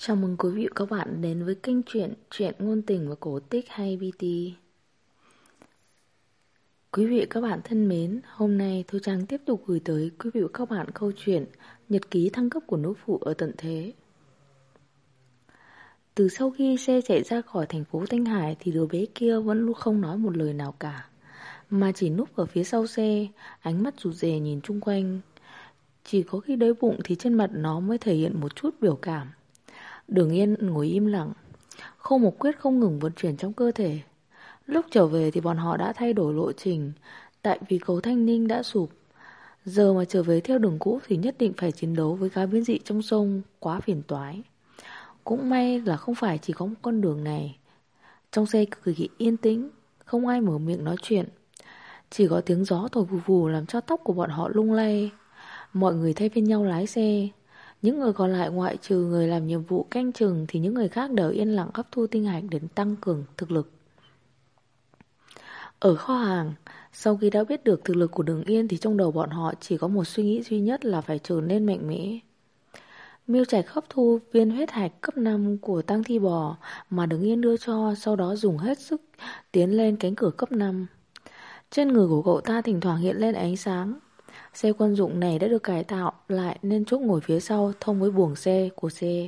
Chào mừng quý vị và các bạn đến với kênh truyện ngôn tình và cổ tích hay BT. Quý vị và các bạn thân mến, hôm nay Thu Trang tiếp tục gửi tới quý vị và các bạn câu chuyện Nhật ký thăng cấp của nữ phụ ở tận thế. Từ sau khi xe chạy ra khỏi thành phố Thanh Hải thì đứa bé kia vẫn luôn không nói một lời nào cả, mà chỉ núp ở phía sau xe, ánh mắt rụt rè nhìn chung quanh. Chỉ có khi đói bụng thì trên mặt nó mới thể hiện một chút biểu cảm. Đường Yên ngồi im lặng, không một quyết không ngừng vận chuyển trong cơ thể. Lúc trở về thì bọn họ đã thay đổi lộ trình, tại vì cầu Thanh Ninh đã sụp. Giờ mà trở về theo đường cũ thì nhất định phải chiến đấu với gái biến dị trong sông, quá phiền toái. Cũng may là không phải chỉ có một con đường này. Trong xe cực kỳ yên tĩnh, không ai mở miệng nói chuyện. Chỉ có tiếng gió thổi vù vù làm cho tóc của bọn họ lung lay. Mọi người thay phiên nhau lái xe. Những người còn lại ngoại trừ người làm nhiệm vụ canh chừng thì những người khác đều yên lặng hấp thu tinh hạch để tăng cường thực lực. Ở kho hàng, sau khi đã biết được thực lực của Đường Yên thì trong đầu bọn họ chỉ có một suy nghĩ duy nhất là phải trở nên mạnh mẽ. Miêu Trạch hấp thu viên huyết hạch cấp 5 của Tăng Thi Bò mà Đường Yên đưa cho, sau đó dùng hết sức tiến lên cánh cửa cấp 5. Trên người của cậu ta thỉnh thoảng hiện lên ánh sáng. Xe quân dụng này đã được cải tạo lại nên chỗ ngồi phía sau thông với buồng xe của xe.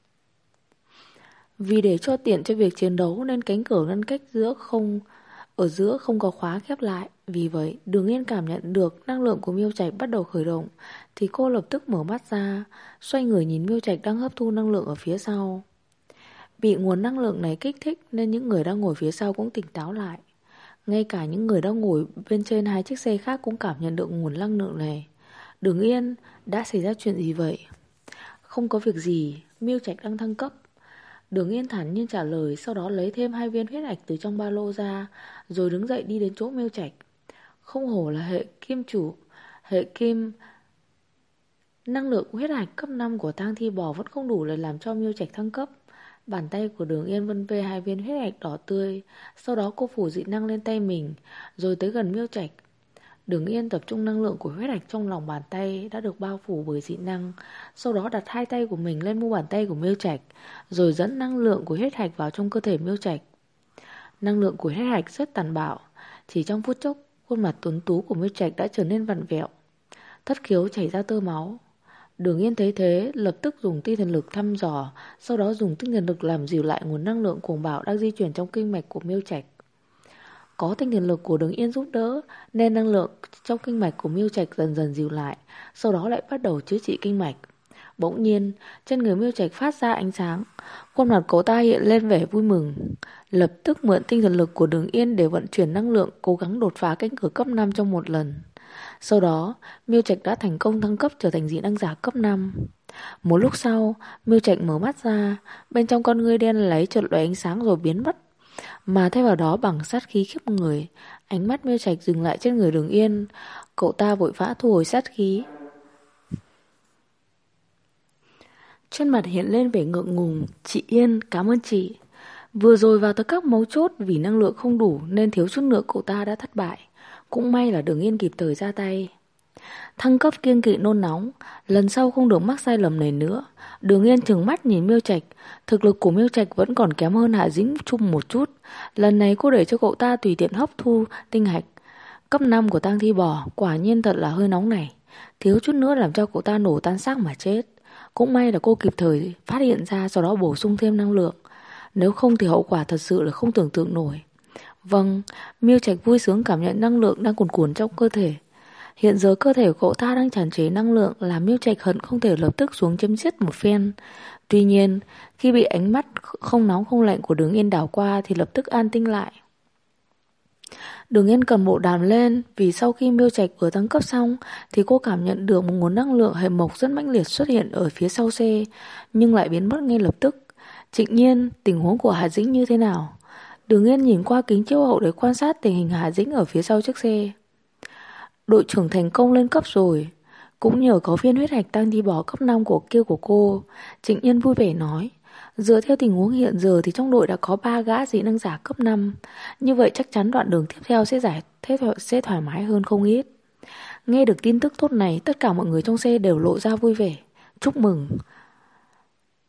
Vì để cho tiện cho việc chiến đấu nên cánh cửa ngăn cách ở giữa không có khóa khép lại. Vì vậy, Đường Yên cảm nhận được năng lượng của Miêu Trạch bắt đầu khởi động thì cô lập tức mở mắt ra, xoay người nhìn Miêu Trạch đang hấp thu năng lượng ở phía sau. Bị nguồn năng lượng này kích thích nên những người đang ngồi phía sau cũng tỉnh táo lại. Ngay cả những người đang ngồi bên trên hai chiếc xe khác cũng cảm nhận được nguồn năng lượng này. Đường Yên, đã xảy ra chuyện gì vậy? Không có việc gì, Miêu Trạch đang thăng cấp. Đường Yên thản nhiên trả lời, sau đó lấy thêm 2 viên huyết ạch từ trong ba lô ra, rồi đứng dậy đi đến chỗ Miêu Trạch. Không hổ là hệ kim chủ, hệ kim. Năng lượng huyết ạch cấp 5 của Tang Thi Bò vẫn không đủ để làm cho Miêu Trạch thăng cấp. Bàn tay của Đường Yên vân vê 2 viên huyết ạch đỏ tươi, sau đó cô phủ dị năng lên tay mình, rồi tới gần Miêu Trạch. Đường Yên tập trung năng lượng của huyết ạch trong lòng bàn tay đã được bao phủ bởi dị năng, sau đó đặt 2 tay của mình lên mu bàn tay của Miêu Trạch, rồi dẫn năng lượng của huyết ạch vào trong cơ thể Miêu Trạch. Năng lượng của huyết ạch rất tàn bạo, chỉ trong phút chốc, khuôn mặt tuấn tú của Miêu Trạch đã trở nên vặn vẹo, thất khiếu chảy ra tơ máu. Đường Yên thấy thế, lập tức dùng tinh thần lực thăm dò, sau đó dùng tinh thần lực làm dịu lại nguồn năng lượng cuồng bạo đang di chuyển trong kinh mạch của Miêu Trạch. Có tinh thần lực của Đường Yên giúp đỡ nên năng lượng trong kinh mạch của Miêu Trạch dần dần dịu lại, sau đó lại bắt đầu chữa trị kinh mạch. Bỗng nhiên, trên người Miêu Trạch phát ra ánh sáng, khuôn mặt cậu ta hiện lên vẻ vui mừng. Lập tức mượn tinh thần lực của Đường Yên để vận chuyển năng lượng, cố gắng đột phá cánh cửa cấp 5 trong một lần. Sau đó, Miêu Trạch đã thành công thăng cấp trở thành dị năng giả cấp 5. Một lúc sau, Miêu Trạch mở mắt ra, bên trong con ngươi đen lấy chợt lóe ánh sáng rồi biến mất, mà thay vào đó bằng sát khí khiếp người. Ánh mắt Miêu Trạch dừng lại trên người Đường Yên, cậu ta vội vã thu hồi sát khí. Trên mặt hiện lên vẻ ngượng ngùng. Chị Yên, cảm ơn chị. Vừa rồi vào thời khắc mấu chốt vì năng lượng không đủ nên thiếu chút nữa cậu ta đã thất bại. Cũng may là Đường Yên kịp thời ra tay. Thăng cấp kiêng kỵ nôn nóng, lần sau không được mắc sai lầm này nữa. Đường Yên trừng mắt nhìn Miêu Trạch. Thực lực của Miêu Trạch vẫn còn kém hơn Hạ Dĩnh Chung một chút. Lần này cô để cho cậu ta tùy tiện hấp thu tinh hạch cấp 5 của Tang Thi Bò, quả nhiên thật là hơi nóng này. Thiếu chút nữa làm cho cậu ta nổ tan xác mà chết. Cũng may là cô kịp thời phát hiện ra, sau đó bổ sung thêm năng lượng. Nếu không thì hậu quả thật sự là không tưởng tượng nổi. Vâng, Miêu Trạch vui sướng cảm nhận năng lượng đang cuồn cuộn trong cơ thể. Hiện giờ cơ thể của cậu ta đang tràn trề năng lượng, làm Miêu Trạch hận không thể lập tức xuống chấm dứt một phen. Tuy nhiên, khi bị ánh mắt không nóng không lạnh của Đường Yên đảo qua thì lập tức an tinh lại. Đường Yên cầm bộ đàm lên, vì sau khi Miêu Trạch vừa thăng cấp xong thì cô cảm nhận được một nguồn năng lượng hệ mộc rất mãnh liệt xuất hiện ở phía sau xe, nhưng lại biến mất ngay lập tức. Trịnh Nhiên, tình huống của Hà Dĩnh như thế nào? Đường Yên nhìn qua kính chiếu hậu để quan sát tình hình Hà Dĩnh ở phía sau chiếc xe. Đội trưởng thành công lên cấp rồi, cũng nhờ có viên huyết hạch Tang Thi Bò cấp 5 của cô. Trịnh Nhiên vui vẻ nói. Dựa theo tình huống hiện giờ thì trong đội đã có 3 gã dị năng giả cấp 5. Như vậy chắc chắn đoạn đường tiếp theo sẽ thoải mái hơn không ít. Nghe được tin tức tốt này, tất cả mọi người trong xe đều lộ ra vui vẻ. Chúc mừng.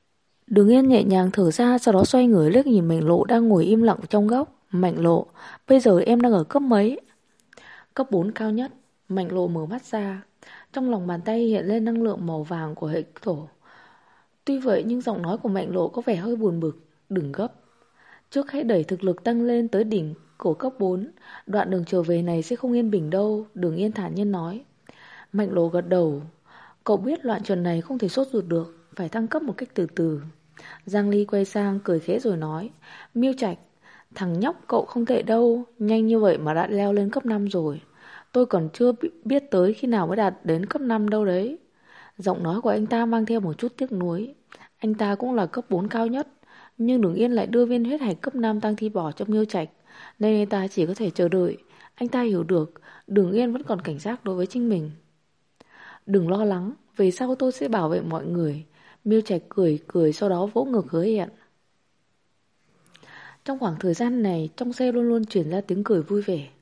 Đường Yên nhẹ nhàng thở ra, sau đó xoay người liếc nhìn Mạnh Lộ đang ngồi im lặng trong góc. Mạnh Lộ, bây giờ em đang ở cấp mấy? Cấp 4 cao nhất. Mạnh Lộ mở mắt ra. Trong lòng bàn tay hiện lên năng lượng màu vàng của hệ thổ. Tuy vậy nhưng giọng nói của Mạnh Lộ có vẻ hơi buồn bực. Đừng gấp. Trước hãy đẩy thực lực tăng lên tới đỉnh của cấp 4. Đoạn đường trở về này sẽ không yên bình đâu, Đường Yên thản nhiên nói. Mạnh Lộ gật đầu. Cậu biết loại chuyện này không thể sốt ruột được, phải thăng cấp một cách từ từ. Giang Ly quay sang cười khẽ rồi nói. Miêu Trạch, thằng nhóc cậu không tệ đâu, nhanh như vậy mà đã leo lên cấp 5 rồi. Tôi còn chưa biết tới khi nào mới đạt đến cấp 5 đâu đấy. Giọng nói của anh ta mang theo một chút tiếc nuối. Anh ta cũng là cấp 4 cao nhất, nhưng Đường Yên lại đưa viên huyết hạch cấp 5 tăng thi bỏ cho Miêu Trạch, nên anh ta chỉ có thể chờ đợi. Anh ta hiểu được Đường Yên vẫn còn cảnh giác đối với chính mình. Đừng lo lắng, về sau tôi sẽ bảo vệ mọi người. Miêu Trạch cười cười sau đó vỗ ngực hứa hẹn. Trong khoảng thời gian này, trong xe luôn luôn truyền ra tiếng cười vui vẻ.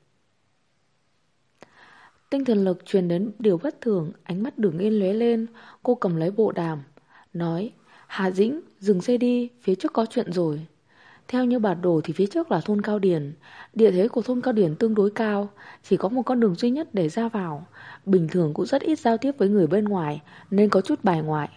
Tinh thần lực truyền đến điều bất thường, ánh mắt Đường Yên lóe lên, cô cầm lấy bộ đàm, nói: Hà Dĩnh, dừng xe đi, phía trước có chuyện rồi. Theo như bản đồ thì phía trước là thôn Cao Điền. Địa thế của thôn Cao Điền tương đối cao, chỉ có một con đường duy nhất để ra vào. Bình thường cũng rất ít giao tiếp với người bên ngoài, nên có chút bài ngoại.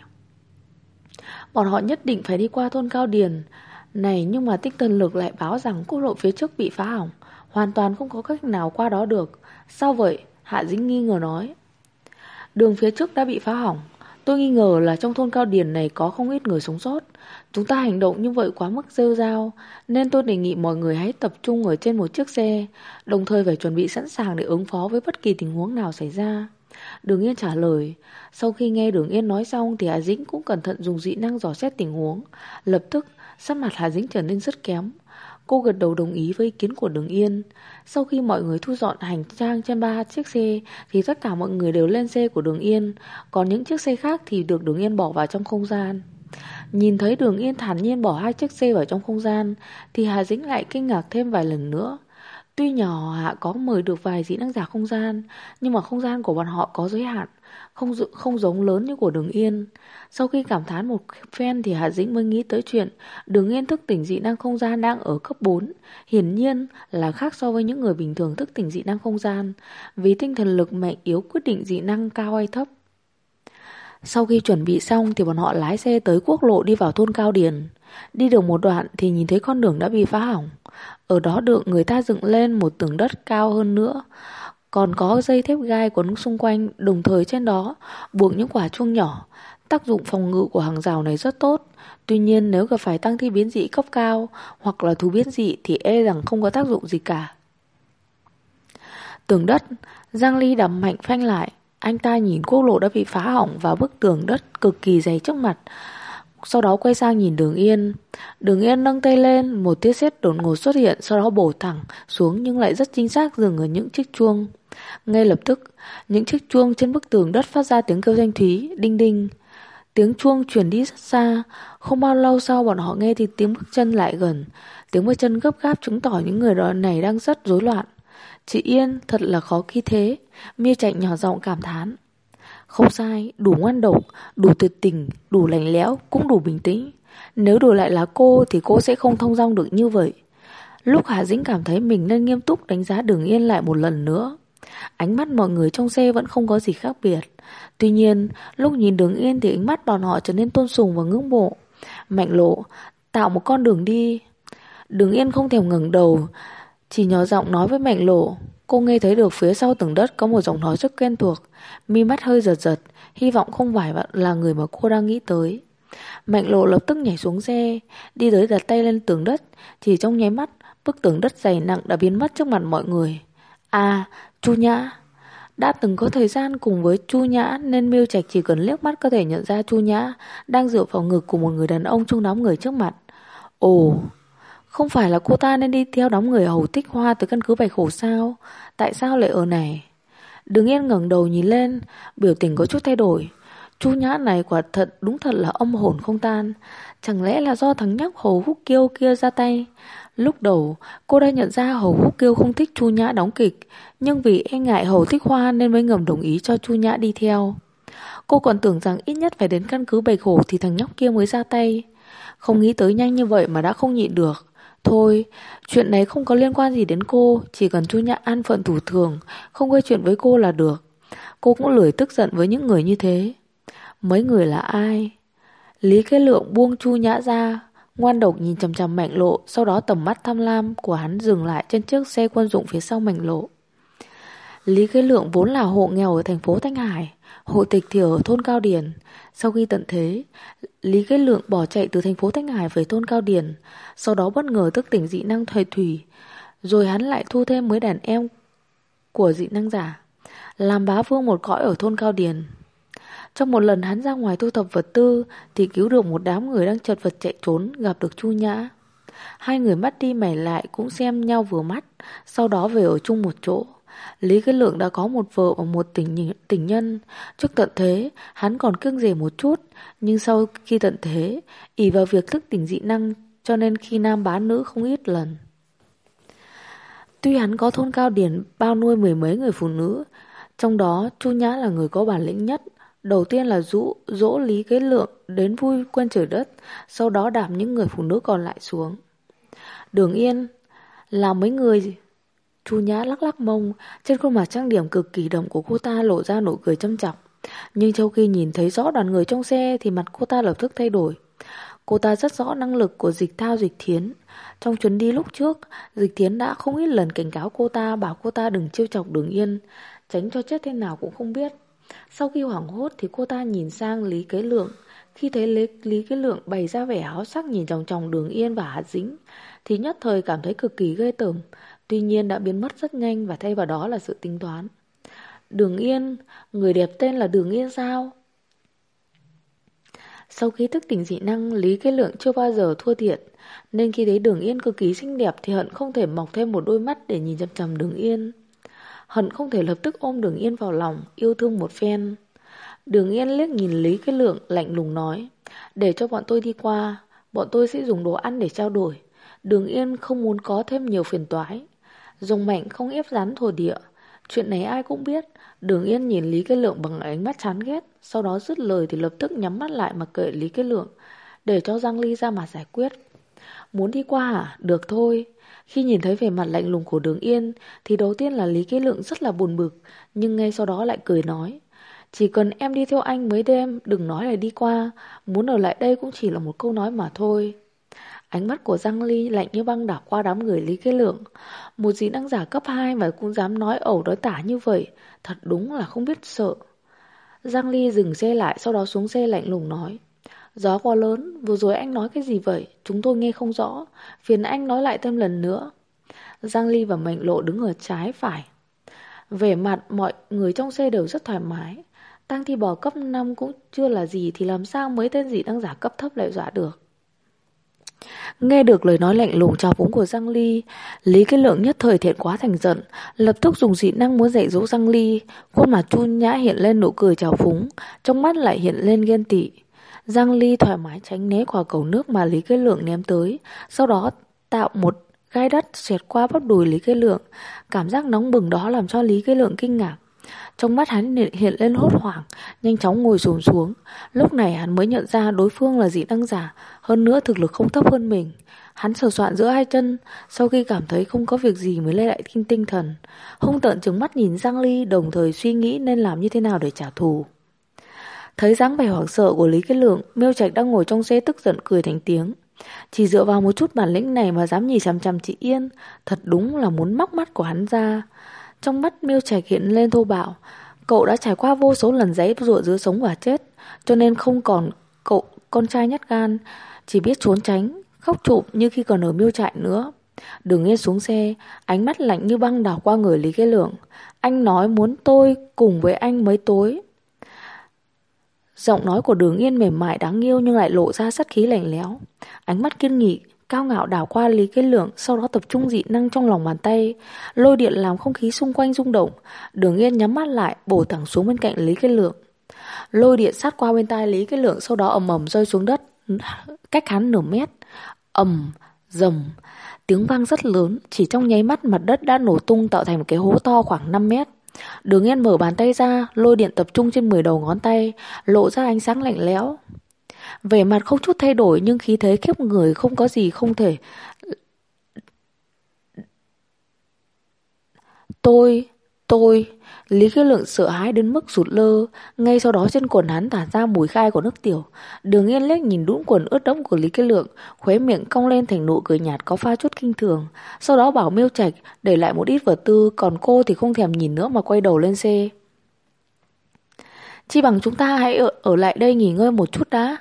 Bọn họ nhất định phải đi qua thôn Cao Điền này, nhưng mà tinh thần lực lại báo rằng quốc lộ phía trước bị phá hỏng, hoàn toàn không có cách nào qua đó được. Sao vậy? Hạ Dĩnh nghi ngờ nói. Đường phía trước đã bị phá hỏng. Tôi nghi ngờ là trong thôn Cao Điền này có không ít người sống sót. Chúng ta hành động như vậy quá mức rêu rao, nên tôi đề nghị mọi người hãy tập trung ở trên một chiếc xe, đồng thời phải chuẩn bị sẵn sàng để ứng phó với bất kỳ tình huống nào xảy ra. Đường Yên trả lời. Sau khi nghe Đường Yên nói xong thì Hà Dĩnh cũng cẩn thận dùng dị năng dò xét tình huống. Lập tức sắc mặt Hà Dĩnh trở nên rất kém. Cô gật đầu đồng ý với ý kiến của Đường Yên. Sau khi mọi người thu dọn hành trang trên 3 chiếc xe thì tất cả mọi người đều lên xe của Đường Yên, còn những chiếc xe khác thì được Đường Yên bỏ vào trong không gian. Nhìn thấy Đường Yên thản nhiên bỏ 2 chiếc xe vào trong không gian thì Hà Dĩnh lại kinh ngạc thêm vài lần nữa. Tuy nhỏ Hạ có mời được vài dị năng giả không gian, nhưng mà không gian của bọn họ có giới hạn, không giống lớn như của Đường Yên. Sau khi cảm thán một phen thì Hạ Dĩnh mới nghĩ tới chuyện Đường Yên thức tỉnh dị năng không gian đang ở cấp 4. Hiển nhiên là khác so với những người bình thường thức tỉnh dị năng không gian, vì tinh thần lực mạnh yếu quyết định dị năng cao hay thấp. Sau khi chuẩn bị xong thì bọn họ lái xe tới quốc lộ đi vào thôn Cao Điền. Đi được một đoạn thì nhìn thấy con đường đã bị phá hỏng. Ở đó được người ta dựng lên một tường đất cao hơn nữa, còn có dây thép gai quấn xung quanh, đồng thời trên đó buộc những quả chuông nhỏ. Tác dụng phòng ngự của hàng rào này rất tốt. Tuy nhiên nếu gặp phải tăng thi biến dị cấp cao hoặc là thú biến dị thì e rằng không có tác dụng gì cả. Tường đất, Giang Ly đập mạnh phanh lại. Anh ta nhìn quốc lộ đã bị phá hỏng và bức tường đất cực kỳ dày trước mặt. Sau đó quay sang nhìn Đường Yên. Đường Yên nâng tay lên, một tia sét đột ngột xuất hiện, sau đó bổ thẳng xuống nhưng lại rất chính xác dừng ở những chiếc chuông. Ngay lập tức, những chiếc chuông trên bức tường đất phát ra tiếng kêu thanh thúy, đinh đinh. Tiếng chuông truyền đi rất xa. Không bao lâu sau bọn họ nghe thì tiếng bước chân lại gần. Tiếng bước chân gấp gáp chứng tỏ những người này đang rất rối loạn. Chị Yên thật là khó khi thế. Mia Trạch nhỏ giọng cảm thán. Không sai, đủ ngoan độc, đủ tuyệt tình, đủ lạnh lẽo, cũng đủ bình tĩnh. Nếu đổi lại là cô thì cô sẽ không thông dong được như vậy. Lúc Hà Dĩnh cảm thấy mình nên nghiêm túc đánh giá Đường Yên lại một lần nữa. Ánh mắt mọi người trong xe vẫn không có gì khác biệt. Tuy nhiên, lúc nhìn Đường Yên thì ánh mắt bọn họ trở nên tôn sùng và ngưỡng mộ. Mạnh Lộ, tạo một con đường đi. Đường Yên không thèm ngẩng đầu, chỉ nhỏ giọng nói với Mạnh Lộ. Cô nghe thấy được phía sau tầng đất có một giọng nói rất quen thuộc. Mi mắt hơi giật giật, hy vọng không phải là người mà cô đang nghĩ tới. Mạnh Lộ lập tức nhảy xuống xe, đi tới đặt tay lên tường đất. Chỉ trong nháy mắt, bức tường đất dày nặng đã biến mất trước mặt mọi người. À, Chu Nhã. Đã từng có thời gian cùng với Chu Nhã nên Miêu Trạch chỉ cần liếc mắt có thể nhận ra Chu Nhã đang dựa vào ngực của một người đàn ông trong đám người trước mặt. Ồ, không phải là cô ta nên đi theo đám người Hầu Tích Hoa tới căn cứ Bạch Hổ sao? Tại sao lại ở này? Đường Yên ngẩng đầu nhìn lên, biểu tình có chút thay đổi. Chu Nhã này quả thật đúng thật là âm hồn không tan. Chẳng lẽ là do thằng nhóc Hầu Húc Kiêu kia ra tay? Lúc đầu cô đã nhận ra Hầu Húc Kiêu không thích Chu Nhã đóng kịch, nhưng vì e ngại Hầu Tích Hoa nên mới ngầm đồng ý cho Chu Nhã đi theo. Cô còn tưởng rằng ít nhất phải đến căn cứ Bạch Hổ thì thằng nhóc kia mới ra tay. Không nghĩ tới nhanh như vậy mà đã không nhịn được. Thôi, chuyện này không có liên quan gì đến cô, chỉ cần Chu Nhã an phận thủ thường, không gây chuyện với cô là được. Cô cũng lười tức giận với những người như thế. Mấy người là ai? Lý Kế Lượng buông Chu Nhã ra, ngoan độc nhìn chằm chằm Mạnh Lộ, sau đó tầm mắt tham lam của hắn dừng lại trên chiếc xe quân dụng phía sau Mạnh Lộ. Lý Kế Lượng vốn là hộ nghèo ở thành phố Thanh Hải, hộ tịch thì ở thôn Cao Điền. Sau khi tận thế, Lý Kế Lượng bỏ chạy từ thành phố Thanh Hải về thôn Cao Điền, sau đó bất ngờ thức tỉnh dị năng thuần thủy, rồi hắn lại thu thêm mấy đàn em của dị năng giả, làm bá vương một cõi ở thôn Cao Điền. Trong một lần hắn ra ngoài thu thập vật tư thì cứu được một đám người đang chật vật chạy trốn, gặp được Chu Nhã. Hai người mắt đi mày lại cũng xem nhau vừa mắt, sau đó về ở chung một chỗ. Lý Kế Lượng đã có một vợ và một tình nhân. Trước tận thế, hắn còn kiêng dè một chút, nhưng sau khi tận thế, ỷ vào việc thức tỉnh dị năng, cho nên khi nam bá nữ không ít lần. Tuy hắn có thôn Cao Điền bao nuôi mười mấy người phụ nữ, trong đó Chu Nhã là người có bản lĩnh nhất. Đầu tiên là dỗ Lý Kế Lượng đến vui quên trời đất, sau đó đạp những người phụ nữ còn lại xuống. Đường Yên là mấy người. Chu Nhã lắc lắc mông, trên khuôn mặt trang điểm cực kỳ đậm của cô ta lộ ra nụ cười châm chọc. Nhưng sau khi nhìn thấy rõ đoàn người trong xe thì mặt cô ta lập tức thay đổi. Cô ta rất rõ năng lực của Dịch Thao Dịch Thiến. Trong chuyến đi lúc trước, Dịch Thiến đã không ít lần cảnh cáo cô ta, bảo cô ta đừng trêu chọc Đường Yên, tránh cho chết thế nào cũng không biết. Sau khi hoảng hốt thì cô ta nhìn sang Lý Kế Lượng. Khi thấy Lý Kế Lượng bày ra vẻ háo sắc nhìn chòng chòng Đường Yên và Hạ Dĩnh thì nhất thời cảm thấy cực kỳ ghê tởm. Tuy nhiên đã biến mất rất nhanh và thay vào đó là sự tính toán. Đường Yên, người đẹp tên là Đường Yên sao? Sau khi thức tỉnh dị năng, Lý Kế Lượng chưa bao giờ thua thiệt, nên khi thấy Đường Yên cực kỳ xinh đẹp thì hận không thể mọc thêm một đôi mắt để nhìn chằm chằm Đường Yên. Hận không thể lập tức ôm Đường Yên vào lòng, yêu thương một phen. Đường Yên liếc nhìn Lý Kế Lượng lạnh lùng nói, để cho bọn tôi đi qua, bọn tôi sẽ dùng đồ ăn để trao đổi. Đường Yên không muốn có thêm nhiều phiền toái. Rồng mạnh không ép rắn thổ địa. Chuyện này ai cũng biết. Đường Yên nhìn Lý Kế Lượng bằng ánh mắt chán ghét, sau đó dứt lời thì lập tức nhắm mắt lại mà kệ Lý Kế Lượng, để cho Giang Ly ra mà giải quyết. Muốn đi qua à? Được thôi. Khi nhìn thấy vẻ mặt lạnh lùng của Đường Yên thì đầu tiên là Lý Kế Lượng rất là buồn bực, nhưng ngay sau đó lại cười nói, chỉ cần em đi theo anh mấy đêm, đừng nói là đi qua, muốn ở lại đây cũng chỉ là một câu nói mà thôi. Ánh mắt của Giang Ly lạnh như băng đảo qua đám người Lý Kế Lượng. Một dị năng giả cấp 2 mà cũng dám nói ẩu nói tả như vậy, thật đúng là không biết sợ. Giang Ly dừng xe lại, sau đó xuống xe lạnh lùng nói, gió quá lớn, vừa rồi anh nói cái gì vậy? Chúng tôi nghe không rõ, phiền anh nói lại thêm lần nữa. Giang Ly và Mạnh Lộ đứng ở trái phải. Vẻ mặt mọi người trong xe đều rất thoải mái. Tang Thi Bò cấp 5 cũng chưa là gì thì làm sao mấy tên dị năng giả cấp thấp lại dọa được. Nghe được lời nói lạnh lùng trào phúng của Giang Ly, Lý Kế Lượng nhất thời thiện quá thành giận, lập tức dùng dị năng muốn dạy dỗ Giang Ly. Khuôn mặt Chu Nhã hiện lên nụ cười trào phúng, trong mắt lại hiện lên ghen tị. Giang Ly thoải mái tránh né quả cầu nước mà Lý Kế Lượng ném tới, sau đó tạo một gai đất xẹt qua bắp đùi Lý Kế Lượng. Cảm giác nóng bừng đó làm cho Lý Kế Lượng kinh ngạc. Trong mắt hắn hiện lên hốt hoảng, nhanh chóng ngồi xổm xuống. Lúc này hắn mới nhận ra đối phương là dị năng giả, hơn nữa thực lực không thấp hơn mình. Hắn sờ soạn giữa hai chân, sau khi cảm thấy không có việc gì mới lấy lại tinh thần. Hung tợn trừng mắt nhìn Giang Ly, đồng thời suy nghĩ nên làm như thế nào để trả thù. Thấy dáng vẻ hoảng sợ của Lý Kế Lượng, Miêu Trạch đang ngồi trong xe tức giận cười thành tiếng. Chỉ dựa vào một chút bản lĩnh này mà dám nhìn chằm chằm chị Yên, thật đúng là muốn móc mắt của hắn ra. Trong mắt Miêu Trạch hiện lên thô bạo. Cậu đã trải qua vô số lần giãy giụa giữa sống và chết, cho nên không còn cậu con trai nhát gan, chỉ biết trốn tránh, khóc chụp như khi còn ở Miêu Trại nữa. Đường Yên xuống xe, ánh mắt lạnh như băng đảo qua người Lý Kế Lượng. Anh nói muốn tôi cùng với anh mấy tối. Giọng nói của Đường Yên mềm mại đáng yêu nhưng lại lộ ra sát khí lạnh lẽo. Ánh mắt kiên nghị, cao ngạo đảo qua Lý Kế Lượng, sau đó tập trung dị năng trong lòng bàn tay, lôi điện làm không khí xung quanh rung động. Đường Yên nhắm mắt lại, bổ thẳng xuống bên cạnh Lý Kế Lượng. Lôi điện sát qua bên tai Lý Kế Lượng, sau đó ầm ầm rơi xuống đất, cách hắn nửa mét. Ầm, rầm, tiếng vang rất lớn, chỉ trong nháy mắt mặt đất đã nổ tung tạo thành một cái hố to khoảng 5 mét. Đường Yên mở bàn tay ra, lôi điện tập trung trên 10 đầu ngón tay, lộ ra ánh sáng lạnh lẽo. Vẻ mặt không chút thay đổi nhưng khí thế khiếp người không có gì không thể. Tôi, tôi, Lý Kế Lượng sợ hãi đến mức sụt lơ, ngay sau đó trên quần hắn tản ra mùi khai của nước tiểu. Đường Yên liếc nhìn đũng quần ướt đẫm của Lý Kế Lượng, khóe miệng cong lên thành nụ cười nhạt có pha chút kinh thường. Sau đó bảo Miêu Trạch để lại một ít vật tư, còn cô thì không thèm nhìn nữa mà quay đầu lên xe. Chi bằng chúng ta hãy ở lại đây nghỉ ngơi một chút đã.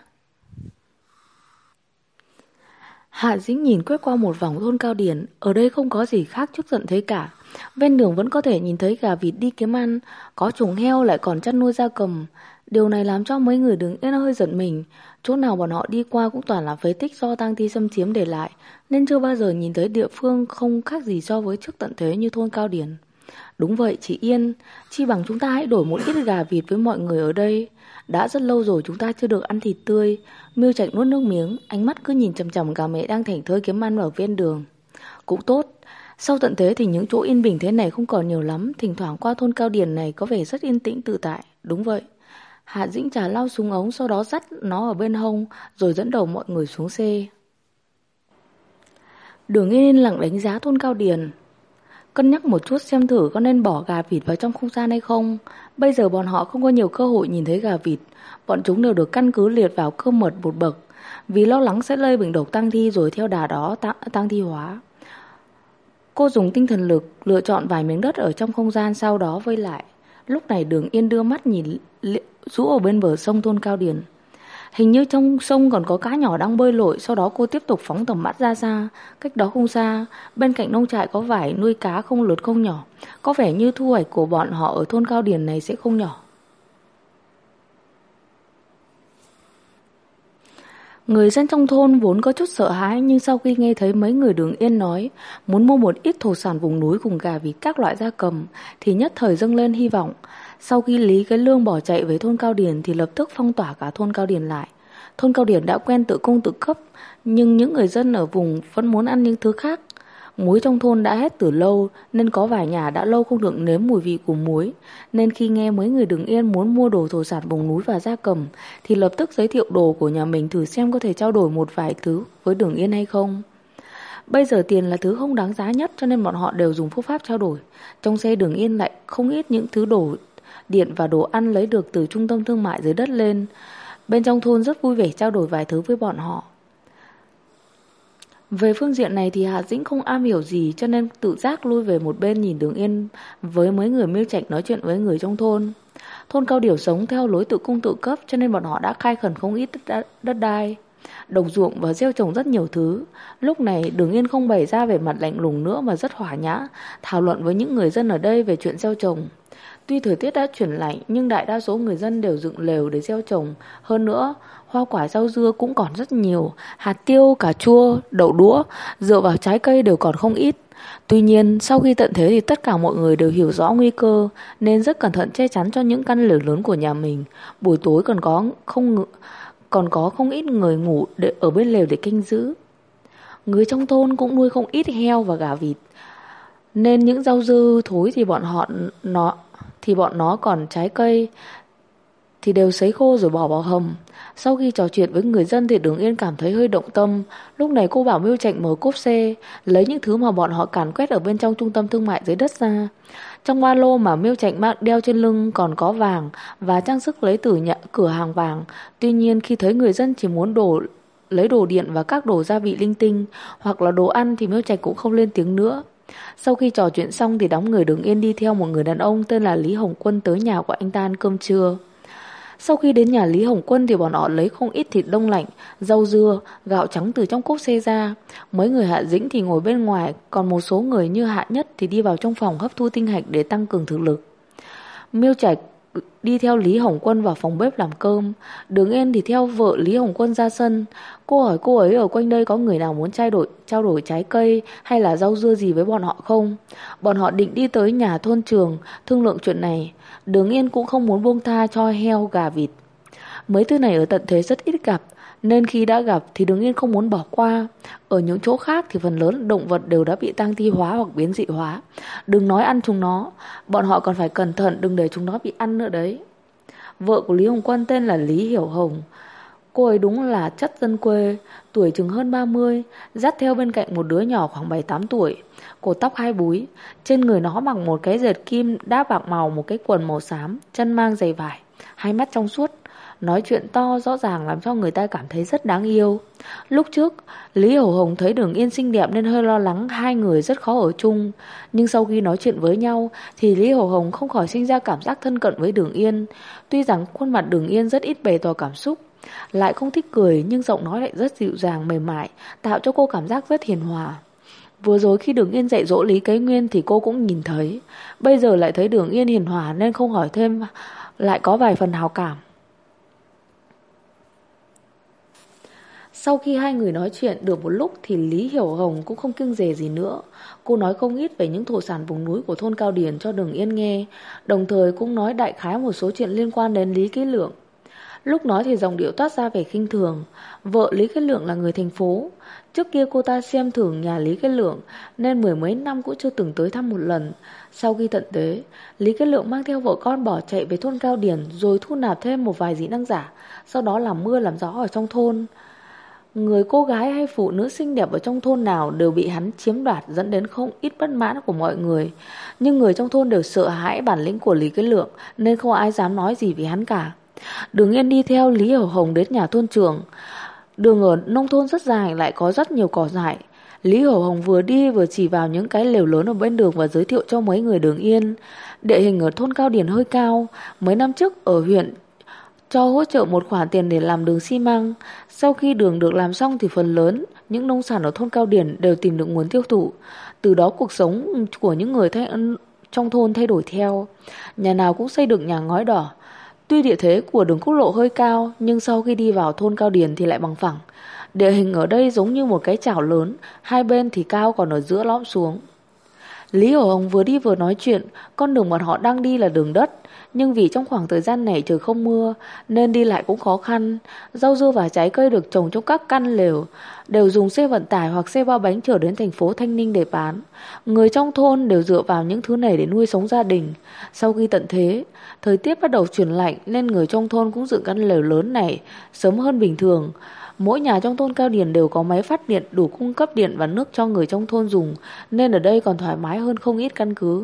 Hạ Dĩnh nhìn quét qua một vòng thôn Cao Điền, ở đây không có gì khác trước tận thế cả. Ven đường vẫn có thể nhìn thấy gà vịt đi kiếm ăn, có chuồng heo lại còn chăn nuôi gia cầm. Điều này làm cho mấy người đứng yên hơi giận mình. Chỗ nào bọn họ đi qua cũng toàn là phế tích do tang thi xâm chiếm để lại, nên chưa bao giờ nhìn thấy địa phương không khác gì so với trước tận thế như thôn Cao Điền. Đúng vậy chị Yên, chi bằng chúng ta hãy đổi một ít gà vịt với mọi người ở đây. Đã rất lâu rồi chúng ta chưa được ăn thịt tươi. Miêu Trạch nuốt nước miếng, ánh mắt cứ nhìn chằm chằm gà mẹ đang thảnh thơi kiếm ăn ở ven đường. Cũng tốt, sau tận thế thì những chỗ yên bình thế này không còn nhiều lắm, thỉnh thoảng qua thôn Cao Điền này có vẻ rất yên tĩnh tự tại. Đúng vậy. Hạ Dĩnh trà lau súng ống, sau đó dắt nó ở bên hông rồi dẫn đầu mọi người xuống xe. Đường Yên lặng đánh giá thôn Cao Điền, cân nhắc một chút xem thử có nên bỏ gà vịt vào trong không gian hay không. Bây giờ bọn họ không có nhiều cơ hội nhìn thấy gà vịt. Bọn chúng đều được căn cứ liệt vào cơ mật một bậc, vì lo lắng sẽ lây bệnh độc tang thi rồi theo đà đó tang thi hóa. Cô dùng tinh thần lực lựa chọn vài miếng đất ở trong không gian, sau đó vây lại. Lúc này Đường Yên đưa mắt nhìn rũ ở bên bờ sông thôn Cao Điền. Hình như trong sông còn có cá nhỏ đang bơi lội. Sau đó cô tiếp tục phóng tầm mắt ra xa. Cách đó không xa, bên cạnh nông trại có vải nuôi cá không lớn không nhỏ. Có vẻ như thu hoạch của bọn họ ở thôn Cao Điền này sẽ không nhỏ. Người dân trong thôn vốn có chút sợ hãi, nhưng sau khi nghe thấy mấy người Đường Yên nói muốn mua một ít thổ sản vùng núi cùng gà vịt các loại gia cầm thì nhất thời dâng lên hy vọng. Sau khi Lý Cái Lương bỏ chạy về thôn Cao Điền thì lập tức phong tỏa cả thôn Cao Điền lại. Thôn Cao Điền đã quen tự cung tự cấp, nhưng những người dân ở vùng vẫn muốn ăn những thứ khác. Muối trong thôn đã hết từ lâu, nên có vài nhà đã lâu không được nếm mùi vị của muối. Nên khi nghe mấy người Đường Yên muốn mua đồ thổ sản vùng núi và gia cầm thì lập tức giới thiệu đồ của nhà mình thử xem có thể trao đổi một vài thứ với Đường Yên hay không. Bây giờ tiền là thứ không đáng giá nhất, cho nên bọn họ đều dùng phương pháp trao đổi. Trong xe Đường Yên lại không ít những thứ đồ điện và đồ ăn lấy được từ trung tâm thương mại dưới đất lên. Bên trong thôn rất vui vẻ trao đổi vài thứ với bọn họ. Về phương diện này thì Hạ Dĩnh không am hiểu gì, cho nên tự giác lui về một bên nhìn Đường Yên với mấy người Miêu Trạch nói chuyện với người trong thôn. Thôn Cao Điểu sống theo lối tự cung tự cấp, cho nên bọn họ đã khai khẩn không ít đất đai, đồng ruộng và gieo trồng rất nhiều thứ. Lúc này Đường Yên không bày ra vẻ mặt lạnh lùng nữa mà rất hòa nhã, thảo luận với những người dân ở đây về chuyện gieo trồng. Tuy thời tiết đã chuyển lạnh nhưng đại đa số người dân đều dựng lều để gieo trồng. Hơn nữa, hoa quả rau dưa cũng còn rất nhiều. Hạt tiêu, cà chua, đậu đũa, dựa vào trái cây đều còn không ít. Tuy nhiên, sau khi tận thế thì tất cả mọi người đều hiểu rõ nguy cơ, nên rất cẩn thận che chắn cho những căn lều lớn của nhà mình. Buổi tối còn có không ít người ngủ ở bên lều để canh giữ. Người trong thôn cũng nuôi không ít heo và gà vịt, nên những rau dưa thối thì bọn nó còn trái cây thì đều sấy khô rồi bỏ vào hầm. Sau khi trò chuyện với người dân thì Đường Yên cảm thấy hơi động tâm. Lúc này cô bảo Miêu Trạch mở cốp xe, lấy những thứ mà bọn họ càn quét ở bên trong trung tâm thương mại dưới đất ra. Trong ba lô mà Miêu Trạch đeo trên lưng còn có vàng và trang sức lấy từ cửa hàng vàng. Tuy nhiên khi thấy người dân chỉ muốn lấy đồ điện và các đồ gia vị linh tinh hoặc là đồ ăn thì Miêu Trạch cũng không lên tiếng nữa. Sau khi trò chuyện xong thì đám người Đường Yên đi theo một người đàn ông tên là Lý Hồng Quân tới nhà của anh ta ăn cơm trưa. Sau khi đến nhà Lý Hồng Quân thì bọn họ lấy không ít thịt đông lạnh, rau dưa, gạo trắng từ trong cốp xe ra. Mấy người Hạ Dĩnh thì ngồi bên ngoài, còn một số người như Hạ Nhất thì đi vào trong phòng hấp thu tinh hạch để tăng cường thực lực. Miêu Trạch đi theo Lý Hồng Quân vào phòng bếp làm cơm. Đường Yên thì theo vợ Lý Hồng Quân ra sân. Cô hỏi cô ấy ở quanh đây có người nào muốn trao đổi trái cây hay là rau dưa gì với bọn họ không. Bọn họ định đi tới nhà thôn Trường thương lượng chuyện này. Đường Yên cũng không muốn buông tha cho heo gà vịt. Mấy thứ này ở tận thế rất ít gặp, nên khi đã gặp thì Đường Yên không muốn bỏ qua. Ở những chỗ khác thì phần lớn động vật đều đã bị tang thi hóa hoặc biến dị hóa. Đừng nói ăn chúng nó, bọn họ còn phải cẩn thận đừng để chúng nó bị ăn nữa đấy. Vợ của Lý Hồng Quân tên là Lý Hiểu Hồng. Cô ấy đúng là chất dân quê, tuổi chừng hơn 30, dắt theo bên cạnh một đứa nhỏ khoảng 7-8 tuổi. Cổ tóc hai búi, trên người nó mặc một cái dệt kim đáp bạc màu, một cái quần màu xám, chân mang giày vải, hai mắt trong suốt. Nói chuyện to rõ ràng làm cho người ta cảm thấy rất đáng yêu. Lúc trước, Lý Hiểu Hồng thấy Đường Yên xinh đẹp nên hơi lo lắng hai người rất khó ở chung. Nhưng sau khi nói chuyện với nhau thì Lý Hiểu Hồng không khỏi sinh ra cảm giác thân cận với Đường Yên. Tuy rằng khuôn mặt Đường Yên rất ít bày tỏ cảm xúc, lại không thích cười, nhưng giọng nói lại rất dịu dàng mềm mại, tạo cho cô cảm giác rất hiền hòa. Vừa rồi khi Đường Yên dạy dỗ Lý Kế Nguyên thì cô cũng nhìn thấy, bây giờ lại thấy Đường Yên hiền hòa nên không hỏi thêm, lại có vài phần hào cảm. Sau khi hai người nói chuyện được một lúc thì Lý Hiểu Hồng cũng không kiêng dè gì nữa. Cô nói không ít về những thổ sản vùng núi của thôn Cao Điền cho Đường Yên nghe, đồng thời cũng nói đại khái một số chuyện liên quan đến Lý Kế Lượng. Lúc nói thì giọng điệu toát ra vẻ khinh thường. Vợ Lý Kế Lượng là người thành phố. Trước kia cô ta xem thường nhà Lý Kế Lượng nên mười mấy năm cũng chưa từng tới thăm một lần. Sau khi tận thế, Lý Kế Lượng mang theo vợ con bỏ chạy về thôn Cao Điền, rồi thu nạp thêm một vài dị năng giả, sau đó làm mưa làm gió ở trong thôn. Người cô gái hay phụ nữ xinh đẹp ở trong thôn nào đều bị hắn chiếm đoạt, dẫn đến không ít bất mãn của mọi người. Nhưng người trong thôn đều sợ hãi bản lĩnh của Lý Kế Lượng nên không ai dám nói gì với hắn cả. Đường Yên đi theo Lý Hiểu Hồng đến nhà thôn trưởng. Đường ở nông thôn rất dài, lại có rất nhiều cỏ dại. Lý Hiểu Hồng vừa đi vừa chỉ vào những cái lều lớn ở bên đường và giới thiệu cho mấy người Đường Yên. Địa hình ở thôn Cao Điền hơi cao. Mấy năm trước ở huyện cho hỗ trợ một khoản tiền để làm đường xi măng. Sau khi đường được làm xong thì phần lớn những nông sản ở thôn Cao Điền đều tìm được nguồn tiêu thụ. Từ đó cuộc sống của những người trong thôn thay đổi theo. Nhà nào cũng xây được nhà ngói đỏ. Tuy địa thế của đường quốc lộ hơi cao, nhưng sau khi đi vào thôn Cao Điền thì lại bằng phẳng. Địa hình ở đây giống như một cái chảo lớn, hai bên thì cao còn ở giữa lõm xuống. Lý Hiểu Hồng vừa đi vừa nói chuyện, con đường bọn họ đang đi là đường đất, nhưng vì trong khoảng thời gian này trời không mưa nên đi lại cũng khó khăn. Rau dưa và trái cây được trồng trong các căn lều đều dùng xe vận tải hoặc xe ba bánh chở đến thành phố Thanh Ninh để bán. Người trong thôn đều dựa vào những thứ này để nuôi sống gia đình. Sau khi tận thế, thời tiết bắt đầu chuyển lạnh nên người trong thôn cũng dựng căn lều lớn này sớm hơn bình thường. Mỗi nhà trong thôn Cao Điền đều có máy phát điện đủ cung cấp điện và nước cho người trong thôn dùng, nên ở đây còn thoải mái hơn không ít căn cứ.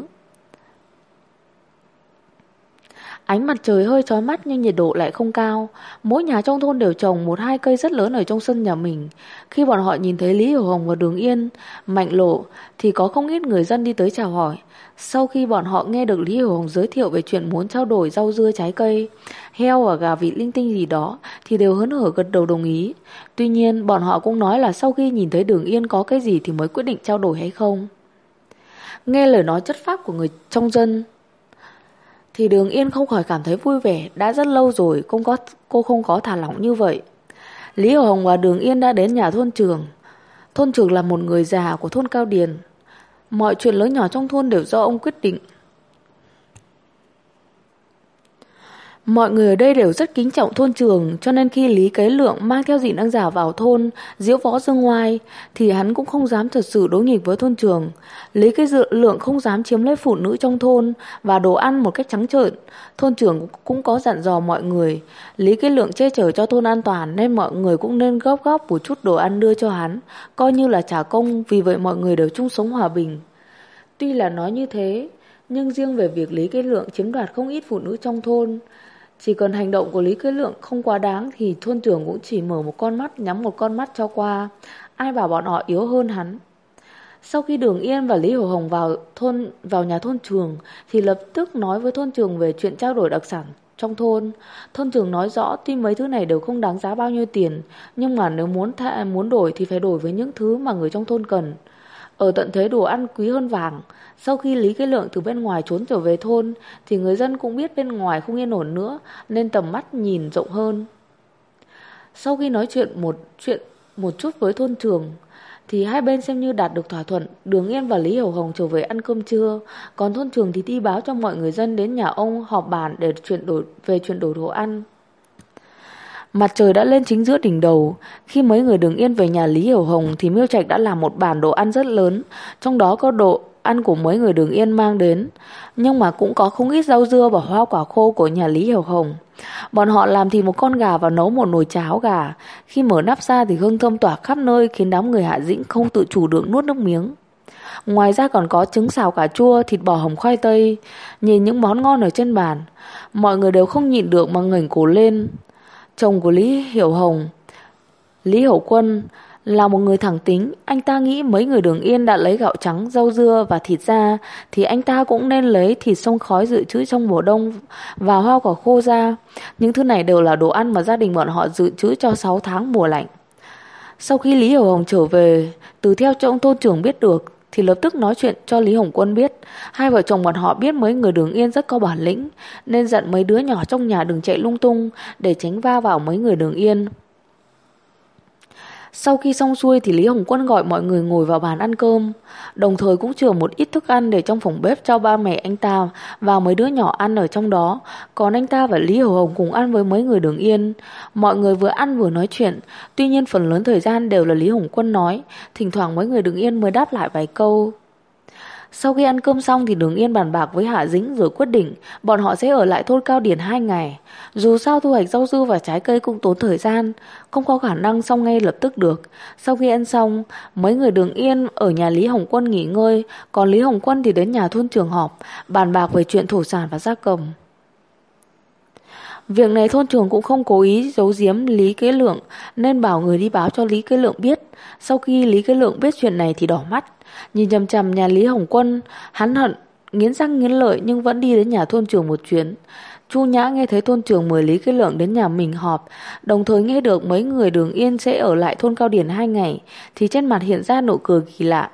Ánh mặt trời hơi chói mắt nhưng nhiệt độ lại không cao. Mỗi nhà trong thôn đều trồng 1-2 cây rất lớn ở trong sân nhà mình. Khi bọn họ nhìn thấy Lý Hiểu Hồng và Đường Yên, Mạnh Lộ thì có không ít người dân đi tới chào hỏi. Sau khi bọn họ nghe được Lý Hiểu Hồng giới thiệu về chuyện muốn trao đổi rau dưa trái cây, heo và gà vịt linh tinh gì đó thì đều hớn hở gật đầu đồng ý. Tuy nhiên bọn họ cũng nói là sau khi nhìn thấy Đường Yên có cái gì thì mới quyết định trao đổi hay không. Nghe lời nói chất phác của người trong dân thì Đường Yên không khỏi cảm thấy vui vẻ. Đã rất lâu rồi cô không có thả lỏng như vậy. Lý Hiểu Hồng và Đường Yên đã đến nhà thôn trưởng. Thôn trưởng là một người già của thôn Cao Điền. Mọi chuyện lớn nhỏ trong thôn đều do ông quyết định. Mọi người ở đây đều rất kính trọng thôn trưởng, cho nên khi Lý Kế Lượng mang theo dị năng giả vào thôn diễu võ dương ngoai thì hắn cũng không dám thật sự đối nghịch với thôn trưởng. Lý Kế Lượng không dám chiếm lấy phụ nữ trong thôn và đồ ăn một cách trắng trợn. Thôn trưởng cũng có dặn dò mọi người Lý Kế Lượng che chở cho thôn an toàn nên mọi người cũng nên góp góp một chút đồ ăn đưa cho hắn, coi như là trả công. Vì vậy mọi người đều chung sống hòa bình. Tuy là nói như thế, nhưng riêng về việc Lý Kế Lượng chiếm đoạt không ít phụ nữ trong thôn, chỉ cần hành động của Lý Kế Lượng không quá đáng thì thôn trưởng cũng chỉ mở một con mắt nhắm một con mắt cho qua. Ai bảo bọn họ yếu hơn hắn. Sau khi Đường Yên và Lý Hiểu Hồng vào nhà thôn trưởng thì lập tức nói với thôn trưởng về chuyện trao đổi đặc sản trong thôn. Thôn trưởng nói rõ tuy mấy thứ này đều không đáng giá bao nhiêu tiền, nhưng mà nếu muốn đổi thì phải đổi với những thứ mà người trong thôn cần. Ở tận thế đồ ăn quý hơn vàng. Sau khi Lý Kế Lượng từ bên ngoài trốn trở về thôn thì người dân cũng biết bên ngoài không yên ổn nữa nên tầm mắt nhìn rộng hơn. Sau khi nói chuyện một chút với thôn trưởng thì hai bên xem như đạt được thỏa thuận. Đường Yên và Lý Hiểu Hồng trở về ăn cơm trưa, còn thôn trưởng thì đi báo cho mọi người dân đến nhà ông họp bàn để chuyển đổi đồ ăn. Mặt trời đã lên chính giữa đỉnh đầu. Khi mấy người Đường Yên về nhà Lý Hiểu Hồng thì Miêu Trạch đã làm một bàn đồ ăn rất lớn, trong đó có đồ ăn của mấy người Đường Yên mang đến, nhưng mà cũng có không ít rau dưa và hoa quả khô của nhà Lý Hiểu Hồng. Bọn họ làm thịt một con gà và nấu một nồi cháo gà. Khi mở nắp ra thì hương thơm tỏa khắp nơi, khiến đám người Hạ Dĩnh không tự chủ được nuốt nước miếng. Ngoài ra còn có trứng xào cà chua, thịt bò hầm khoai tây. Nhìn những món ngon ở trên bàn, mọi người đều không nhịn được mà ngẩng cổ lên. Chồng của Lý Hiểu Hồng, Lý Hiểu Quân, là một người thẳng tính. Anh ta nghĩ mấy người Đường Yên đã lấy gạo trắng, rau dưa và thịt ra, thì anh ta cũng nên lấy thịt xông khói dự trữ trong mùa đông và hoa quả khô ra. Những thứ này đều là đồ ăn mà gia đình bọn họ dự trữ cho 6 tháng mùa lạnh. Sau khi Lý Hiểu Hồng trở về, từ theo trong thôn trưởng biết được, thì lập tức nói chuyện cho Lý Hồng Quân biết. Hai vợ chồng bọn họ biết mấy người Đường Yên rất có bản lĩnh, nên dặn mấy đứa nhỏ trong nhà đừng chạy lung tung để tránh va vào mấy người Đường Yên. Sau khi xong xuôi thì Lý Hồng Quân gọi mọi người ngồi vào bàn ăn cơm, đồng thời cũng chừa một ít thức ăn để trong phòng bếp cho ba mẹ anh ta và mấy đứa nhỏ ăn ở trong đó. Còn anh ta và Lý Hiểu Hồng cùng ăn với mấy người Đường Yên. Mọi người vừa ăn vừa nói chuyện, tuy nhiên phần lớn thời gian đều là Lý Hồng Quân nói, thỉnh thoảng mấy người Đường Yên mới đáp lại vài câu. Sau khi ăn cơm xong thì Đường Yên bàn bạc với Hạ Dĩnh rồi quyết định bọn họ sẽ ở lại thôn Cao Điền 2 ngày. Dù sao thu hoạch rau dưa và trái cây cũng tốn thời gian, không có khả năng xong ngay lập tức được. Sau khi ăn xong, mấy người Đường Yên ở nhà Lý Hồng Quân nghỉ ngơi, còn Lý Hồng Quân thì đến nhà thôn trưởng họp, bàn bạc về chuyện thổ sản và gia cầm. Việc này thôn trưởng cũng không cố ý giấu giếm Lý Kế Lượng, nên bảo người đi báo cho Lý Kế Lượng biết. Sau khi Lý Kế Lượng biết chuyện này thì đỏ mắt, nhìn chằm chằm nhà Lý Hồng Quân. Hắn hận nghiến răng nghiến lợi nhưng vẫn đi đến nhà thôn trưởng một chuyến. Chu Nhã nghe thấy thôn trưởng mời Lý Kế Lượng đến nhà mình họp, đồng thời nghe được mấy người Đường Yên sẽ ở lại thôn Cao Điền 2 ngày, thì trên mặt hiện ra nụ cười kỳ lạ.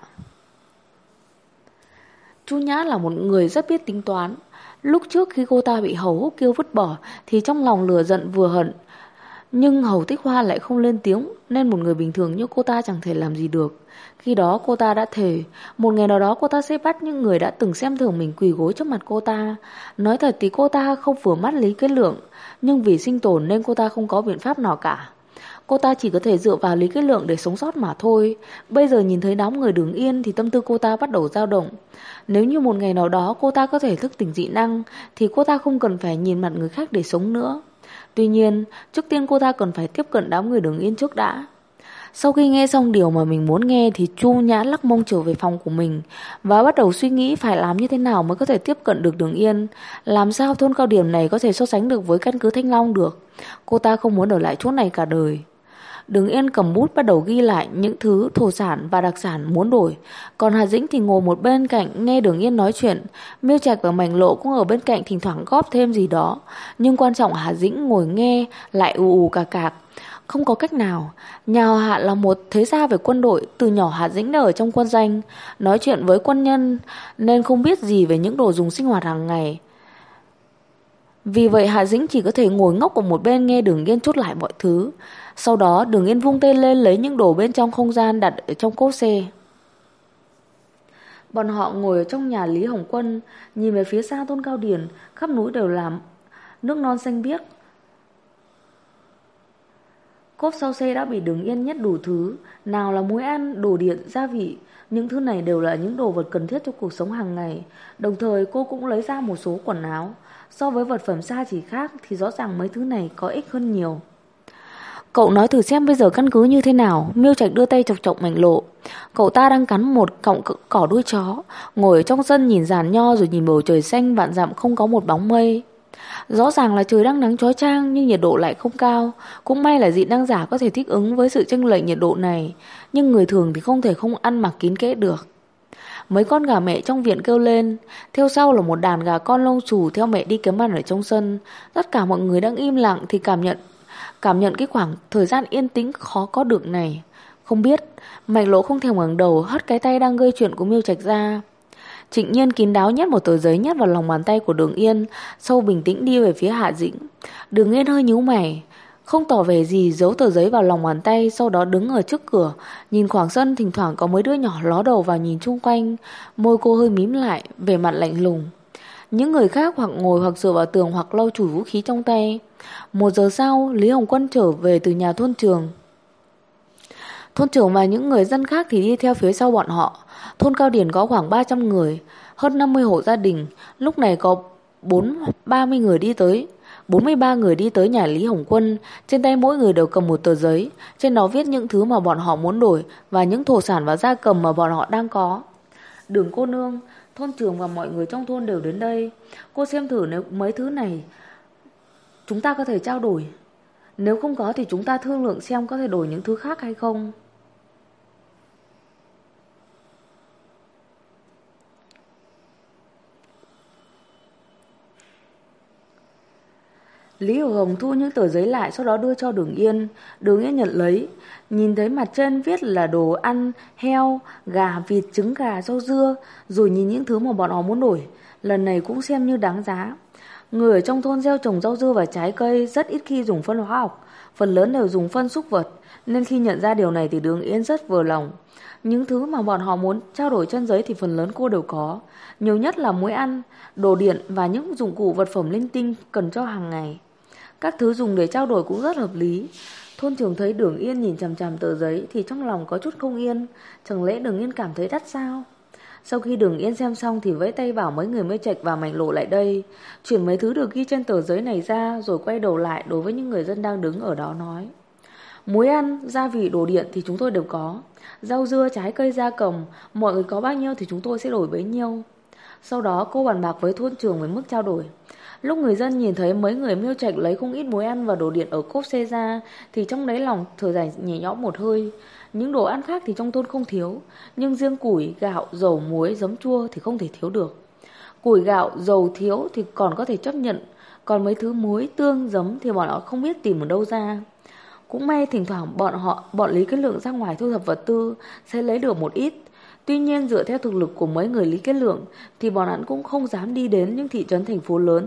Chu Nhã là một người rất biết tính toán. Lúc trước khi cô ta bị Hầu Húc Kiêu vứt bỏ thì trong lòng lừa giận vừa hận, nhưng Hầu Tích Hoa lại không lên tiếng, nên một người bình thường như cô ta chẳng thể làm gì được. Khi đó cô ta đã thề một ngày nào đó cô ta sẽ bắt những người đã từng xem thường mình quỳ gối trước mặt cô ta. Nói thật thì cô ta không vừa mắt Lý Kế Lượng, nhưng vì sinh tồn nên cô ta không có biện pháp nào cả. Cô ta chỉ có thể dựa vào Lý Kế Lượng để sống sót mà thôi. Bây giờ nhìn thấy đám người Đường Yên thì tâm tư cô ta bắt đầu dao động. Nếu như một ngày nào đó cô ta có thể thức tỉnh dị năng thì cô ta không cần phải nhìn mặt người khác để sống nữa. Tuy nhiên, trước tiên cô ta cần phải tiếp cận đám người Đường Yên trước đã. Sau khi nghe xong điều mà mình muốn nghe thì Chu Nhã lắc mông trở về phòng của mình và bắt đầu suy nghĩ phải làm như thế nào mới có thể tiếp cận được Đường Yên. Làm sao thôn Cao Điểm này có thể so sánh được với căn cứ Thanh Long được. Cô ta không muốn ở lại chỗ này cả đời. Đường Yên cầm bút bắt đầu ghi lại những thứ thổ sản và đặc sản muốn đổi. Còn Hà Dĩnh thì ngồi một bên cạnh nghe Đường Yên nói chuyện. Miêu Trạch và Mảnh Lộ cũng ở bên cạnh thỉnh thoảng góp thêm gì đó. Nhưng quan trọng Hà Dĩnh ngồi nghe lại ù ù cà cạc. Không có cách nào. Nhà họ Hạ là một thế gia về quân đội. Từ nhỏ Hà Dĩnh đã ở trong quân danh, nói chuyện với quân nhân nên không biết gì về những đồ dùng sinh hoạt hàng ngày. Vì vậy Hạ Dĩnh chỉ có thể ngồi ngốc ở một bên nghe Đường Yên chốt lại mọi thứ. Sau đó Đường Yên vung tay lên lấy những đồ bên trong không gian đặt ở trong cốp xe. Bọn họ ngồi ở trong nhà Lý Hồng Quân, nhìn về phía xa thôn Cao Điền, khắp núi đều là nước non xanh biếc. Cốp sau xe đã bị Đường Yên nhét đủ thứ, nào là muối ăn, đồ điện, gia vị. Những thứ này đều là những đồ vật cần thiết cho cuộc sống hàng ngày. Đồng thời cô cũng lấy ra một số quần áo. So với vật phẩm xa chỉ khác thì rõ ràng mấy thứ này có ích hơn nhiều. Cậu nói thử xem bây giờ căn cứ như thế nào. Miêu Trạch đưa tay chọc chọc Mảnh Lộ. Cậu ta đang cắn một cọng cỏ đuôi chó, ngồi ở trong sân nhìn giàn nho rồi nhìn bầu trời xanh vạn dặm không có một bóng mây. Rõ ràng là trời đang nắng chói chang nhưng nhiệt độ lại không cao. Cũng may là dị năng giả có thể thích ứng với sự chênh lệch nhiệt độ này, nhưng người thường thì không thể không ăn mặc kín kẽ được. Mấy con gà mẹ trong viện kêu lên, theo sau là một đàn gà con lông xù theo mẹ đi kiếm ăn ở trong sân. Tất cả mọi người đang im lặng thì cảm nhận cái khoảng thời gian yên tĩnh khó có được này. Không biết, Mạch Lỗ không thèm ngẩng đầu, hất cái tay đang gây chuyện của Miêu Trạch ra. Trịnh Nhiên kín đáo nhét một tờ giấy nhét vào lòng bàn tay của Đường Yên, sau bình tĩnh đi về phía Hạ Dĩnh. Đường Yên hơi nhíu mày, không tỏ vẻ gì, giấu tờ giấy vào lòng bàn tay, sau đó đứng ở trước cửa, nhìn khoảng sân thỉnh thoảng có mấy đứa nhỏ ló đầu vào nhìn chung quanh, môi cô hơi mím lại, vẻ mặt lạnh lùng. Những người khác hoặc ngồi hoặc dựa vào tường hoặc lau chùi vũ khí trong tay. 1 giờ sau, Lý Hồng Quân trở về từ nhà thôn trưởng. Thôn trưởng và những người dân khác thì đi theo phía sau bọn họ. Thôn Cao Điền có khoảng 300 người, hơn 50 hộ gia đình. Lúc này có 30 người đi tới 43 người đi tới nhà Lý Hồng Quân. Trên tay mỗi người đều cầm một tờ giấy, trên đó viết những thứ mà bọn họ muốn đổi và những thổ sản và gia cầm mà bọn họ đang có. Đường cô nương, thôn trưởng và mọi người trong thôn đều đến đây. Cô xem thử nếu mấy thứ này chúng ta có thể trao đổi. Nếu không có thì chúng ta thương lượng xem có thể đổi những thứ khác hay không. Lý Hiểu Hồng thu những tờ giấy lại, sau đó đưa cho Đường Yên. Đường Yên nhận lấy, nhìn thấy mặt trên viết là đồ ăn, heo, gà, vịt, trứng gà, rau dưa, rồi nhìn những thứ mà bọn họ muốn đổi. Lần này cũng xem như đáng giá. Người ở trong thôn gieo trồng rau dưa và trái cây rất ít khi dùng phân hóa học, phần lớn đều dùng phân súc vật, nên khi nhận ra điều này thì Đường Yên rất vừa lòng. Những thứ mà bọn họ muốn trao đổi trên giấy thì phần lớn cô đều có, nhiều nhất là muối ăn, đồ điện và những dụng cụ vật phẩm linh tinh cần cho hàng ngày. Các thứ dùng để trao đổi cũng rất hợp lý. Thôn trưởng thấy Đường Yên nhìn chằm chằm tờ giấy thì trong lòng có chút không yên. Chẳng lẽ Đường Yên cảm thấy đắt sao? Sau khi Đường Yên xem xong thì vẫy tay bảo mấy người Mê Trạch và Mạnh Lộ lại đây, chuyển mấy thứ được ghi trên tờ giấy này ra, rồi quay đầu lại đối với những người dân đang đứng ở đó nói: muối ăn, gia vị, đồ điện thì chúng tôi đều có. Rau dưa, trái cây, gia cầm, mọi người có bao nhiêu thì chúng tôi sẽ đổi bấy nhiêu. Sau đó cô bàn bạc với thôn trưởng về mức trao đổi. Lúc người dân nhìn thấy mấy người Miêu Trạch lấy không ít muối ăn và đồ điện ở cốp xe ra thì trong đáy lòng thở dài nhẹ nhõm một hơi. Những đồ ăn khác thì trong thôn không thiếu, nhưng riêng củi, gạo, dầu, muối, giấm chua thì không thể thiếu được. Củi, gạo, dầu thiếu thì còn có thể chấp nhận, còn mấy thứ muối, tương, giấm thì bọn họ không biết tìm ở đâu ra. Cũng may thỉnh thoảng bọn Lý Kết Lượng ra ngoài thu thập vật tư sẽ lấy được một ít. Tuy nhiên dựa theo thực lực của mấy người Lý Kết Lượng thì bọn hắn cũng không dám đi đến những thị trấn thành phố lớn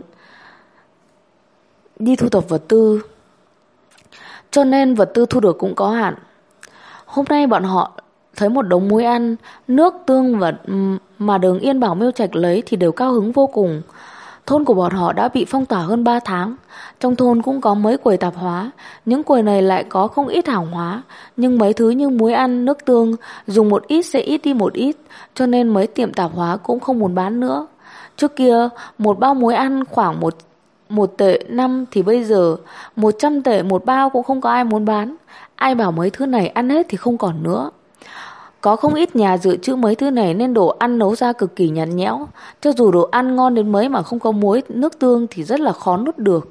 đi thu thập vật tư, cho nên vật tư thu được cũng có hạn. Hôm nay bọn họ thấy một đống muối ăn, nước, tương và mà Đường Yên bảo Miêu Trạch lấy thì đều cao hứng vô cùng. Thôn của bọn họ đã bị phong tỏa hơn 3 tháng. Trong thôn cũng có mấy quầy tạp hóa, những quầy này lại có không ít hàng hóa, nhưng mấy thứ như muối ăn, nước tương dùng một ít sẽ ít đi một ít, cho nên mấy tiệm tạp hóa cũng không muốn bán nữa. Trước kia một bao muối ăn khoảng một tệ 5 thì bây giờ 100 tệ một bao cũng không có ai muốn bán. Ai bảo mấy thứ này ăn hết thì không còn nữa. Có không ít nhà dự trữ mấy thứ này nên đồ ăn nấu ra cực kỳ nhạt nhẽo. Cho dù đồ ăn ngon đến mấy mà không có muối, nước tương thì rất là khó nuốt được.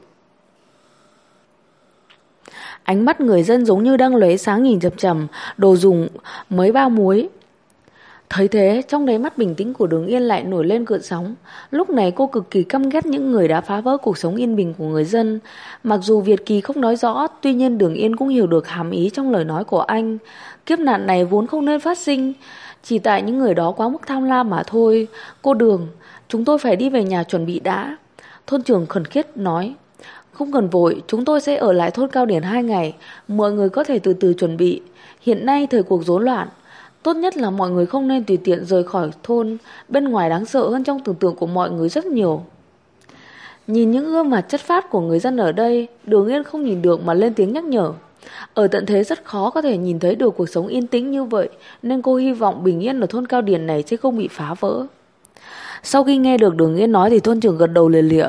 Ánh mắt người dân giống như đang lóe sáng nhìn chằm chằm đồ dùng mấy bao muối. Thấy thế, trong đáy mắt bình tĩnh của Đường Yên lại nổi lên gợn sóng. Lúc này cô cực kỳ căm ghét những người đã phá vỡ cuộc sống yên bình của người dân. Mặc dù Việt Kỳ không nói rõ, tuy nhiên Đường Yên cũng hiểu được hàm ý trong lời nói của anh. Kiếp nạn này vốn không nên phát sinh, chỉ tại những người đó quá mức tham lam mà thôi. Cô Đường, chúng tôi phải đi về nhà chuẩn bị đã. Thôn trưởng khẩn khiết nói. Không cần vội, chúng tôi sẽ ở lại thôn Cao Điển 2 ngày. Mọi người có thể từ từ chuẩn bị. Hiện nay thời cuộc rối loạn, tốt nhất là mọi người không nên tùy tiện rời khỏi thôn. Bên ngoài đáng sợ hơn trong tưởng tượng của mọi người rất nhiều. Nhìn những gương mặt chất phác của người dân ở đây, Đường Yên không nhìn được mà lên tiếng nhắc nhở. Ở tận thế rất khó có thể nhìn thấy được cuộc sống yên tĩnh như vậy, nên cô hy vọng bình yên ở thôn Cao Điền này sẽ không bị phá vỡ. Sau khi nghe được Đường Yên nói thì thôn trưởng gật đầu lìa lịa.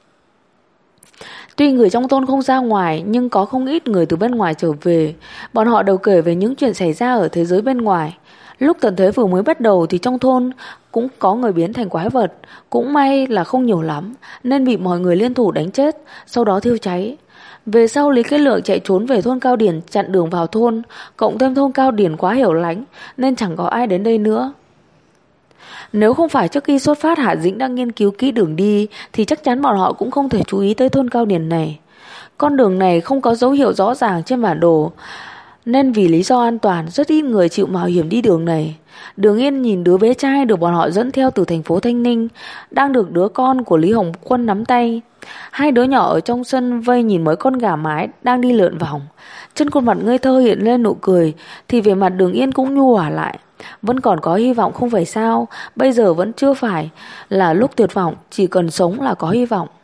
Tuy người trong thôn không ra ngoài, nhưng có không ít người từ bên ngoài trở về. Bọn họ đều kể về những chuyện xảy ra ở thế giới bên ngoài. Lúc tận thế vừa mới bắt đầu thì trong thôn cũng có người biến thành quái vật. Cũng may là không nhiều lắm, nên bị mọi người liên thủ đánh chết, sau đó thiêu cháy. Về sau Lý Kết Lượng chạy trốn về thôn Cao Điển chặn đường vào thôn, cộng thêm thôn Cao Điển quá hẻo lánh nên chẳng có ai đến đây nữa. Nếu không phải trước khi xuất phát Hạ Dĩnh đang nghiên cứu kỹ đường đi thì chắc chắn bọn họ cũng không thể chú ý tới thôn Cao Điển này. Con đường này không có dấu hiệu rõ ràng trên bản đồ, nên vì lý do an toàn rất ít người chịu mạo hiểm đi đường này. Đường Yên nhìn đứa bé trai được bọn họ dẫn theo từ thành phố Thanh Ninh, đang được đứa con của Lý Hồng Quân nắm tay. Hai đứa nhỏ ở trong sân vây nhìn mấy con gà mái đang đi lượn vòng. Trên khuôn mặt ngây thơ hiện lên nụ cười, thì về mặt Đường Yên cũng nhu hòa lại. Vẫn còn có hy vọng không phải sao, bây giờ vẫn chưa phải là lúc tuyệt vọng, chỉ cần sống là có hy vọng.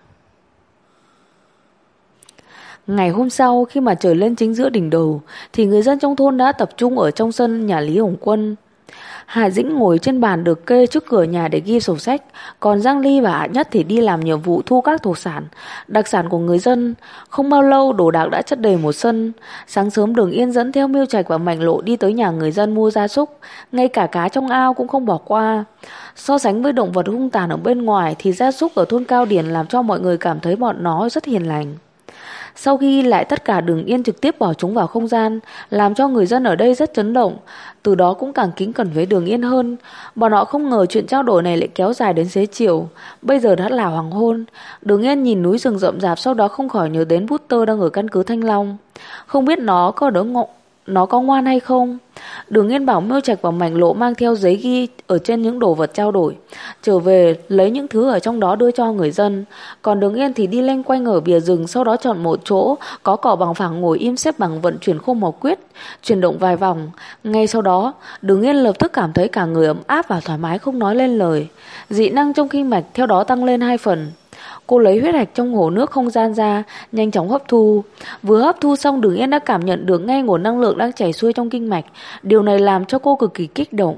Ngày hôm sau, khi mà trời lên chính giữa đỉnh đầu thì người dân trong thôn đã tập trung ở trong sân nhà Lý Hồng Quân. Hà Dĩnh ngồi trên bàn được kê trước cửa nhà để ghi sổ sách, còn Giang Ly và Hạ Nhất thì đi làm nhiệm vụ thu các thổ sản, đặc sản của người dân. Không bao lâu đồ đạc đã chất đầy một sân. Sáng sớm Đường Yên dẫn theo Miêu Trạch và Mạnh Lộ đi tới nhà người dân mua gia súc, ngay cả cá trong ao cũng không bỏ qua. So sánh với động vật hung tàn ở bên ngoài thì gia súc ở thôn Cao Điền làm cho mọi người cảm thấy bọn nó rất hiền lành. Sau khi ghi lại tất cả, Đường Yên trực tiếp bỏ chúng vào không gian, làm cho người dân ở đây rất chấn động, từ đó cũng càng kính cẩn với Đường Yên hơn. Bọn họ không ngờ chuyện trao đổi này lại kéo dài đến xế chiều. Bây giờ đã là hoàng hôn. Đường Yên nhìn núi rừng rậm rạp, sau đó không khỏi nhớ đến Butter đang ở căn cứ Thanh Long. Không biết nó có ngoan hay không. Đường Yên bảo Miêu Trạch và Mạnh Lộ mang theo giấy ghi ở trên những đồ vật trao đổi, trở về lấy những thứ ở trong đó đưa cho người dân. Còn Đường Yên thì đi loanh quanh ở bìa rừng, sau đó chọn một chỗ có cỏ bằng phẳng ngồi im xếp bằng vận chuyển khô mộc quyết, chuyển động vài vòng. Ngay sau đó Đường Yên lập tức cảm thấy cả người ấm áp và thoải mái không nói lên lời. Dị năng trong kinh mạch theo đó tăng lên 2 phần. Cô lấy huyết hạch trong hồ nước không gian ra, nhanh chóng hấp thu. Vừa hấp thu xong, Đường Yên đã cảm nhận được ngay nguồn năng lượng đang chảy xuôi trong kinh mạch. Điều này làm cho cô cực kỳ kích động.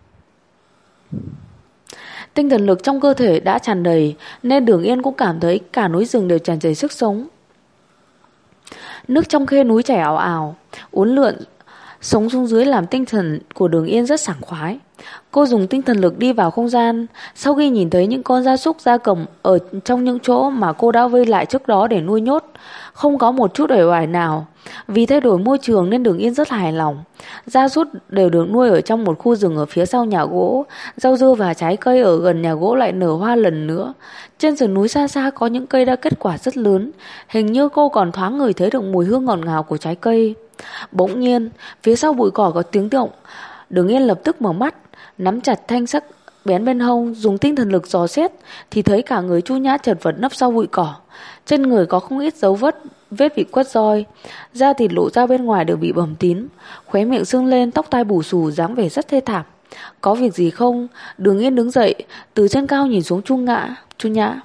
Tinh thần lực trong cơ thể đã tràn đầy, nên Đường Yên cũng cảm thấy cả núi rừng đều tràn đầy sức sống. Nước trong khe núi chảy ảo ảo, uốn lượn sống xuống dưới làm tinh thần của Đường Yên rất sảng khoái. Cô dùng tinh thần lực đi vào không gian. Sau khi nhìn thấy những con gia súc gia cầm ở trong những chỗ mà cô đã vây lại trước đó để nuôi nhốt, không có một chút uể oải nào. Vì thay đổi môi trường nên Đường Yên rất hài lòng. Gia súc đều được nuôi ở trong một khu rừng ở phía sau nhà gỗ. Rau dưa và trái cây ở gần nhà gỗ lại nở hoa lần nữa. Trên sườn núi xa xa có những cây đã kết quả rất lớn. Hình như cô còn thoáng ngửi thấy được mùi hương ngọt ngào của trái cây. Bỗng nhiên phía sau bụi cỏ có tiếng động. Đường Yên lập tức mở mắt, nắm chặt thanh sắc bén bên hông, dùng tinh thần lực dò xét thì thấy cả người Chu Nhã chật vật nấp sau bụi cỏ. Trên người có không ít dấu vết bị quất roi, da thịt lộ ra bên ngoài đều bị bầm tím, khóe miệng sưng lên, tóc tai bù xù, dáng vẻ rất thê thảm. Có việc gì không? Đường Yên đứng dậy, từ trên cao nhìn xuống Chu Nhã.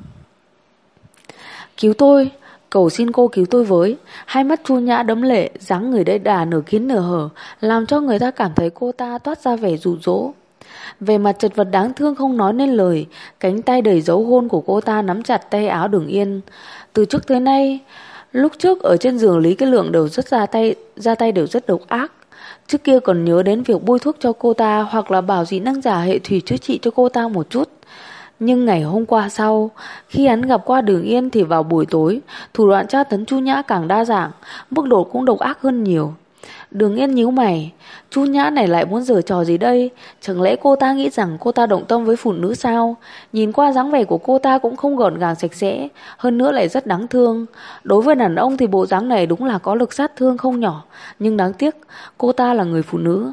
Cứu tôi, cầu xin cô cứu tôi với. Hai mắt Chu Nhã đẫm lệ, dáng người đẫy đà nửa kín nửa hở, làm cho người ta cảm thấy cô ta toát ra vẻ dụ dỗ. Về mặt chật vật đáng thương không nói nên lời, cánh tay đầy dấu hôn của cô ta nắm chặt tay áo Đường Yên. Từ trước tới nay, lúc trước ở trên giường Lý Cái Lượng đều rất ra tay đều rất độc ác. Trước kia còn nhớ đến việc bôi thuốc cho cô ta, hoặc là bảo dị năng giả hệ thủy chữa trị cho cô ta một chút. Nhưng ngày hôm qua sau, khi hắn gặp qua Đường Yên thì vào buổi tối, thủ đoạn tra tấn Chu Nhã càng đa dạng, mức độ cũng độc ác hơn nhiều. Đường Yên nhíu mày, Chu Nhã này lại muốn giở trò gì đây? Chẳng lẽ cô ta nghĩ rằng cô ta động tâm với phụ nữ sao? Nhìn qua dáng vẻ của cô ta cũng không gọn gàng sạch sẽ, hơn nữa lại rất đáng thương. Đối với đàn ông thì bộ dáng này đúng là có lực sát thương không nhỏ, nhưng đáng tiếc cô ta là người phụ nữ.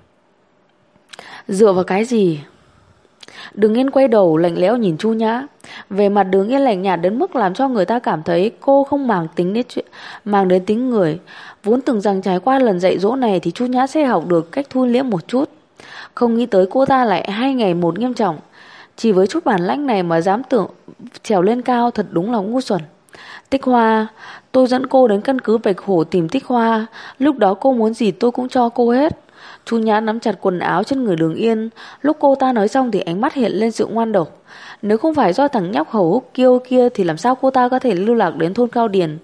Dựa vào cái gì? Đường Yên quay đầu lạnh lẽo nhìn Chu Nhã. Về mặt Đường Yên lạnh nhạt đến mức làm cho người ta cảm thấy cô không màng đến tính người. Vốn tưởng rằng trải qua lần dạy dỗ này thì Chu Nhã sẽ học được cách thu liễm một chút, không nghĩ tới cô ta lại 2 ngày một nghiêm trọng. Chỉ với chút bản lãnh này mà dám tưởng trèo lên cao, thật đúng là ngu xuẩn. Tích Hoa, tôi dẫn cô đến căn cứ Bạch Hổ tìm Tích Hoa. Lúc đó cô muốn gì tôi cũng cho cô hết. Chu Nhã nắm chặt quần áo trên người Đường Yên. Lúc cô ta nói xong thì ánh mắt hiện lên sự ngoan độc. Nếu không phải do thằng nhóc Hầu Húc Kiêu kia thì làm sao cô ta có thể lưu lạc đến thôn Cao Điền?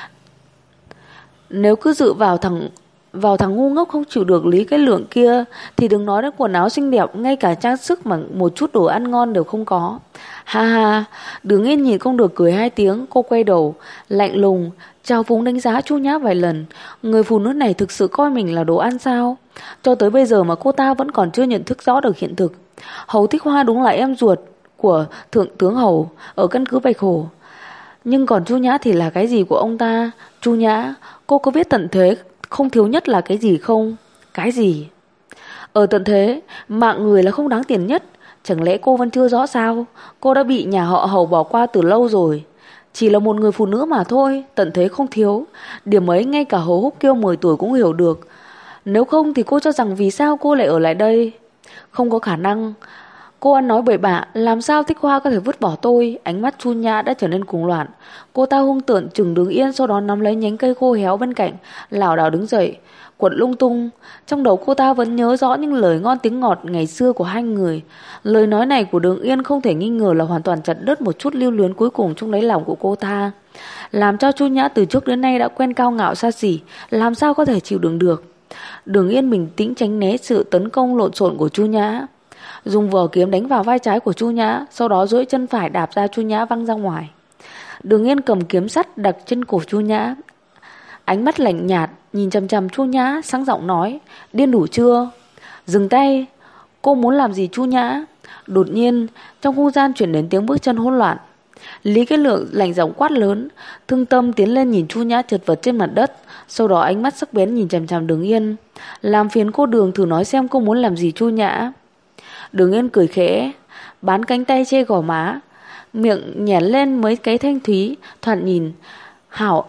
Nếu cứ dựa vào thằng ngu ngốc không chịu được Lý Cái Lượng kia thì đừng nói đến quần áo xinh đẹp, ngay cả trang sức mà một chút đồ ăn ngon đều không có. Ha ha. Đường Yên nhìn không được cười 2 tiếng. Cô quay đầu lạnh lùng chào phúng đánh giá Chu Nhã vài lần. Người phụ nữ này thực sự coi mình là đồ ăn sao? Cho tới bây giờ mà cô ta vẫn còn chưa nhận thức rõ được hiện thực. Hầu Tích Hoa đúng là em ruột của Thượng tướng Hầu ở căn cứ Bạch Hổ. Nhưng còn Chu Nhã thì là cái gì của ông ta? Chu Nhã, cô có biết tận thế không thiếu nhất là cái gì không? Cái gì? Ở tận thế, mạng người là không đáng tiền nhất. Chẳng lẽ cô vẫn chưa rõ sao? Cô đã bị nhà họ Hầu bỏ qua từ lâu rồi. Chỉ là một người phụ nữ mà thôi, tận thế không thiếu. Điểm ấy ngay cả Hầu Húc Kiêu 10 tuổi cũng hiểu được. Nếu không thì cô cho rằng vì sao cô lại ở lại đây? Không có khả năng. Cô ăn nói bậy bạ, làm sao Tích Hoa có thể vứt bỏ tôi? Ánh mắt Chu Nhã đã trở nên cuồng loạn. Cô ta hung tợn chừng Đường Yên, sau đó nắm lấy nhánh cây khô héo bên cạnh, lảo đảo đứng dậy. quật lung tung. Trong đầu cô ta vẫn nhớ rõ những lời ngon tiếng ngọt ngày xưa của hai người. Lời nói này của Đường Yên không thể nghi ngờ là hoàn toàn chặt đứt một chút lưu luyến cuối cùng trong đáy lòng của cô ta, làm cho Chu Nhã từ trước đến nay đã quen cao ngạo xa xỉ, làm sao có thể chịu đựng được. Đường Yên bình tĩnh tránh né sự tấn công lộn xộn của Chu Nhã, dùng vỏ kiếm đánh vào vai trái của Chu Nhã, sau đó duỗi chân phải đạp ra Chu Nhã văng ra ngoài. Đường Yên cầm kiếm sắt đặt trên cổ Chu Nhã, ánh mắt lạnh nhạt nhìn chằm chằm Chu Nhã, sáng giọng nói: "Điên đủ chưa? Dừng tay, cô muốn làm gì Chu Nhã?" Đột nhiên, trong không gian chuyển đến tiếng bước chân hỗn loạn. Lý Kết Lượng lạnh giọng quát lớn, thương tâm tiến lên nhìn Chu Nhã chật vật trên mặt đất, sau đó ánh mắt sắc bén nhìn chằm chằm Đường Yên: "Làm phiền cô Đường thử nói xem cô muốn làm gì Chu Nhã." Đường Yên cười khẽ, bán cánh tay che gò má, miệng nhét lên mấy cái thanh thúy, thoạt nhìn hảo.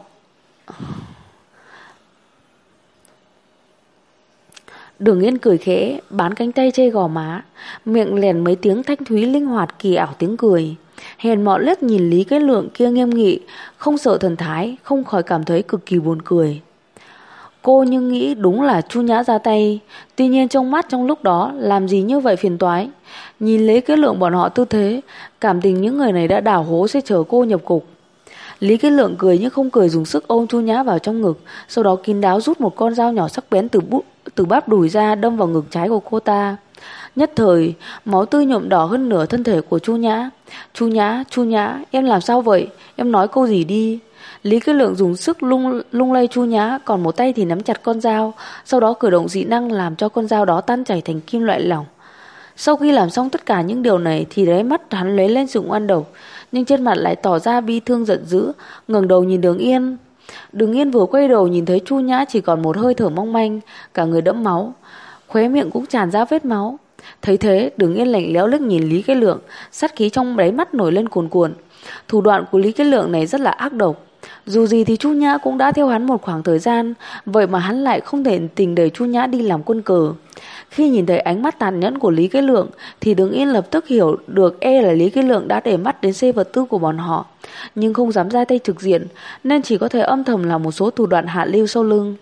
Đường Yên cười khẽ, bán cánh tay che gò má, miệng lèn mấy tiếng thanh thúy linh hoạt kỳ ảo tiếng cười. Hèn mọn liếc nhìn Lý Kết Lượng kia nghiêm nghị, không sợ thần thái, không khỏi cảm thấy cực kỳ buồn cười. Cô nhưng nghĩ đúng là Chu Nhã ra tay, tuy nhiên trong mắt trong lúc đó làm gì như vậy phiền toái. Nhìn Lý Kết Lượng bọn họ tư thế, cảm tình những người này đã đào hố sẽ chờ cô nhập cục. Lý Kết Lượng cười nhưng không cười, dùng sức ôm Chu Nhã vào trong ngực, sau đó kín đáo rút một con dao nhỏ sắc bén từ bắp đùi ra đâm vào ngực trái của cô ta. Nhất thời, máu tươi nhuộm đỏ hơn nửa thân thể của Chu Nhã. Chu Nhã, em làm sao vậy? Em nói câu gì đi?" Lý Kết Lượng dùng sức lung lay Chu Nhã, còn một tay thì nắm chặt con dao, sau đó cử động dị năng làm cho con dao đó tan chảy thành kim loại lỏng. Sau khi làm xong tất cả những điều này thì đáy mắt hắn lấy lên sự ngoan độc, nhưng trên mặt lại tỏ ra bi thương giận dữ, ngẩng đầu nhìn Đường Yên. Đường Yên vừa quay đầu nhìn thấy Chu Nhã chỉ còn một hơi thở mong manh, cả người đẫm máu, khóe miệng cũng tràn ra vết máu. Thấy thế, Đường Yên lạnh lẽo liếc nhìn Lý Kết Lượng, sát khí trong đáy mắt nổi lên cuồn cuộn. Thủ đoạn của Lý Kết Lượng này rất là ác độc. Dù gì thì Chu Nhã cũng đã theo hắn một khoảng thời gian, vậy mà hắn lại không thể tình đẩy Chu Nhã đi làm quân cờ. Khi nhìn thấy ánh mắt tàn nhẫn của Lý Kết Lượng thì Đường Yên lập tức hiểu được là Lý Kết Lượng đã để mắt đến xe vật tư của bọn họ, nhưng không dám ra tay trực diện, nên chỉ có thể âm thầm làm một số thủ đoạn hạ lưu sau lưng.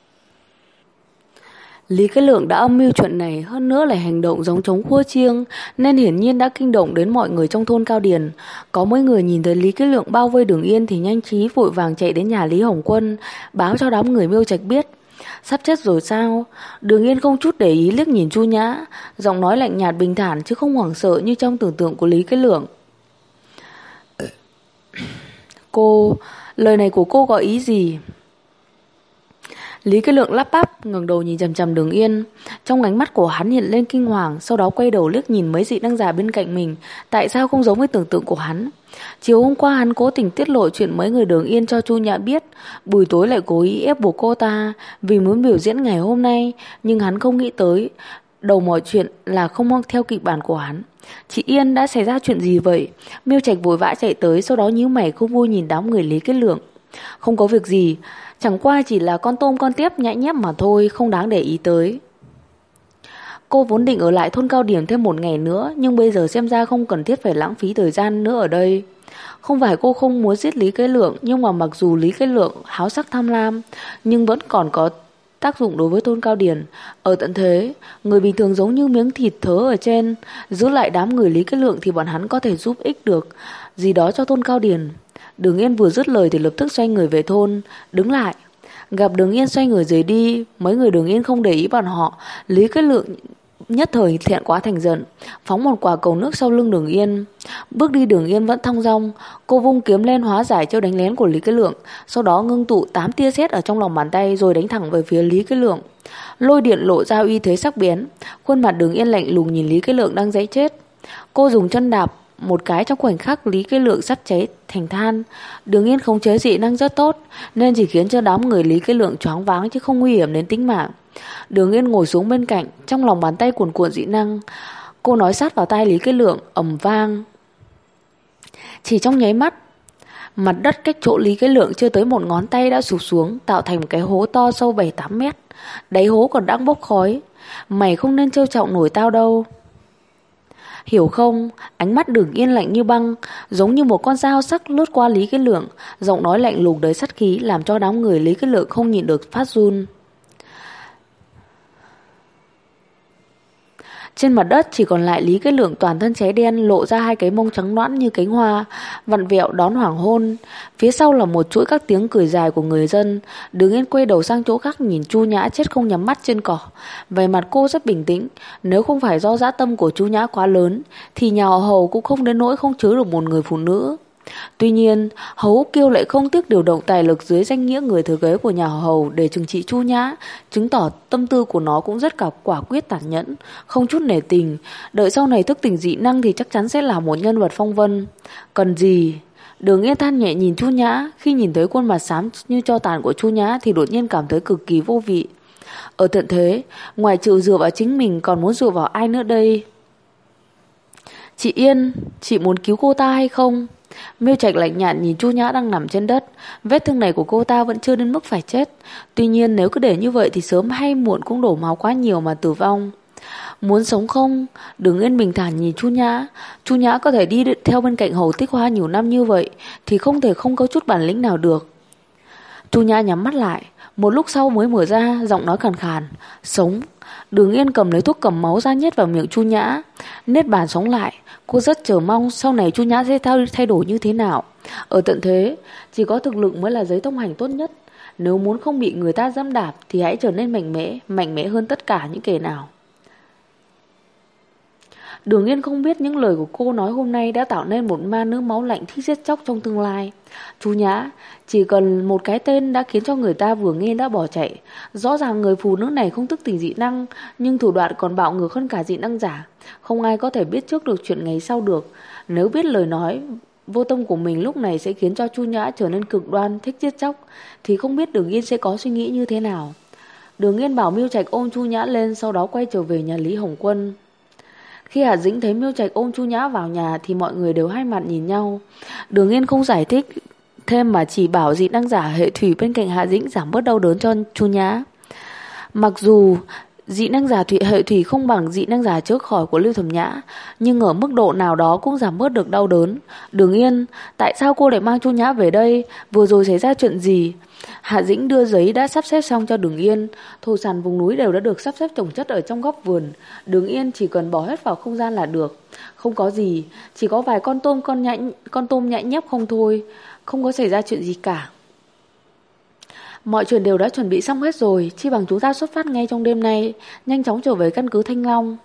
Lý Kết Lượng đã âm mưu chuyện này, hơn nữa là hành động giống trống khua chiêng, nên hiển nhiên đã kinh động đến mọi người trong thôn Cao Điền. Có mấy người nhìn thấy Lý Kết Lượng bao vây Đường Yên thì nhanh trí vội vàng chạy đến nhà Lý Hồng Quân, báo cho đám người Miêu Trạch biết. Sắp chết rồi sao? Đường Yên không chút để ý liếc nhìn Chu Nhã, giọng nói lạnh nhạt bình thản chứ không hoảng sợ như trong tưởng tượng của Lý Kết Lượng. "Cô, lời này của cô có ý gì?" Lý Kết Lượng lắp bắp ngẩng đầu nhìn chằm chằm Đường Yên, trong ánh mắt của hắn hiện lên kinh hoàng, sau đó quay đầu liếc nhìn mấy dị năng giả bên cạnh mình, tại sao không giống với tưởng tượng của hắn. Chiều hôm qua hắn cố tình tiết lộ chuyện mấy người Đường Yên cho Chu Nhã biết, buổi tối lại cố ý ép buộc cô ta vì muốn biểu diễn ngày hôm nay, nhưng hắn không nghĩ tới đầu mọi chuyện là không mang theo kịch bản của hắn. "Chị Yên, đã xảy ra chuyện gì vậy?" Miêu Trạch vội vã chạy tới, sau đó nhíu mày không vui nhìn đám người Lý Kết Lượng. "Không có việc gì, chẳng qua chỉ là con tôm con tép nhãi nhép mà thôi, không đáng để ý tới." Cô vốn định ở lại thôn Cao Điểm thêm một ngày nữa, nhưng bây giờ xem ra không cần thiết phải lãng phí thời gian nữa ở đây. Không phải cô không muốn giết Lý Kết Lượng, nhưng mà mặc dù Lý Kết Lượng háo sắc tham lam, nhưng vẫn còn có tác dụng đối với thôn Cao Điền. Ở tận thế, người bình thường giống như miếng thịt thớ ở trên, giữ lại đám người Lý Kết Lượng thì bọn hắn có thể giúp ích được gì đó cho thôn Cao Điền. Đường Yên vừa dứt lời thì lập tức xoay người về thôn, đứng lại. Gặp Đường Yên xoay người rời đi, mấy người Đường Yên không để ý bọn họ. Lý Kết Lượng nhất thời thẹn quá thành giận, phóng một quả cầu nước sau lưng Đường Yên. Bước đi Đường Yên vẫn thong dong, cô vung kiếm lên hóa giải chiêu đánh lén của Lý Kết Lượng, sau đó ngưng tụ 8 tia sét ở trong lòng bàn tay rồi đánh thẳng về phía Lý Kết Lượng. Lôi điện lộ ra uy thế sắc bén, khuôn mặt Đường Yên lạnh lùng nhìn Lý Kết Lượng đang giãy chết. Cô dùng chân đạp một cái, trong khoảnh khắc Lý Kết Lượng sắp cháy thành than. Đường Yên khống chế dị năng rất tốt, nên chỉ khiến cho đám người Lý Kết Lượng choáng váng chứ không nguy hiểm đến tính mạng. Đường Yên ngồi xuống bên cạnh, trong lòng bàn tay cuồn cuộn dị năng. Cô nói sát vào tai Lý Kết Lượng, ầm vang. Chỉ trong nháy mắt, mặt đất cách chỗ Lý Kết Lượng chưa tới một ngón tay đã sụp xuống, tạo thành một cái hố to sâu 7-8 mét. Đáy hố còn đang bốc khói. "Mày không nên trêu chọc nổi tao đâu, hiểu không?" Ánh mắt Đường Yên lạnh như băng, giống như một con dao sắc lướt qua Lý Kết Lượng, giọng nói lạnh lùng đầy sát khí làm cho đám người Lý Kết Lượng không nhịn được phát run. Trên mặt đất chỉ còn lại Lý Kết Lượng toàn thân cháy đen, lộ ra hai cái mông trắng nõn như cánh hoa, vặn vẹo đón hoàng hôn. Phía sau là một chuỗi các tiếng cười dài của người dân. Đường Yên quay đầu sang chỗ khác nhìn Chu Nhã chết không nhắm mắt trên cỏ. Vẻ mặt cô rất bình tĩnh. Nếu không phải do dã tâm của Chu Nhã quá lớn thì nhà họ Hầu cũng không đến nỗi không chứa được một người phụ nữ. Tuy nhiên, Hầu Kiêu lại không tiếc điều động tài lực dưới danh nghĩa người thừa kế của nhà họ Hầu để trừng trị Chu Nhã, chứng tỏ tâm tư của nó cũng rất quả quyết tàn nhẫn, không chút nể tình. Đợi sau này thức tỉnh dị năng thì chắc chắn sẽ là một nhân vật phong vân. Cần gì? Đường Yên than nhẹ nhìn Chu Nhã, khi nhìn thấy khuôn mặt xám như tro tàn của Chu Nhã thì đột nhiên cảm thấy cực kỳ vô vị. Ở tận thế, ngoài trừ dựa vào chính mình còn muốn dựa vào ai nữa đây? Chị Yên, chị muốn cứu cô ta hay không? Miêu Trạch lạnh nhạt nhìn Chu Nhã đang nằm trên đất. Vết thương này của cô ta vẫn chưa đến mức phải chết. Tuy nhiên nếu cứ để như vậy thì sớm hay muộn cũng đổ máu quá nhiều mà tử vong. Muốn sống không? Đường Yên bình thản nhìn Chu Nhã. Chu Nhã có thể đi theo bên cạnh Hầu Tích Hoa nhiều năm như vậy thì không thể không có chút bản lĩnh nào được. Chu Nhã nhắm mắt lại, một lúc sau mới mở ra, giọng nói khàn khàn. Sống. Đường Yên cầm lấy thuốc cầm máu ra nhét vào miệng Chu Nhã. Nét bàn sống lại. Cô rất chờ mong sau này Chu Nhã sẽ thay đổi như thế nào. Ở tận thế, chỉ có thực lực mới là giấy thông hành tốt nhất. Nếu muốn không bị người ta giẫm đạp thì hãy trở nên mạnh mẽ hơn tất cả những kẻ nào. Đường Yên không biết những lời của cô nói hôm nay đã tạo nên một ma nữ máu lạnh thích giết chóc trong tương lai. Chu Nhã chỉ cần một cái tên đã khiến cho người ta vừa nghe đã bỏ chạy. Rõ ràng người phụ nữ này không thức tỉnh dị năng, nhưng thủ đoạn còn bạo ngược hơn cả dị năng giả. Không ai có thể biết trước được chuyện ngày sau được. Nếu biết lời nói vô tâm của mình lúc này sẽ khiến cho Chu Nhã trở nên cực đoan, thích giết chóc, thì không biết Đường Yên sẽ có suy nghĩ như thế nào. Đường Yên bảo Miêu Trạch ôm Chu Nhã lên, sau đó quay trở về nhà Lý Hồng Quân. Khi Hạ Dĩnh thấy Miêu Trạch ôm Chu Nhã vào nhà thì mọi người đều hai mặt nhìn nhau. Đường Yên không giải thích thêm mà chỉ bảo dị năng giả hệ thủy bên cạnh Hạ Dĩnh giảm bớt đau đớn cho Chu Nhã. Mặc dù dị năng giả hệ thủy không bằng dị năng giả chữa khỏi của Lưu Thẩm Nhã, nhưng ở mức độ nào đó cũng giảm bớt được đau đớn. Đường Yên, tại sao cô lại mang Chu Nhã về đây? Vừa rồi xảy ra chuyện gì? Hạ Dĩnh đưa giấy đã sắp xếp xong cho Đường Yên. Thổ sản vùng núi đều đã được sắp xếp trồng chất ở trong góc vườn. Đường Yên chỉ cần bỏ hết vào không gian là được. Không có gì, chỉ có vài con tôm nhại nhép không thôi. Không có xảy ra chuyện gì cả. Mọi chuyện đều đã chuẩn bị xong hết rồi, chi bằng chúng ta xuất phát ngay trong đêm nay, nhanh chóng trở về căn cứ Thanh Long.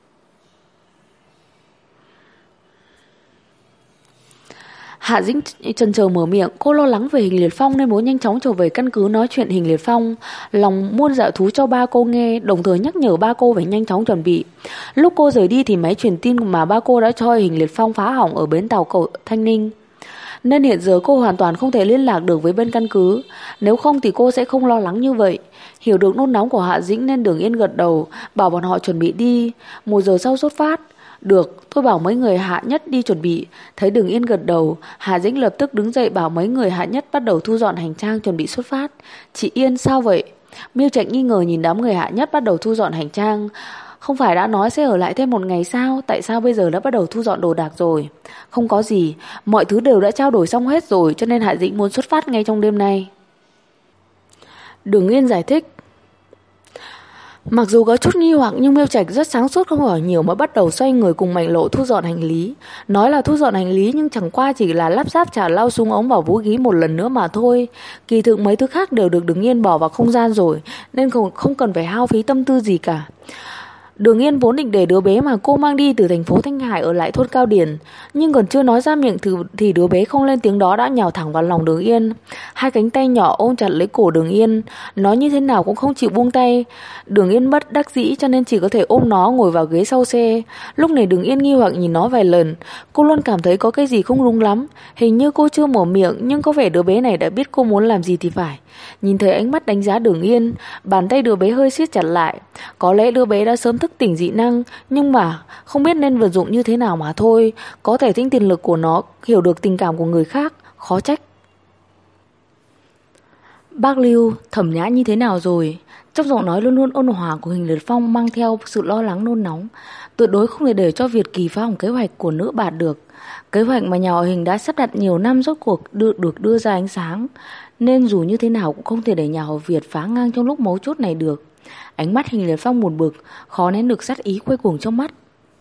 Hạ Dĩnh chần chờ mở miệng, cô lo lắng về Hình Liệt Phong nên muốn nhanh chóng trở về căn cứ nói chuyện Hình Liệt Phong, lòng muôn dạ thú cho ba cô nghe, đồng thời nhắc nhở ba cô phải nhanh chóng chuẩn bị. Lúc cô rời đi thì máy truyền tin mà ba cô đã cho Hình Liệt Phong phá hỏng ở bến tàu cầu Thanh Ninh, nên hiện giờ cô hoàn toàn không thể liên lạc được với bên căn cứ. Nếu không thì cô sẽ không lo lắng như vậy. Hiểu được nôn nóng của Hạ Dĩnh nên Đường Yên gật đầu, bảo bọn họ chuẩn bị đi. 1 giờ sau xuất phát. Được, tôi bảo mấy người Hạ Nhất đi chuẩn bị. Thấy Đường Yên gật đầu, Hạ Dĩnh lập tức đứng dậy bảo mấy người Hạ Nhất bắt đầu thu dọn hành trang chuẩn bị xuất phát. Chị Yên sao vậy? Miêu Trạch nghi ngờ nhìn đám người Hạ Nhất bắt đầu thu dọn hành trang. Không phải đã nói sẽ ở lại thêm 1 ngày sao? Tại sao bây giờ đã bắt đầu thu dọn đồ đạc rồi? Không có gì, mọi thứ đều đã trao đổi xong hết rồi, cho nên Hạ Dĩnh muốn xuất phát ngay trong đêm nay. Đường Yên giải thích. Mặc dù có chút nghi hoặc nhưng Miêu Trạch rất sáng suốt không hỏi nhiều mà bắt đầu xoay người cùng Mạnh Lộ thu dọn hành lý. Nói là thu dọn hành lý nhưng chẳng qua chỉ là lắp ráp trả lau súng ống vào vũ khí một lần nữa mà thôi. Kỳ thực mấy thứ khác đều được Đường Yên bỏ vào không gian rồi nên không cần phải hao phí tâm tư gì cả. Đường Yên vốn định để đứa bé mà cô mang đi từ thành phố Thanh Hải ở lại thôn Cao Điển, nhưng còn chưa nói ra miệng thì đứa bé không lên tiếng đó đã nhào thẳng vào lòng Đường Yên. Hai cánh tay nhỏ ôm chặt lấy cổ Đường Yên, nó như thế nào cũng không chịu buông tay. Đường Yên bất đắc dĩ cho nên chỉ có thể ôm nó ngồi vào ghế sau xe. Lúc này Đường Yên nghi hoặc nhìn nó vài lần, cô luôn cảm thấy có cái gì không đúng lắm. Hình như cô chưa mở miệng nhưng có vẻ đứa bé này đã biết cô muốn làm gì thì phải. Nhìn thấy ánh mắt đánh giá Đường Yên, bàn tay đứa bé hơi siết chặt lại. Có lẽ đứa bé đã sớm thức tỉnh dị năng, nhưng mà không biết nên vận dụng như thế nào mà thôi. Có thể tinh thần lực của nó hiểu được tình cảm của người khác, khó trách. Bác Lưu, Thẩm Nhã như thế nào rồi? Trong giọng nói luôn luôn ôn hòa của Hình Liệt Phong mang theo sự lo lắng nôn nóng. Tuyệt đối không thể để cho Việt Kỳ phá hỏng kế hoạch của nữ bạt được. Kế hoạch mà nhà họ Hình đã sắp đặt nhiều năm rốt cuộc được đưa ra ánh sáng, nên dù như thế nào cũng không thể để nhà họ Việt phá ngang trong lúc mấu chốt này được. Ánh mắt Hình Liệt Phong buồn bực, khó nén được sát ý quay cuồng trong mắt.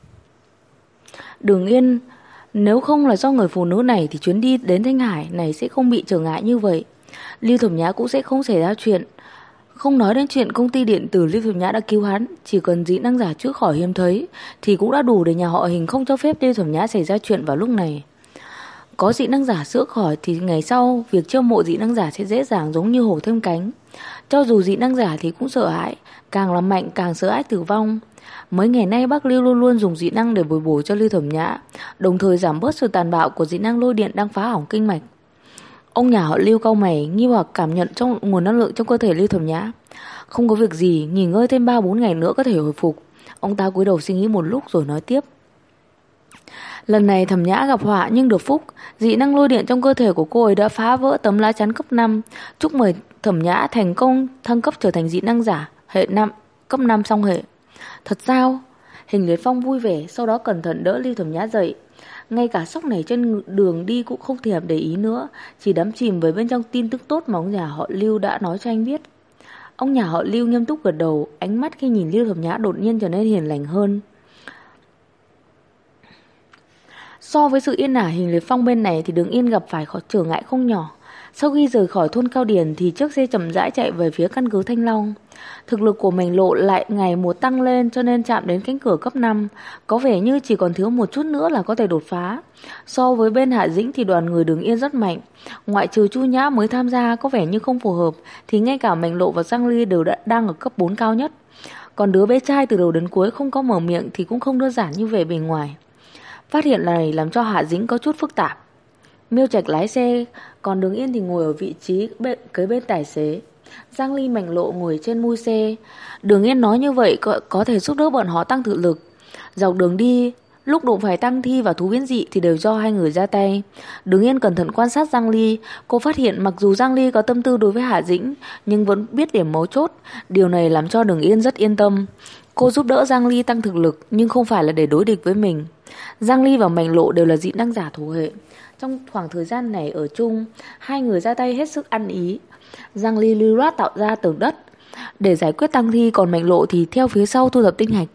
Đường Yên, nếu không là do người phụ nữ này thì chuyến đi đến Thanh Hải này sẽ không bị trở ngại như vậy. Lưu Thẩm Nhã cũng sẽ không xảy ra chuyện. Không nói đến chuyện công ty điện tử Lưu Thẩm Nhã đã cứu hắn, chỉ cần dị năng giả chữa khỏi hiếm thấy thì cũng đã đủ để nhà họ Hình không cho phép Lưu Thẩm Nhã xảy ra chuyện vào lúc này. Có dị năng giả chữa khỏi thì ngày sau việc chiêu mộ dị năng giả sẽ dễ dàng giống như hổ thêm cánh. Cho dù dị năng giả thì cũng sợ hãi, càng là mạnh càng sợ hãi tử vong. Mấy ngày nay bác Lưu luôn luôn dùng dị năng để bồi bổ cho Lưu Thẩm Nhã, đồng thời giảm bớt sự tàn bạo của dị năng lôi điện đang phá hỏng kinh mạch. Ông nhà họ Lưu cau mày, nghi hoặc cảm nhận trong nguồn năng lượng trong cơ thể Lưu Thẩm Nhã. Không có việc gì, nghỉ ngơi thêm 3-4 ngày nữa có thể hồi phục. Ông ta cúi đầu suy nghĩ một lúc rồi nói tiếp. Lần này Thẩm Nhã gặp họa nhưng được phúc, dị năng lôi điện trong cơ thể của cô ấy đã phá vỡ tấm lá chắn cấp 5. Chúc mừng Thẩm Nhã thành công thăng cấp trở thành dị năng giả hệ 5, cấp 5 song hệ. Thật sao? Hình Liệt Phong vui vẻ, sau đó cẩn thận đỡ Lưu Thẩm Nhã dậy. Ngay cả sóc này trên đường đi cũng không thèm để ý nữa, chỉ đắm chìm với bên trong tin tức tốt mà ông nhà họ Lưu đã nói cho anh biết. Ông nhà họ Lưu nghiêm túc gật đầu, ánh mắt khi nhìn Lưu Thẩm Nhã đột nhiên trở nên hiền lành hơn. So với sự yên ả Hình Liệt Phong bên này thì Đường Yên gặp phải trở ngại không nhỏ. Sau khi rời khỏi thôn Cao Điền thì chiếc xe chậm rãi chạy về phía căn cứ Thanh Long. Thực lực của Mạnh Lộ lại ngày một tăng lên cho nên chạm đến cánh cửa cấp 5, có vẻ như chỉ còn thiếu một chút nữa là có thể đột phá. So với bên Hạ Dĩnh thì đoàn người Đường Yên rất mạnh, ngoại trừ Chu Nhã mới tham gia có vẻ như không phù hợp thì ngay cả Mạnh Lộ và Giang Ly đều đang ở cấp 4 cao nhất. Còn đứa bé trai từ đầu đến cuối không có mở miệng thì cũng không đơn giản như vẻ bề ngoài. Phát hiện này làm cho Hạ Dĩnh có chút phức tạp. Miêu Trạch lái xe, còn Đường Yên thì ngồi ở vị trí kế bên tài xế. Giang Ly Mạnh Lộ ngồi trên mui xe. Đường Yên nói như vậy có thể giúp đỡ bọn họ tăng thực lực. Dọc đường đi, lúc đụng phải Tăng Thi và thú biến dị thì đều do hai người ra tay. Đường Yên cẩn thận quan sát Giang Ly. Cô phát hiện mặc dù Giang Ly có tâm tư đối với Hạ Dĩnh nhưng vẫn biết điểm mấu chốt. Điều này làm cho Đường Yên rất yên tâm. Cô giúp đỡ Giang Ly tăng thực lực nhưng không phải là để đối địch với mình. Giang Ly và Mạnh Lộ đều là dị năng giả thủ hệ. Trong khoảng thời gian này ở chung, hai người ra tay hết sức ăn ý. Giang Ly lưu loát tạo ra tường đất để giải quyết Tăng Thi, còn Mạnh Lộ thì theo phía sau thu thập tinh hạch.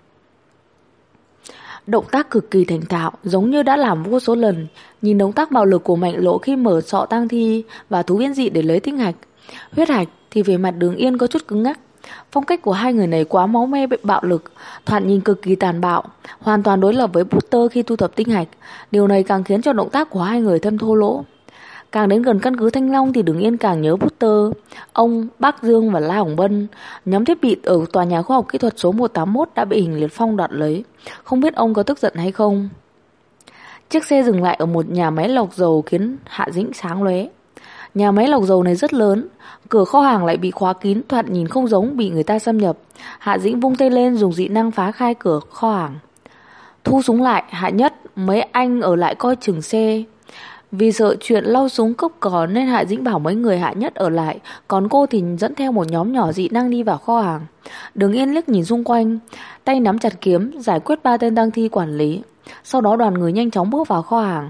Động tác cực kỳ thành thạo, giống như đã làm vô số lần. Nhìn động tác bạo lực của Mạnh Lộ khi mở sọ Tăng Thi và thú biến dị để lấy tinh hạch, huyết hạch thì về mặt Đường Yên có chút cứng ngắc. Phong cách của hai người này quá máu me bạo lực, thoạt nhìn cực kỳ tàn bạo, hoàn toàn đối lập với Butter khi thu thập tinh hạch. Điều này càng khiến cho động tác của hai người thêm thô lỗ. Càng đến gần căn cứ Thanh Long thì Đường Yên càng nhớ Butter, ông, Bác Dương và La Hồng Bân. Nhóm thiết bị ở tòa nhà khoa học kỹ thuật số 181 đã bị Hình Liệt Phong đoạt lấy. Không biết ông có tức giận hay không? Chiếc xe dừng lại ở một nhà máy lọc dầu khiến Hạ Dĩnh sáng lóe. Nhà máy lọc dầu này rất lớn, cửa kho hàng lại bị khóa kín, thoạt nhìn không giống bị người ta xâm nhập. Hạ Dĩnh vung tay lên dùng dị năng phá khai cửa kho hàng. Thu súng lại, Hạ Nhất, mấy anh ở lại coi chừng xe. Vì sợ chuyện lau súng cướp cò nên Hạ Dĩnh bảo mấy người Hạ Nhất ở lại, còn cô thì dẫn theo một nhóm nhỏ dị năng đi vào kho hàng. Đường Yên liếc nhìn xung quanh, tay nắm chặt kiếm, giải quyết 3 tên Tăng Thi quản lý. Sau đó đoàn người nhanh chóng bước vào kho hàng.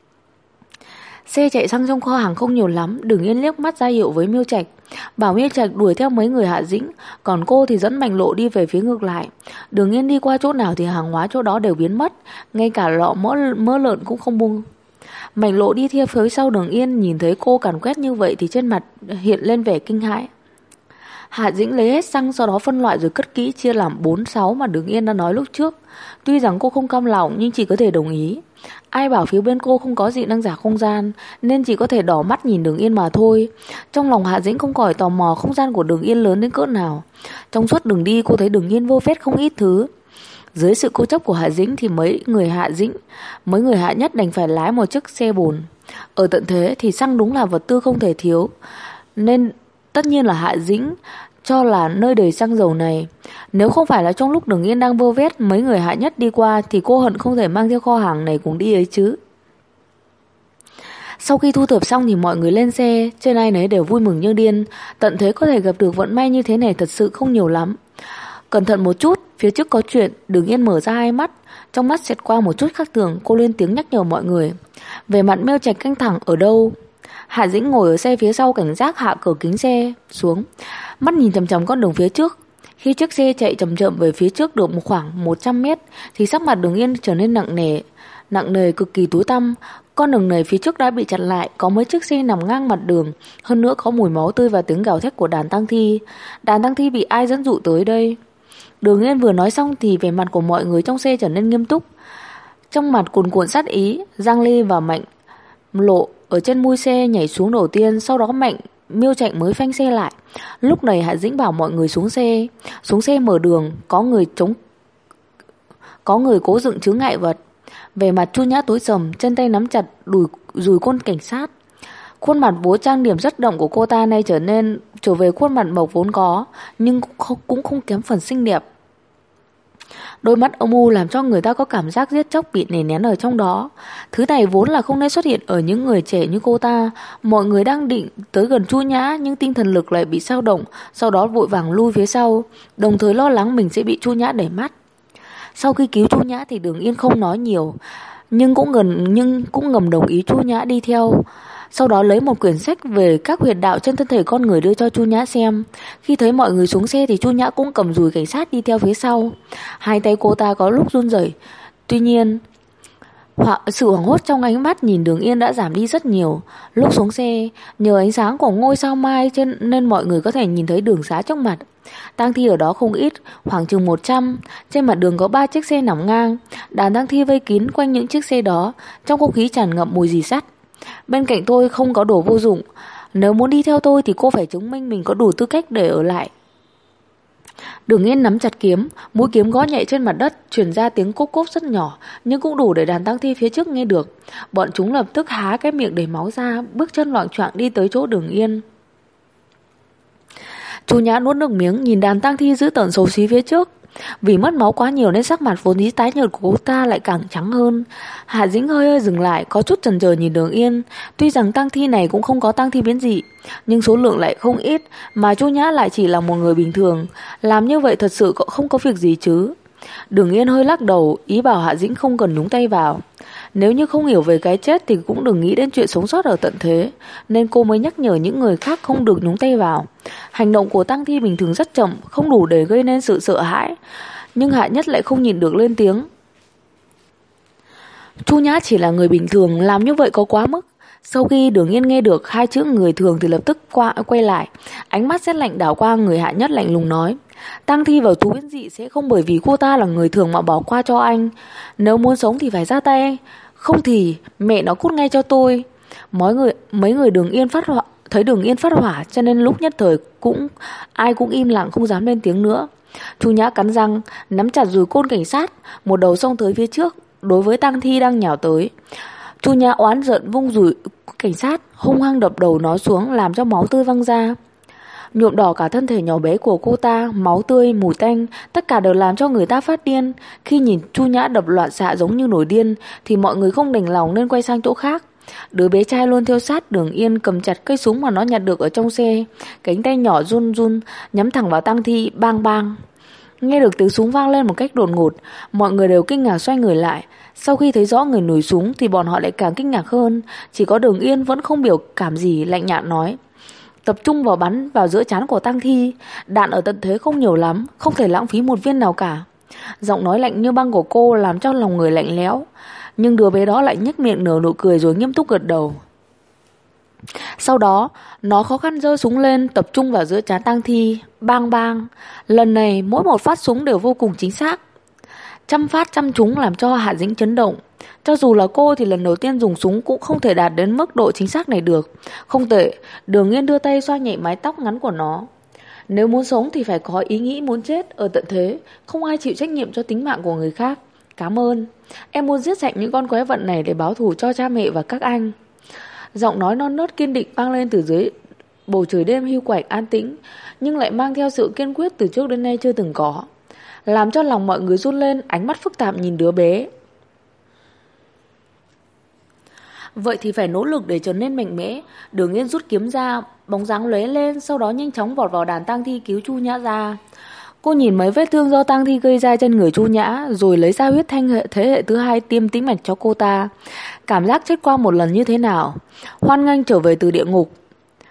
Xe chạy xăng trong kho hàng không nhiều lắm, Đường Yên liếc mắt ra hiệu với Miêu Trạch, bảo Miêu Trạch đuổi theo mấy người Hạ Dĩnh, còn cô thì dẫn Mạnh Lộ đi về phía ngược lại. Đường Yên đi qua chỗ nào thì hàng hóa chỗ đó đều biến mất, ngay cả lọ mỡ lợn cũng không buông. Mạnh Lộ đi theo phía sau Đường Yên, nhìn thấy cô càn quét như vậy thì trên mặt hiện lên vẻ kinh hãi. Hạ Dĩnh lấy hết xăng, sau đó phân loại rồi cất kỹ chia làm 4-6 mà Đường Yên đã nói lúc trước. Tuy rằng cô không cam lòng nhưng chỉ có thể đồng ý. Ai bảo phía bên cô không có dị năng giả không gian, nên chỉ có thể đỏ mắt nhìn Đường Yên mà thôi. Trong lòng Hạ Dĩnh không khỏi tò mò không gian của Đường Yên lớn đến cỡ nào. Trong suốt đường đi cô thấy Đường Yên vô phết không ít thứ. Dưới sự cố chấp của Hạ Dĩnh thì mấy người Hạ Nhất đành phải lái một chiếc xe bồn. Ở tận thế thì xăng đúng là vật tư không thể thiếu, nên tất nhiên là Hạ Dĩnh cho là nơi đầy xăng dầu này. Nếu không phải là trong lúc Đường Yên đang vơ vét mấy người Hạ Nhất đi qua thì cô hận không thể mang theo kho hàng này cùng đi ấy chứ. Sau khi thu thập xong thì mọi người lên xe, trên ai nấy đều vui mừng như điên. Tận thế có thể gặp được vận may như thế này thật sự không nhiều lắm. Cẩn thận một chút, phía trước có chuyện. Đường Yên mở ra hai mắt, trong mắt xẹt qua một chút khác thường. Cô lên tiếng nhắc nhở mọi người. Về mặt Miêu Trạch căng thẳng ở đâu. Hạ Dĩnh ngồi ở xe phía sau cảnh giác hạ cửa kính xe xuống, mắt nhìn chằm chằm con đường phía trước. Khi chiếc xe chạy chậm chậm về phía trước được một khoảng 100 mét thì sắc mặt Đường Yên trở nên nặng nề cực kỳ tối tăm. Con đường này phía trước đã bị chặn lại, có mấy chiếc xe nằm ngang mặt đường, hơn nữa có mùi máu tươi và tiếng gào thét của đàn tang thi. Đàn tang thi bị ai dẫn dụ tới đây? Đường Yên vừa nói xong thì vẻ mặt của mọi người trong xe trở nên nghiêm túc. Trong mặt cuồn cuộn sát ý, Giang Ly và Mạnh Lộ ở trên mui xe nhảy xuống đầu tiên, sau đó Mạnh Miêu Trạch mới phanh xe lại. Lúc này Hạ Dĩnh bảo mọi người xuống xe. Xuống xe mở đường, có người cố dựng chướng ngại vật. Về mặt Chu Nhã tối sầm, chân tay nắm chặt dùi côn cảnh sát. Khuôn mặt vốn trang điểm rất đậm của cô ta nay trở về khuôn mặt mộc vốn có, nhưng cũng không kém phần xinh đẹp. Đôi mắt âm u làm cho người ta có cảm giác giết chóc bị nén nén ở trong đó. Thứ này vốn là không nên xuất hiện ở những người trẻ như cô ta. Mọi người đang định tới gần Chu Nhã nhưng tinh thần lực lại bị dao động, sau đó vội vàng lui phía sau, đồng thời lo lắng mình sẽ bị Chu Nhã đẩy mắt. Sau khi cứu Chu Nhã thì Đường Yên không nói nhiều, nhưng cũng ngầm đồng ý Chu Nhã đi theo. Sau đó lấy một quyển sách về các huyệt đạo trên thân thể con người đưa cho Chu Nhã xem. Khi thấy mọi người xuống xe thì Chu Nhã cũng cầm dùi cảnh sát đi theo phía sau. Hai tay cô ta có lúc run rẩy. Tuy nhiên, sự hoảng hốt trong ánh mắt nhìn Đường Yên đã giảm đi rất nhiều. Lúc xuống xe, nhờ ánh sáng của ngôi sao mai nên mọi người có thể nhìn thấy đường xá trong mặt. Tang thi ở đó không ít, khoảng chừng 100. Trên mặt đường có 3 chiếc xe nằm ngang. Đàn tang thi vây kín quanh những chiếc xe đó, trong không khí tràn ngập mùi rỉ sắt. Bên cạnh tôi không có đồ vô dụng. Nếu muốn đi theo tôi thì cô phải chứng minh mình có đủ tư cách để ở lại. Đường Yên nắm chặt kiếm, mũi kiếm gõ nhẹ trên mặt đất, truyền ra tiếng cốp cốp rất nhỏ, nhưng cũng đủ để đàn tang thi phía trước nghe được. Bọn chúng lập tức há cái miệng đầy máu ra, bước chân loạng choạng đi tới chỗ Đường Yên. Chu Nhã nuốt nước miếng nhìn đàn tang thi dữ tợn xấu xí phía trước. Vì mất máu quá nhiều nên sắc mặt vốn dĩ tái nhợt của cô ta lại càng trắng hơn. Hạ Dĩnh hơi dừng lại, có chút chần chờ nhìn Đường Yên. Tuy rằng tang thi này cũng không có tang thi biến dị, nhưng số lượng lại không ít, mà Chu Nhã lại chỉ là một người bình thường. Làm như vậy thật sự không có việc gì chứ? Đường Yên hơi lắc đầu, ý bảo Hạ Dĩnh không cần nhúng tay vào. Nếu như không hiểu về cái chết thì cũng đừng nghĩ đến chuyện sống sót ở tận thế, nên cô mới nhắc nhở những người khác không được nhúng tay vào. Hành động của tang thi bình thường rất chậm, không đủ để gây nên sự sợ hãi, nhưng Hạ Nhất lại không nhịn được lên tiếng. Chu Nhã chỉ là người bình thường, làm như vậy có quá mức. Sau khi Đường Yên nghe được hai chữ người thường thì lập tức quay lại, ánh mắt rất lạnh đảo qua người Hạ Nhất, lạnh lùng nói: tang thi và thú biến dị sẽ không bởi vì cô ta là người thường mà bỏ qua cho anh. Nếu muốn sống thì phải ra tay, không thì mẹ nó cút ngay cho tôi. Mấy người Đường Yên thấy Đường Yên phát hỏa cho nên lúc nhất thời ai cũng im lặng không dám lên tiếng nữa. Chu Nhã cắn răng nắm chặt dùi côn cảnh sát, một đầu xông tới phía trước đối với tang thi đang nhào tới. Chu Nhã oán giận vung dùi cảnh sát hung hăng đập đầu nó xuống, làm cho máu tươi văng ra, nhuộm đỏ cả thân thể nhỏ bé của cô ta. Máu tươi, mùi tanh, tất cả đều làm cho người ta phát điên. Khi nhìn Chu Nhã đập loạn xạ giống như nổi điên thì mọi người không đành lòng nên quay sang chỗ khác. Đứa bé trai luôn theo sát Đường Yên cầm chặt cây súng mà nó nhặt được ở trong xe, cánh tay nhỏ run run nhắm thẳng vào tang thi. Bang bang. Nghe được tiếng súng vang lên một cách đột ngột, mọi người đều kinh ngạc xoay người lại. Sau khi thấy rõ người nổi súng thì bọn họ lại càng kinh ngạc hơn. Chỉ có Đường Yên vẫn không biểu cảm gì, lạnh nhạt nói: tập trung vào bắn vào giữa trán của tang thi. Đạn ở tận thế không nhiều lắm, không thể lãng phí một viên nào cả. Giọng nói lạnh như băng của cô làm cho lòng người lạnh lẽo, nhưng đứa bé đó lại nhếch miệng nở nụ cười rồi nghiêm túc gật đầu. Sau đó nó khó khăn giơ súng lên, tập trung vào giữa trán tang thi. Bang bang. Lần này mỗi một phát súng đều vô cùng chính xác, trăm phát trăm trúng, làm cho Hạ Dĩnh chấn động. Cho dù là cô thì lần đầu tiên dùng súng cũng không thể đạt đến mức độ chính xác này được. Không tệ. Đường Yên đưa tay xoa nhẹ mái tóc ngắn của nó. Nếu muốn sống thì phải có ý nghĩ muốn chết. Ở tận thế không ai chịu trách nhiệm cho tính mạng của người khác. Cảm ơn. Em muốn giết sạch những con quái vật này để báo thù cho cha mẹ và các anh. Giọng nói non nớt kiên định vang lên từ dưới bầu trời đêm hiu quạnh an tĩnh, nhưng lại mang theo sự kiên quyết từ trước đến nay chưa từng có, làm cho lòng mọi người run lên, ánh mắt phức tạp nhìn đứa bé. Vậy thì phải nỗ lực để trở nên mạnh mẽ. Đường Yên rút kiếm ra, bóng dáng lóe lên, sau đó nhanh chóng vọt vào đàn tang thi cứu Chu Nhã ra. Cô nhìn mấy vết thương do tang thi gây ra trên người Chu Nhã, rồi lấy ra huyết thanh thế hệ thứ 2 tiêm tĩnh mạch cho cô ta. Cảm giác chết qua một lần như thế nào? Hoan nghênh trở về từ địa ngục.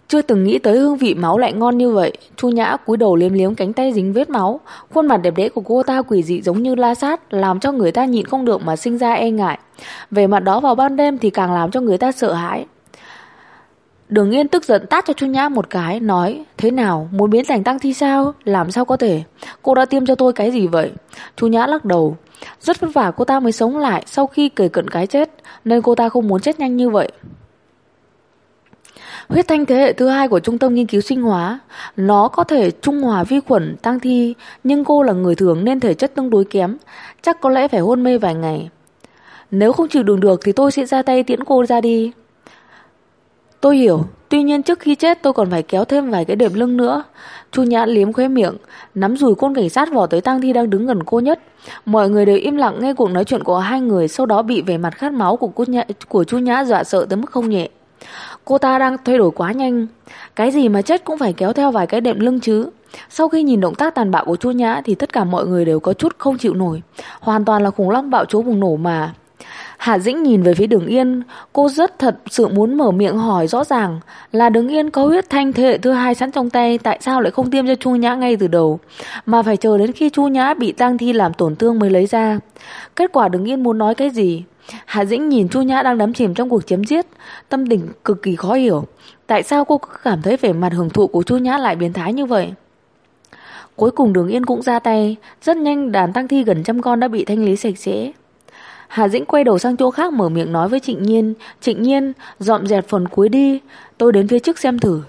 Chưa từng nghĩ tới hương vị máu lại ngon như vậy. Chu Nhã cúi đầu liếm liếm cánh tay dính vết máu. Khuôn mặt đẹp đẽ của cô ta quỷ dị giống như la sát, làm cho người ta nhịn không được mà sinh ra e ngại. Về mặt đó vào ban đêm thì càng làm cho người ta sợ hãi. Đường Yên tức giận tát cho Chu Nhã một cái, nói: thế nào, muốn biến thành tang thi sao? Làm sao có thể? Cô đã tiêm cho tôi cái gì vậy? Chu Nhã lắc đầu. Rất vất vả cô ta mới sống lại sau khi kề cận cái chết, nên cô ta không muốn chết nhanh như vậy. Huyết thanh thế hệ thứ 2 của Trung tâm Nghiên cứu Sinh hóa. Nó có thể trung hòa vi khuẩn tang thi, nhưng cô là người thường nên thể chất tương đối kém, chắc có lẽ phải hôn mê vài ngày. Nếu không chịu đựng được thì tôi sẽ ra tay tiễn cô ra đi. Tôi hiểu, tuy nhiên trước khi chết tôi còn phải kéo thêm vài cái đệm lưng nữa. Chu Nhã liếm khóe miệng, nắm dùi côn cảnh sát vò tới tang thi đang đứng gần cô nhất. Mọi người đều im lặng nghe cuộc nói chuyện của hai người, sau đó bị vẻ mặt khát máu của Chu Nhã dọa sợ tới mức không nhẹ. Cô ta đang thay đổi quá nhanh. Cái gì mà chết cũng phải kéo theo vài cái đệm lưng chứ. Sau khi nhìn động tác tàn bạo của Chu Nhã thì tất cả mọi người đều có chút không chịu nổi. Hoàn toàn là khủng long bạo chỗ bùng nổ mà. Hạ Dĩnh nhìn về phía Đường Yên. Cô rất thật sự muốn mở miệng hỏi rõ ràng là Đường Yên có huyết thanh thế hệ thứ 2 sẵn trong tay, tại sao lại không tiêm cho Chu Nhã ngay từ đầu, mà phải chờ đến khi Chu Nhã bị tang thi làm tổn thương mới lấy ra. Kết quả Đường Yên muốn nói cái gì? Hạ Dĩnh nhìn Chu Nhã đang đắm chìm trong cuộc chém giết, tâm tình cực kỳ khó hiểu. Tại sao cô cứ cảm thấy vẻ mặt hưởng thụ của Chu Nhã lại biến thái như vậy? Cuối cùng Đường Yên cũng ra tay. Rất nhanh đàn tang thi gần 100 con đã bị thanh lý sạch sẽ. Hà Dĩnh quay đầu sang chỗ khác mở miệng nói với Trịnh Nhiên: Trịnh Nhiên, dọn dẹp phần cuối đi, tôi đến phía trước xem thử.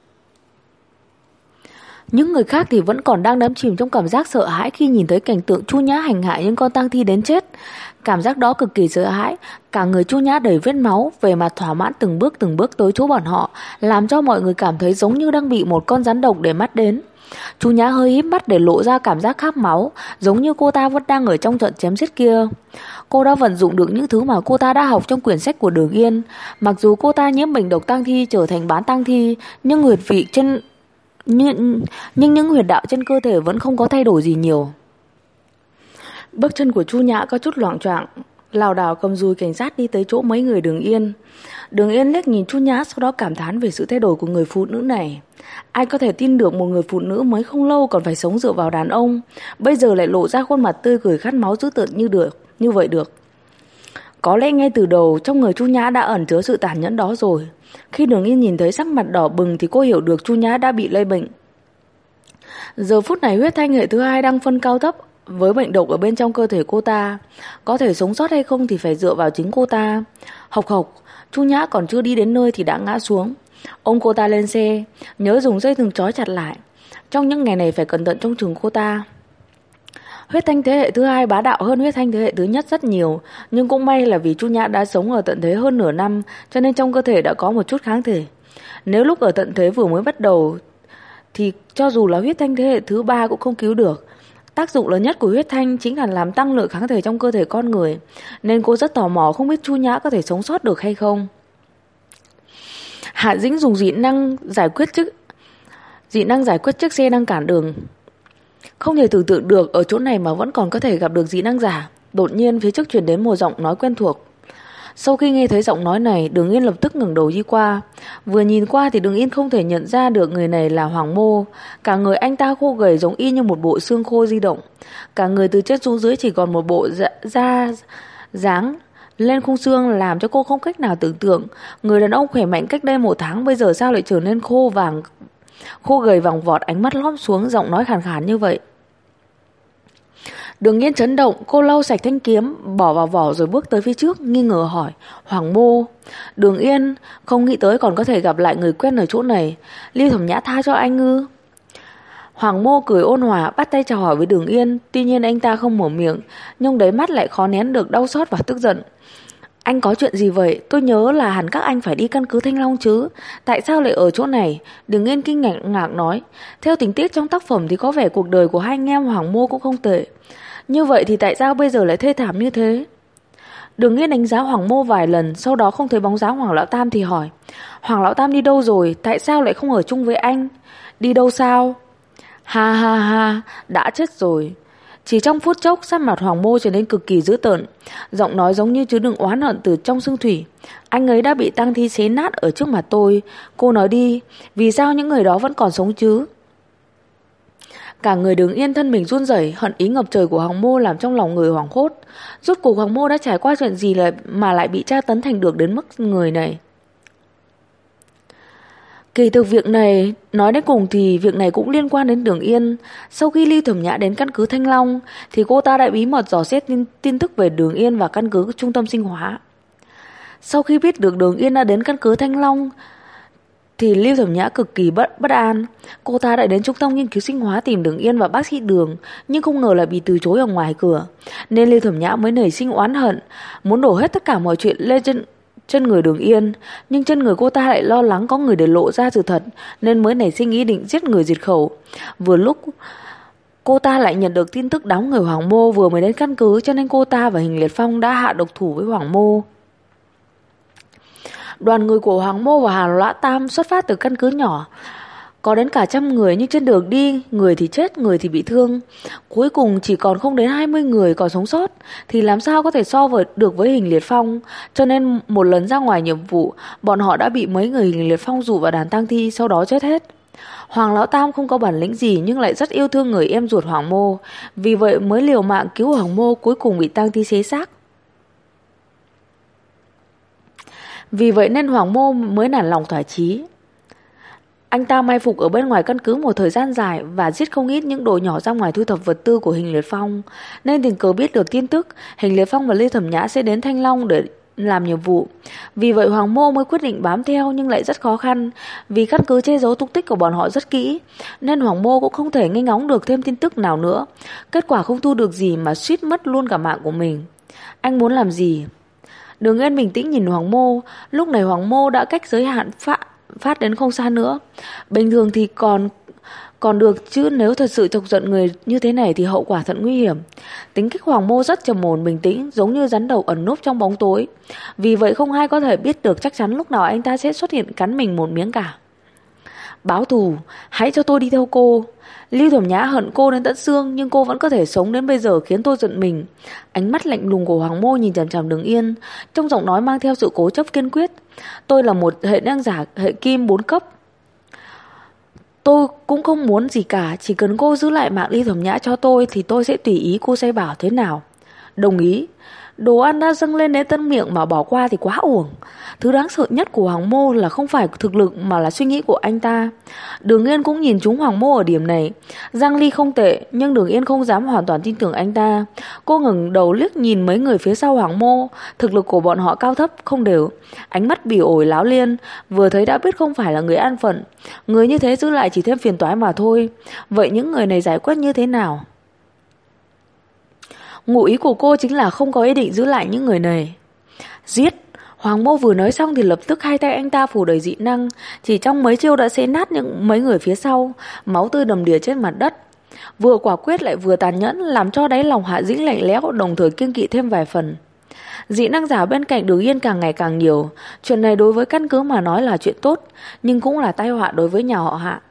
Những người khác thì vẫn còn đang đắm chìm trong cảm giác sợ hãi khi nhìn thấy cảnh tượng Chu Nhã hành hạ những con tang thi đến chết. Cảm giác đó cực kỳ sợ hãi. Cả người Chu Nhã đầy vết máu, về mặt thỏa mãn từng bước tới chỗ bọn họ, làm cho mọi người cảm thấy giống như đang bị một con rắn độc để mắt đến. Chu Nhã hơi híp mắt để lộ ra cảm giác khát máu, giống như cô ta vẫn đang ở trong trận chém giết kia. Cô đã vận dụng được những thứ mà cô ta đã học trong quyển sách của Đường Yên. Mặc dù cô ta nhiễm bệnh độc tang thi trở thành bán tang thi, nhưng những huyệt đạo trên cơ thể vẫn không có thay đổi gì nhiều. Bước chân của Chu Nhã có chút loạng choạng, lảo đảo cầm dùi cảnh sát đi tới chỗ mấy người Đường Yên. Đường Yên liếc nhìn Chu Nhã, sau đó cảm thán về sự thay đổi của người phụ nữ này. Ai có thể tin được một người phụ nữ mới không lâu còn phải sống dựa vào đàn ông, bây giờ lại lộ ra khuôn mặt tươi cười khát máu dữ tợn như vậy được. Có lẽ ngay từ đầu trong người Chu Nhã đã ẩn chứa sự tàn nhẫn đó rồi. Khi Đường Yên nhìn thấy sắc mặt đỏ bừng thì cô hiểu được Chu Nhã đã bị lây bệnh. Giờ phút này huyết thanh hệ thứ 2 đang phân cao thấp với bệnh độc ở bên trong cơ thể cô ta. Có thể sống sót hay không thì phải dựa vào chính cô ta. Hộc hộc, Chu Nhã còn chưa đi đến nơi thì đã ngã xuống. Ôm cô ta lên xe, nhớ dùng dây thừng trói chặt lại. Trong những ngày này phải cẩn thận trông chừng cô ta. Huyết thanh thế hệ thứ 2 bá đạo hơn huyết thanh thế hệ thứ nhất rất nhiều, nhưng cũng may là vì Chu Nhã đã sống ở tận thế hơn nửa năm, cho nên trong cơ thể đã có một chút kháng thể. Nếu lúc ở tận thế vừa mới bắt đầu thì cho dù là huyết thanh thế hệ thứ 3 cũng không cứu được. Tác dụng lớn nhất của huyết thanh chính là làm tăng lượng kháng thể trong cơ thể con người, nên cô rất tò mò không biết Chu Nhã có thể sống sót được hay không. Hạ Dĩnh dùng dị năng giải quyết chiếc xe đang cản đường. Không thể tưởng tượng được ở chỗ này mà vẫn còn có thể gặp được dị năng giả. Đột nhiên phía trước truyền đến một giọng nói quen thuộc. Sau khi nghe thấy giọng nói này, Đường Yên lập tức ngẩng đầu đi qua. Vừa nhìn qua thì Đường Yên không thể nhận ra được người này là Hoàng Mô. Cả người anh ta khô gầy giống y như một bộ xương khô di động. Cả người từ trên xuống dưới chỉ còn một bộ da dáng lên khung xương, làm cho cô không cách nào tưởng tượng người đàn ông khỏe mạnh cách đây 1 tháng bây giờ sao lại trở nên khô gầy vàng vọt, ánh mắt lóm xuống, giọng nói khàn khàn như vậy. Đường Yên chấn động, cô lau sạch thanh kiếm, bỏ vào vỏ rồi bước tới phía trước, nghi ngờ hỏi: Hoàng Mô? Đường Yên không nghĩ tới còn có thể gặp lại người quen ở chỗ này. Lưu Thẩm Nhã tha cho anh ư? Hoàng Mô cười ôn hòa, bắt tay chào hỏi với Đường Yên. Tuy nhiên anh ta không mở miệng, nhưng đáy mắt lại khó nén được đau xót và tức giận. Anh có chuyện gì vậy? Tôi nhớ là hẳn các anh phải đi căn cứ Thanh Long chứ. Tại sao lại ở chỗ này? Đường Yên kinh ngạc nói. Theo tình tiết trong tác phẩm thì có vẻ cuộc đời của hai anh em Hoàng Mô cũng không tệ. Như vậy thì tại sao bây giờ lại thê thảm như thế? Đường Yên đánh giá Hoàng Mô vài lần, sau đó không thấy bóng dáng Hoàng Lão Tam thì hỏi: Hoàng Lão Tam đi đâu rồi? Tại sao lại không ở chung với anh? Đi đâu sao? Ha ha ha, đã chết rồi. Chỉ trong phút chốc, sắc mặt Hoàng Mô trở nên cực kỳ dữ tợn, giọng nói giống như chứa đựng oán hận từ trong xương thủy. Anh ấy đã bị tang thi xé nát ở trước mặt tôi. Cô nói đi, vì sao những người đó vẫn còn sống chứ? Cả người Đường Yên thân mình run rẩy, hận ý ngập trời của Hoàng Mô làm trong lòng người hoảng hốt. Rốt cuộc Hoàng Mô đã trải qua chuyện gì mà lại bị tra tấn thành được đến mức người này? Kể từ việc này, nói đến cùng thì việc này cũng liên quan đến Đường Yên. Sau khi Ly Thẩm Nhã đến căn cứ Thanh Long, thì cô ta đã bí mật dò xét tin tức về Đường Yên và căn cứ trung tâm sinh hóa. Sau khi biết được Đường Yên đã đến căn cứ Thanh Long, thì Lưu Thẩm Nhã cực kỳ bất an. Cô ta đã đến trung tâm nghiên cứu sinh hóa tìm Đường Yên và bác sĩ Đường, nhưng không ngờ lại bị từ chối ở ngoài cửa. Nên Lưu Thẩm Nhã mới nảy sinh oán hận, muốn đổ hết tất cả mọi chuyện lên chân người Đường Yên. Nhưng chân người cô ta lại lo lắng có người để lộ ra sự thật, nên mới nảy sinh ý định giết người diệt khẩu. Vừa lúc cô ta lại nhận được tin tức đám người Hoàng Mô vừa mới đến căn cứ, cho nên cô ta và Hình Liệt Phong đã hạ độc thủ với Hoàng Mô. Đoàn người của Hoàng Mô và Hà Lã Tam xuất phát từ căn cứ nhỏ, có đến cả 100 người, nhưng trên đường đi, người thì chết, người thì bị thương. Cuối cùng chỉ còn không đến 20 người còn sống sót, thì làm sao có thể so được với Hình Liệt Phong. Cho nên một lần ra ngoài nhiệm vụ, bọn họ đã bị mấy người Hình Liệt Phong dụ vào đàn tang thi, sau đó chết hết. Hoàng Lão Tam không có bản lĩnh gì nhưng lại rất yêu thương người em ruột Hoàng Mô, vì vậy mới liều mạng cứu Hoàng Mô, cuối cùng bị tang thi xé xác. Vì vậy nên Hoàng Mô mới nản lòng thỏa chí. Anh ta mai phục ở bên ngoài căn cứ một thời gian dài và giết không ít những đội nhỏ ra ngoài thu thập vật tư của Hình Liệt Phong. Nên tình cờ biết được tin tức Hình Liệt Phong và Lê Thẩm Nhã sẽ đến Thanh Long để làm nhiệm vụ. Vì vậy Hoàng Mô mới quyết định bám theo, nhưng lại rất khó khăn, vì căn cứ che giấu tung tích của bọn họ rất kỹ, nên Hoàng Mô cũng không thể nghe ngóng được thêm tin tức nào nữa. Kết quả không thu được gì mà suýt mất luôn cả mạng của mình. Anh muốn làm gì? Đường Yên bình tĩnh nhìn Hoàng Mô. Lúc này Hoàng Mô đã cách giới hạn phát đến không xa nữa. Bình thường thì còn được, chứ nếu thật sự chọc giận người như thế này thì hậu quả thật nguy hiểm. Tính cách Hoàng Mô rất trầm ổn bình tĩnh, giống như rắn độc ẩn núp trong bóng tối. Vì vậy không ai có thể biết được chắc chắn lúc nào anh ta sẽ xuất hiện cắn mình một miếng cả. Báo thù, hãy cho tôi đi theo cô. Lưu Thẩm Nhã hận cô đến tận xương, nhưng cô vẫn có thể sống đến bây giờ khiến tôi giận mình. Ánh mắt lạnh lùng của Hoàng Mô nhìn chằm chằm Đường Yên, trong giọng nói mang theo sự cố chấp kiên quyết. Tôi là một hệ năng giả hệ kim 4 cấp. Tôi cũng không muốn gì cả, chỉ cần cô giữ lại mạng Lưu Thẩm Nhã cho tôi thì tôi sẽ tùy ý cô sai bảo thế nào. Đồng ý. Đồ ăn đã dâng lên đến tân miệng mà bỏ qua thì quá uổng. Thứ đáng sợ nhất của Hoàng Mô là không phải thực lực mà là suy nghĩ của anh ta. Đường Yên cũng nhìn trúng Hoàng Mô ở điểm này. Giang Ly không tệ, nhưng Đường Yên không dám hoàn toàn tin tưởng anh ta. Cô ngẩng đầu liếc nhìn mấy người phía sau Hoàng Mô. Thực lực của bọn họ cao thấp không đều, ánh mắt bỉ ổi láo liên, vừa thấy đã biết không phải là người an phận. Người như thế giữ lại chỉ thêm phiền toái mà thôi. Vậy những người này giải quyết như thế nào? Ngụ ý của cô chính là không có ý định giữ lại những người này. Giết! Hoàng Mô vừa nói xong thì lập tức hai tay anh ta phủ đầy dị năng, chỉ trong mấy chiêu đã xé nát mấy người phía sau, máu tươi đầm đìa trên mặt đất. Vừa quả quyết lại vừa tàn nhẫn, làm cho đáy lòng Hạ Dĩnh lạnh lẽo, đồng thời kiêng kỵ thêm vài phần. Dị năng giả bên cạnh Đường Yên càng ngày càng nhiều. Chuyện này đối với căn cứ mà nói là chuyện tốt, nhưng cũng là tai họa đối với nhà họ Hạ.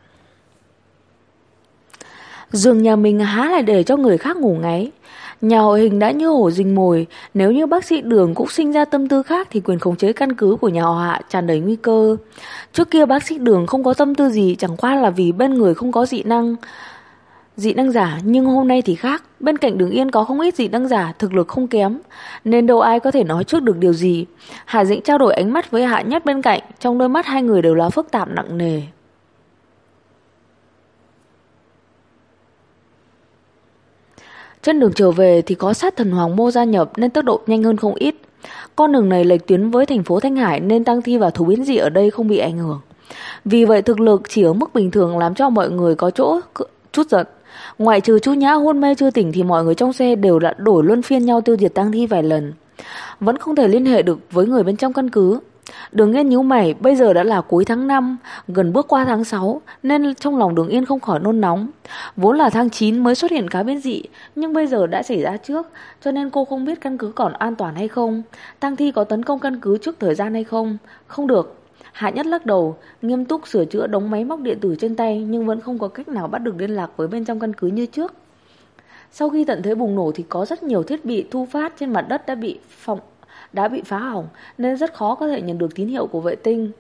Giường nhà mình há lại để cho người khác ngủ ngáy. Nhà họ Hình đã như hổ rình mồi, nếu như bác sĩ Đường cũng sinh ra tâm tư khác thì quyền khống chế căn cứ của nhà họ Hạ tràn đầy nguy cơ. Trước kia bác sĩ Đường không có tâm tư gì, chẳng qua là vì bên người không có dị năng giả, nhưng hôm nay thì khác. Bên cạnh Đường Yên có không ít dị năng giả, thực lực không kém, nên đâu ai có thể nói trước được điều gì. Hạ Dĩnh trao đổi ánh mắt với Hạ Nhất bên cạnh, trong đôi mắt hai người đều là phức tạp nặng nề. Trên đường trở về thì có sát thần Hoàng Mô gia nhập nên tốc độ nhanh hơn không ít. Con đường này lệch tuyến với thành phố Thanh Hải nên tang thi và thú biến dị ở đây không bị ảnh hưởng. Vì vậy thực lực chỉ ở mức bình thường làm cho mọi người có chỗ chút giận. Ngoại trừ chú Nhã hôn mê chưa tỉnh thì mọi người trong xe đều đã đổi luân phiên nhau tiêu diệt tang thi vài lần. Vẫn không thể liên hệ được với người bên trong căn cứ. Đường Yên nhíu mày, bây giờ đã là cuối tháng 5, gần bước qua tháng 6, nên trong lòng Đường Yên không khỏi nôn nóng. Vốn là tháng 9 mới xuất hiện cá biến dị, nhưng bây giờ đã xảy ra trước, cho nên cô không biết căn cứ còn an toàn hay không. Tang thi có tấn công căn cứ trước thời gian hay không? Không được. Hạ Nhất lắc đầu, nghiêm túc sửa chữa đống máy móc điện tử trên tay, nhưng vẫn không có cách nào bắt được liên lạc với bên trong căn cứ như trước. Sau khi tận thế bùng nổ thì có rất nhiều thiết bị thu phát trên mặt đất đã bị phá hỏng, nên rất khó có thể nhận được tín hiệu của vệ tinh.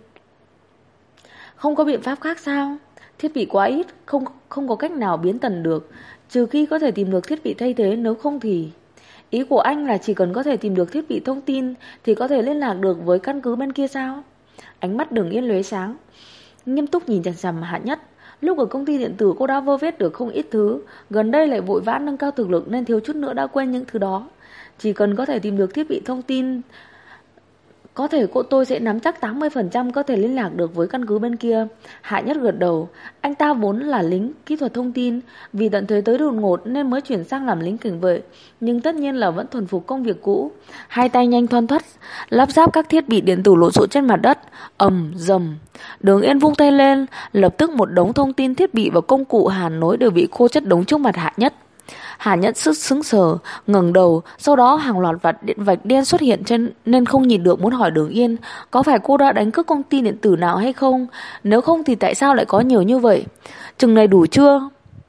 Không có biện pháp khác sao? Thiết bị quá ít, không có cách nào biến tần được, trừ khi có thể tìm được thiết bị thay thế, nếu không thì... Ý của anh là chỉ cần có thể tìm được thiết bị thông tin thì có thể liên lạc được với căn cứ bên kia sao? Ánh mắt Đường Yên lóe sáng, nghiêm túc nhìn chằm chằm Hạ Nhất. Lúc ở công ty điện tử cô đã vơ vét được không ít thứ, gần đây lại vội vã nâng cao thực lực nên thiếu chút nữa đã quên những thứ đó. Chỉ cần có thể tìm được thiết bị thông tin, có thể tôi sẽ nắm chắc 80% có thể liên lạc được với căn cứ bên kia. Hạ Nhất gật đầu. Anh ta vốn là lính kỹ thuật thông tin, vì tận thế tới đột ngột nên mới chuyển sang làm lính cảnh vệ, nhưng tất nhiên là vẫn thuần phục công việc cũ. Hai tay nhanh thoăn thoắt lắp ráp các thiết bị điện tử lộn xộn trên mặt đất. Ầm dầm, Đường Yên vung tay lên, lập tức một đống thông tin, thiết bị và công cụ hàn nối đều bị cô chất đống trước mặt Hạ Nhất. Hạ Nhất sức sững sờ, ngẩng đầu, sau đó hàng loạt vạch đen xuất hiện trên, nên không nhìn được, muốn hỏi Đường Yên có phải cô đã đánh cướp công ty điện tử nào hay không, nếu không thì tại sao lại có nhiều như vậy. Chừng này đủ chưa?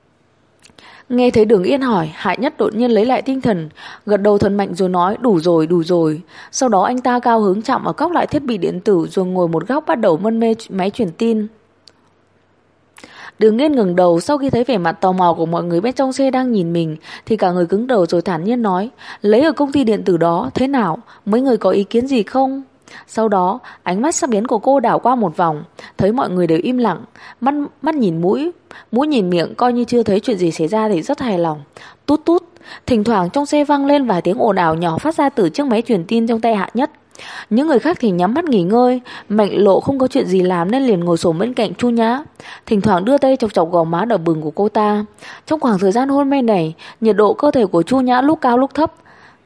Nghe thấy Đường Yên hỏi, Hạ Nhất đột nhiên lấy lại tinh thần, gật đầu thật mạnh rồi nói đủ rồi. Sau đó anh ta cao hứng chạm vào các loại thiết bị điện tử rồi ngồi một góc bắt đầu mân mê máy truyền tin. Đường Yên ngẩng đầu, sau khi thấy vẻ mặt tò mò của mọi người bên trong xe đang nhìn mình thì cả người cứng đầu rồi thản nhiên nói, lấy ở công ty điện tử đó thế nào, mấy người có ý kiến gì không? Sau đó ánh mắt sắc bén của cô đảo qua một vòng, thấy mọi người đều im lặng, mắt nhìn mũi nhìn miệng, coi như chưa thấy chuyện gì xảy ra thì rất hài lòng. Tút tút, thỉnh thoảng trong xe vang lên vài tiếng ồn ào nhỏ phát ra từ chiếc máy truyền tin trong tay Hạ Nhất. Những người khác thì nhắm mắt nghỉ ngơi. Mạnh Lộ không có chuyện gì làm nên liền ngồi xổm bên cạnh Chu Nhã, thỉnh thoảng đưa tay chọc chọc gò má đỏ bừng của cô ta. Trong khoảng thời gian hôn mê này, nhiệt độ cơ thể của Chu Nhã lúc cao lúc thấp,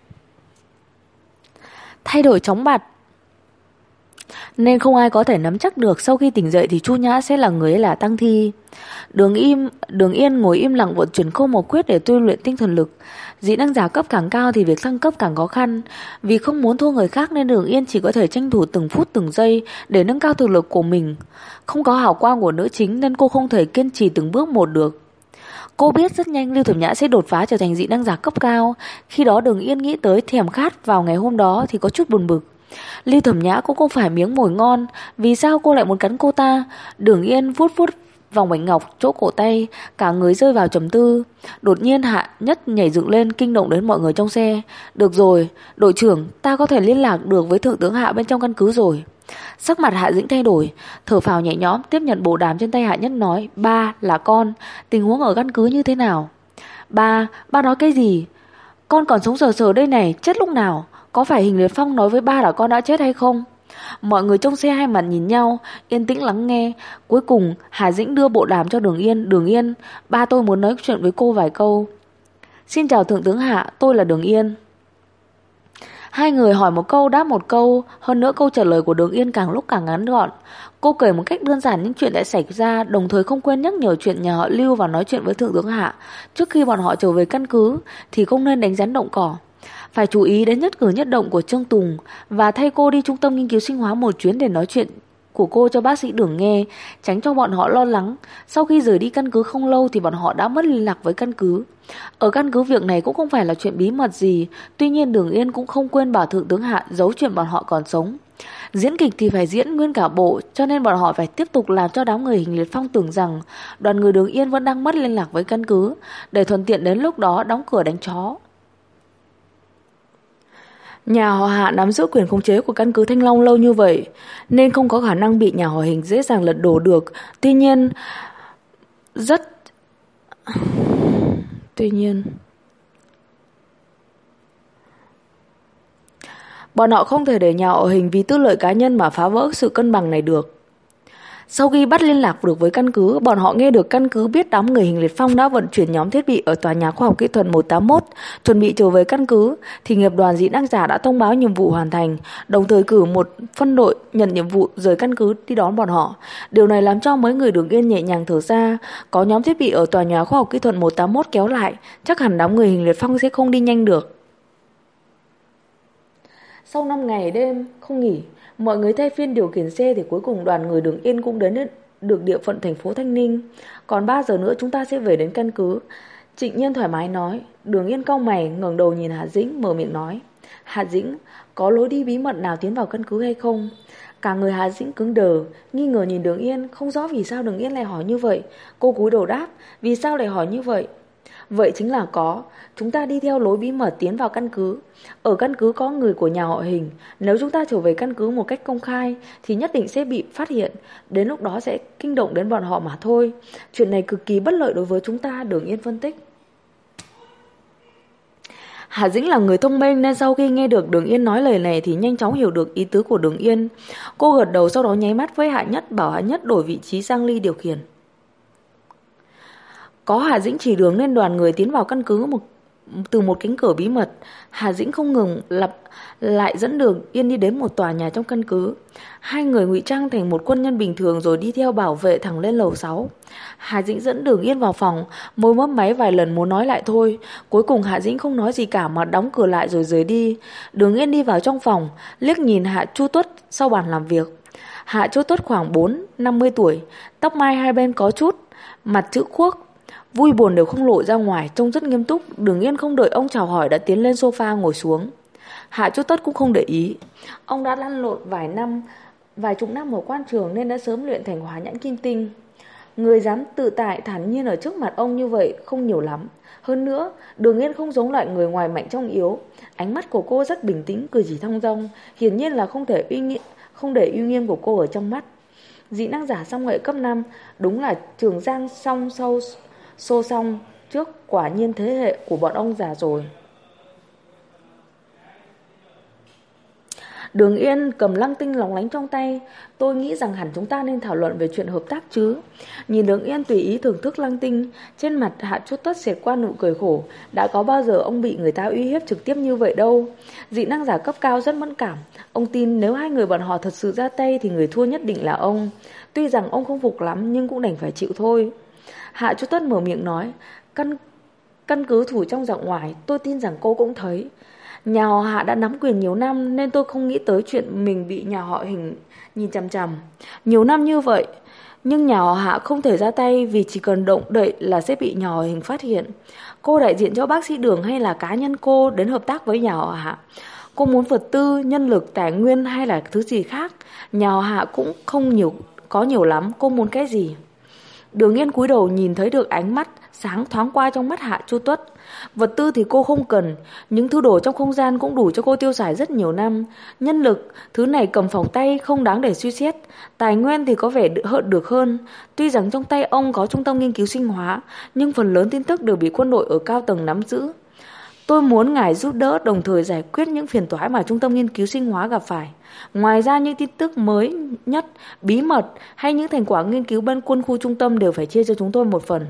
thay đổi chóng mặt, nên không ai có thể nắm chắc được sau khi tỉnh dậy thì Chu Nhã sẽ là người hay là tang thi. Đường Yên ngồi im lặng vận chuyển Khâu Mộc Quyết để tu luyện tinh thần lực. Dị năng giả cấp càng cao thì việc thăng cấp càng khó khăn. Vì không muốn thua người khác nên Đường Yên chỉ có thể tranh thủ từng phút từng giây để nâng cao thực lực của mình. Không có hào quang của nữ chính nên cô không thể kiên trì từng bước một được. Cô biết rất nhanh Lưu Thẩm Nhã sẽ đột phá trở thành dị năng giả cấp cao. Khi đó Đường Yên nghĩ tới thèm khát vào ngày hôm đó thì có chút buồn bực. Lưu Thẩm Nhã cũng không phải miếng mồi ngon, vì sao cô lại muốn cắn cô ta? Đường Yên vuốt vòng bạch ngọc chỗ cổ tay, cả người rơi vào trầm tư. Đột nhiên Hạ Nhất nhảy dựng lên, kinh động đến mọi người trong xe. Được rồi, đội trưởng, ta có thể liên lạc được với thượng tướng Hạ bên trong căn cứ rồi. Sắc mặt Hạ Dĩnh thay đổi, thở phào nhẹ nhõm, tiếp nhận bộ đàm trên tay Hạ Nhất nói, ba là con, tình huống ở căn cứ như thế nào? Ba nói cái gì? Con còn sống sờ sờ đây này, chết lúc nào? Có phải Hình Liệt Phong nói với ba là con đã chết hay không? Mọi người trong xe hai mặt nhìn nhau, yên tĩnh lắng nghe. Cuối cùng Hà Dĩnh đưa bộ đàm cho Đường Yên. Đường Yên, ba tôi muốn nói chuyện với cô vài câu. Xin chào thượng tướng Hạ, tôi là Đường Yên. Hai người hỏi một câu đáp một câu, hơn nữa câu trả lời của Đường Yên càng lúc càng ngắn gọn. Cô kể một cách đơn giản những chuyện đã xảy ra, đồng thời không quên nhắc nhở chuyện nhà họ Lưu và nói chuyện với thượng tướng Hạ. Trước khi bọn họ trở về căn cứ thì không nên đánh rắn động cỏ, phải chú ý đến nhất cử nhất động của Trương Tùng, và thay cô đi trung tâm nghiên cứu sinh hóa một chuyến để nói chuyện của cô cho bác sĩ Đường nghe, tránh cho bọn họ lo lắng. Sau khi rời đi căn cứ không lâu thì bọn họ đã mất liên lạc với căn cứ. Ở căn cứ việc này cũng không phải là chuyện bí mật gì, tuy nhiên Đường Yên cũng không quên bảo thượng tướng Hạ giấu chuyện bọn họ còn sống. Diễn kịch thì phải diễn nguyên cả bộ, cho nên bọn họ phải tiếp tục làm cho đám người Hình Liệt Phong tưởng rằng đoàn người Đường Yên vẫn đang mất liên lạc với căn cứ, để thuận tiện đến lúc đó đóng cửa đánh chó. Nhà họ Hạ nắm giữ quyền khống chế của căn cứ Thanh Long lâu như vậy nên không có khả năng bị nhà họ Hình dễ dàng lật đổ được. Tuy nhiên bọn họ không thể để nhà họ Hình vì tư lợi cá nhân mà phá vỡ sự cân bằng này được. Sau khi bắt liên lạc được với căn cứ, bọn họ nghe được căn cứ biết đám người Hình Liệt Phong đã vận chuyển nhóm thiết bị ở tòa nhà khoa học kỹ thuật 181, chuẩn bị trở về căn cứ, thì nghiệp đoàn dị năng giả đã thông báo nhiệm vụ hoàn thành, đồng thời cử một phân đội nhận nhiệm vụ rời căn cứ đi đón bọn họ. Điều này làm cho mấy người Đường Yên nhẹ nhàng thở ra, có nhóm thiết bị ở tòa nhà khoa học kỹ thuật 181 kéo lại, chắc hẳn đám người Hình Liệt Phong sẽ không đi nhanh được. Sau 5 ngày đêm không nghỉ, mọi người thay phiên điều khiển xe thì cuối cùng đoàn người Đường Yên cũng đến được địa phận thành phố Thanh Ninh. Còn 3 giờ nữa chúng ta sẽ về đến căn cứ. Trịnh Nhiên thoải mái nói. Đường Yên cau mày ngẩng đầu nhìn Hạ Dĩnh mở miệng nói. Hạ Dĩnh, có lối đi bí mật nào tiến vào căn cứ hay không? Cả người Hạ Dĩnh cứng đờ, nghi ngờ nhìn Đường Yên, không rõ vì sao Đường Yên lại hỏi như vậy. Cô cúi đầu đáp, vì sao lại hỏi như vậy? Vậy chính là có, chúng ta đi theo lối bí mật tiến vào căn cứ. Ở căn cứ có người của nhà họ Hình, nếu chúng ta trở về căn cứ một cách công khai thì nhất định sẽ bị phát hiện, đến lúc đó sẽ kinh động đến bọn họ mà thôi. Chuyện này cực kỳ bất lợi đối với chúng ta, Đường Yên phân tích. Hạ Dĩnh là người thông minh nên sau khi nghe được Đường Yên nói lời này thì nhanh chóng hiểu được ý tứ của Đường Yên. Cô gật đầu sau đó nháy mắt với Hạ Nhất bảo Hạ Nhất đổi vị trí sang Ly điều khiển. Có Hạ Dĩnh chỉ đường nên đoàn người tiến vào căn cứ từ một cánh cửa bí mật. Hạ Dĩnh không ngừng lặp lại dẫn Đường Yên đi đến một tòa nhà trong căn cứ. Hai người ngụy trang thành một quân nhân bình thường rồi đi theo bảo vệ thẳng lên lầu 6. Hạ Dĩnh dẫn Đường Yên vào phòng, môi mấp máy vài lần muốn nói lại thôi. Cuối cùng Hạ Dĩnh không nói gì cả mà đóng cửa lại rồi rời đi. Đường Yên đi vào trong phòng, liếc nhìn Hạ Chu Tuất sau bàn làm việc. Hạ Chu Tuất khoảng 4-50 tuổi, tóc mai hai bên có chút, mặt chữ khuốc, vui buồn đều không lộ ra ngoài, trông rất nghiêm túc. Đường Yên không đợi ông chào hỏi đã tiến lên sofa ngồi xuống. Hạ Chu Tất cũng không để ý. Ông đã lăn lộn vài chục năm ở quan trường nên đã sớm luyện thành hỏa nhãn kim tinh. Người dám tự tại thản nhiên ở trước mặt ông như vậy không nhiều lắm. Hơn nữa, Đường Yên không giống loại người ngoài mạnh trong yếu. Ánh mắt của cô rất bình tĩnh, cử chỉ thong dong, hiển nhiên là không để uy nghiêm của cô ở trong mắt. Dị năng giả song hệ cấp 5, đúng là Trường Giang xô xong trước, quả nhiên thế hệ của bọn ông già rồi. Đường Yên cầm lăng tinh lóng lánh trong tay. Tôi nghĩ rằng hẳn chúng ta nên thảo luận về chuyện hợp tác chứ. Nhìn Đường Yên tùy ý thưởng thức lăng tinh, trên mặt Hạ Chút Tất xẹt qua nụ cười khổ. Đã có bao giờ ông bị người ta uy hiếp trực tiếp như vậy đâu. Dị năng giả cấp cao rất mẫn cảm. Ông tin nếu hai người bọn họ thật sự ra tay thì người thua nhất định là ông. Tuy rằng ông không phục lắm nhưng cũng đành phải chịu thôi. Hạ Chút Tất mở miệng nói, căn cứ thủ trong giọng ngoài, tôi tin rằng cô cũng thấy. Nhà họ Hạ đã nắm quyền nhiều năm nên tôi không nghĩ tới chuyện mình bị nhà họ Hình nhìn chằm chằm. Nhiều năm như vậy, nhưng nhà họ Hạ không thể ra tay vì chỉ cần động đậy là sẽ bị nhà họ Hình phát hiện. Cô đại diện cho bác sĩ Đường hay là cá nhân cô đến hợp tác với nhà họ Hạ? Cô muốn vật tư, nhân lực, tài nguyên hay là thứ gì khác? Nhà họ Hạ cũng không có nhiều lắm, cô muốn cái gì? Đường Yên cúi đầu nhìn thấy được ánh mắt sáng thoáng qua trong mắt Hạ Chu Tuất. Vật tư thì cô không cần, những thứ đồ trong không gian cũng đủ cho cô tiêu xài rất nhiều năm. Nhân lực, thứ này cầm phòng tay không đáng để suy xét. Tài nguyên thì có vẻ được hơn. Tuy rằng trong tay ông có trung tâm nghiên cứu sinh hóa, nhưng phần lớn tin tức đều bị quân đội ở cao tầng nắm giữ. Tôi muốn ngài giúp đỡ đồng thời giải quyết những phiền toái mà trung tâm nghiên cứu sinh hóa gặp phải. Ngoài ra những tin tức mới nhất, bí mật hay những thành quả nghiên cứu bên quân khu trung tâm đều phải chia cho chúng tôi một phần.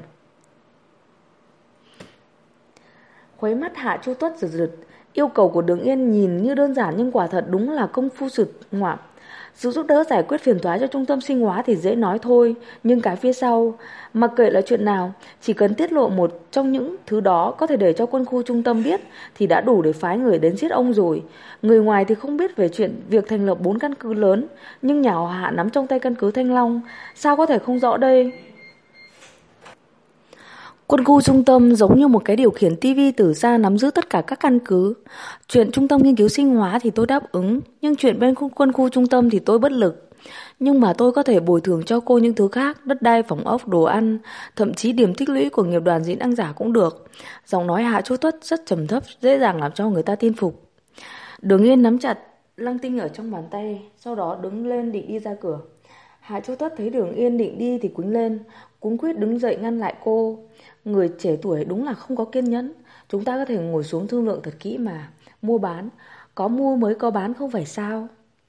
Khuấy mắt Hạ Chu Tuất giật giật. Yêu cầu của Đường Yên nhìn như đơn giản nhưng quả thật đúng là công phu sượt ngoạm. Sự giúp đỡ giải quyết phiền toái cho trung tâm sinh hóa thì dễ nói thôi, nhưng cái phía sau, mặc kệ là chuyện nào, chỉ cần tiết lộ một trong những thứ đó có thể để cho quân khu trung tâm biết thì đã đủ để phái người đến giết ông rồi. Người ngoài thì không biết về chuyện việc thành lập 4 căn cứ lớn, nhưng nhà họ Hạ nắm trong tay căn cứ Thanh Long, sao có thể không rõ đây? Quân khu trung tâm giống như một cái điều khiển tivi từ xa nắm giữ tất cả các căn cứ. Chuyện trung tâm nghiên cứu sinh hóa thì tôi đáp ứng, nhưng chuyện bên quân khu trung tâm thì tôi bất lực. Nhưng mà tôi có thể bồi thường cho cô những thứ khác, đất đai, phòng ốc, đồ ăn, thậm chí điểm tích lũy của nghiệp đoàn dị năng giả cũng được. Giọng nói Hạ Chu Tuất rất trầm thấp, dễ dàng làm cho người ta tin phục. Đường Yên nắm chặt lăng tinh ở trong bàn tay, sau đó đứng lên định đi ra cửa. Hạ Chu Tuất thấy Đường Yên định đi thì quýnh lên, cuống quýt đứng dậy ngăn lại cô. Người trẻ tuổi đúng là không có kiên nhẫn. Chúng ta có thể ngồi xuống thương lượng thật kỹ mà. Mua bán, có mua mới có bán không phải sao?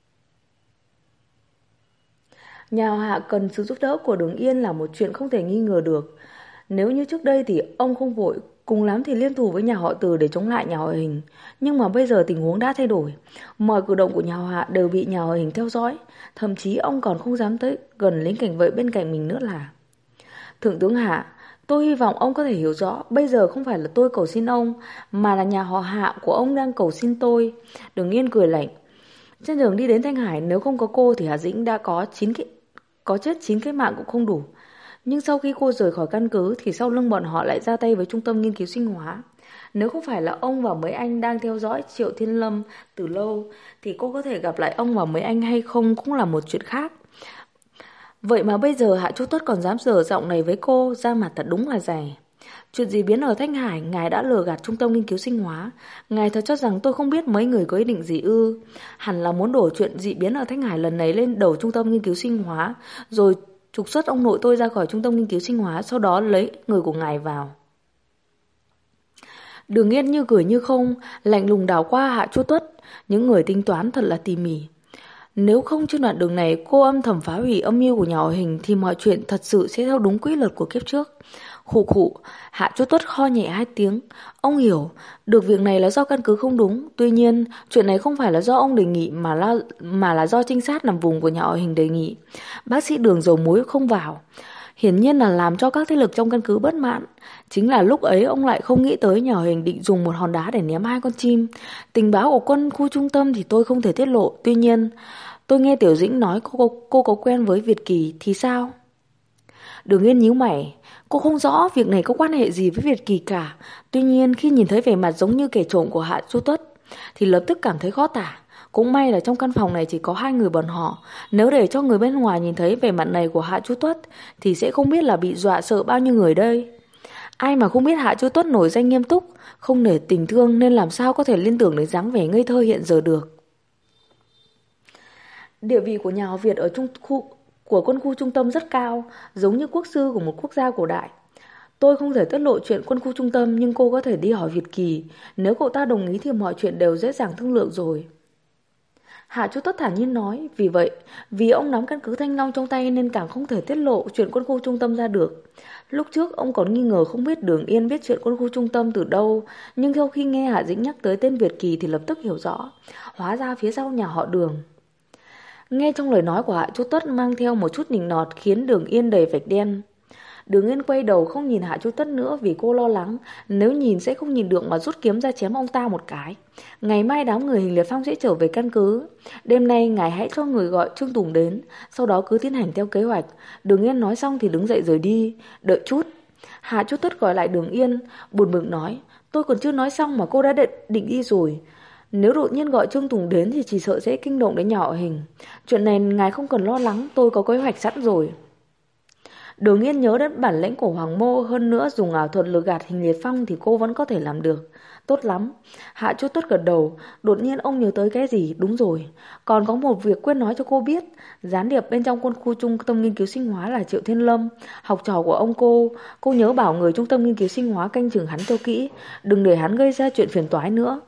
Nhà họ Hạ cần sự giúp đỡ của Đường Yên là một chuyện không thể nghi ngờ được. Nếu như trước đây thì ông không vội, cùng lắm thì liên thủ với nhà họ Từ để chống lại nhà họ Hình. Nhưng mà bây giờ tình huống đã thay đổi. Mọi cử động của nhà họ Hạ đều bị nhà họ Hình theo dõi. Thậm chí ông còn không dám tới gần lính cảnh vệ bên cạnh mình nữa là. Thượng tướng Hạ, tôi hy vọng ông có thể hiểu rõ, bây giờ không phải là tôi cầu xin ông, mà là nhà họ Hạ của ông đang cầu xin tôi. Đường Yên cười lạnh. Trên đường đi đến Thanh Hải, nếu không có cô thì Hà Dĩnh đã có chết 9 cái mạng cũng không đủ. Nhưng sau khi cô rời khỏi căn cứ thì sau lưng bọn họ lại ra tay với trung tâm nghiên cứu sinh hóa. Nếu không phải là ông và mấy anh đang theo dõi Triệu Thiên Lâm từ lâu thì cô có thể gặp lại ông và mấy anh hay không cũng là một chuyện khác. Vậy mà bây giờ Hạ Chu Tuất còn dám dở giọng này với cô, da mặt thật đúng là dày. Chuyện gì biến ở Thanh Hải, ngài đã lừa gạt trung tâm nghiên cứu sinh hóa. Ngài thật cho rằng tôi không biết mấy người có ý định gì ư? Hẳn là muốn đổ chuyện dị biến ở Thanh Hải lần này lên đầu trung tâm nghiên cứu sinh hóa, rồi trục xuất ông nội tôi ra khỏi trung tâm nghiên cứu sinh hóa, sau đó lấy người của ngài vào. Đường Yên như cười như không, lạnh lùng đảo qua Hạ Chu Tuất. Những người tính toán thật là tỉ mỉ. Nếu không trên đoạn đường này cô âm thầm phá hủy âm mưu của nhà họ Hình thì mọi chuyện thật sự sẽ theo đúng quy luật của kiếp trước. Khụ khụ, Hạ Chu Tuất kho nhẹ 2 tiếng. Ông hiểu, được việc này là do căn cứ không đúng. Tuy nhiên, chuyện này không phải là do ông đề nghị mà là do trinh sát nằm vùng của nhà họ Hình đề nghị. Bác sĩ Đường dầu muối không vào. Hiển nhiên là làm cho các thế lực trong căn cứ bất mãn. Chính là lúc ấy ông lại không nghĩ tới nhà họ Hình định dùng một hòn đá để ném 2 con chim. Tình báo của quân khu trung tâm thì tôi không thể tiết lộ. Tuy nhiên, tôi nghe Tiểu Dĩnh nói cô có quen với Việt Kỳ thì sao? Đường Yên nhíu mày. Cô không rõ việc này có quan hệ gì với Việt Kỳ cả. Tuy nhiên khi nhìn thấy vẻ mặt giống như kẻ trộm của Hạ Chu Tuất thì lập tức cảm thấy khó tả. Cũng may là trong căn phòng này chỉ có 2 người bọn họ. Nếu để cho người bên ngoài nhìn thấy vẻ mặt này của Hạ Chu Tuất thì sẽ không biết là bị dọa sợ bao nhiêu người đây. Ai mà không biết Hạ Chu Tuất nổi danh nghiêm túc, không nể tình thương, nên làm sao có thể liên tưởng đến dáng vẻ ngây thơ hiện giờ được. Địa vị của nhà họ Việt ở quân khu trung tâm rất cao, giống như quốc sư của một quốc gia cổ đại. Tôi không thể tiết lộ chuyện quân khu trung tâm, nhưng cô có thể đi hỏi Việt Kỳ. Nếu cậu ta đồng ý thì mọi chuyện đều dễ dàng thương lượng rồi. Hạ Chu Tất thản nhiên nói. Vì vậy, vì ông nắm căn cứ Thanh Long trong tay nên càng không thể tiết lộ chuyện quân khu trung tâm ra được. Lúc trước ông còn nghi ngờ không biết Đường Yên biết chuyện quân khu trung tâm từ đâu, nhưng sau khi nghe Hạ Dĩnh nhắc tới tên Việt Kỳ thì lập tức hiểu rõ. Hóa ra phía sau nhà họ Đường. Nghe trong lời nói của Hạ Chu Tất mang theo một chút nịnh nọt khiến Đường Yên đầy vạch đen. Đường Yên quay đầu không nhìn Hạ Chu Tất nữa vì cô lo lắng nếu nhìn sẽ không nhìn được mà rút kiếm ra chém ông ta một cái. Ngày mai đám người Hình Liệt Phong sẽ trở về căn cứ. Đêm nay ngài hãy cho người gọi Trương Tùng đến, sau đó cứ tiến hành theo kế hoạch. Đường Yên nói xong thì đứng dậy rời đi. Đợi chút. Hạ Chu Tất gọi lại Đường Yên, buồn bực nói. Tôi còn chưa nói xong mà cô đã định đi rồi. Nếu đột nhiên gọi Trương Tùng đến thì chỉ sợ sẽ kinh động đến nhà họ Hình. Chuyện này ngài không cần lo lắng, tôi có kế hoạch sẵn rồi. Đường Yên nhớ đến bản lĩnh của Hoàng Mô, hơn nữa dùng ảo thuật lừa gạt Hình Liệt Phong thì cô vẫn có thể làm được. Tốt lắm. Hạ Chu Tuất gật đầu. Đột nhiên ông nhớ tới cái gì? Đúng rồi, còn có một việc quên nói cho cô biết. Gián điệp bên trong quân khu trung tâm nghiên cứu sinh hóa là Triệu Thiên Lâm, học trò của ông cô. Cô nhớ bảo người trung tâm nghiên cứu sinh hóa canh chừng hắn cho kỹ, đừng để hắn gây ra chuyện phiền toái nữa.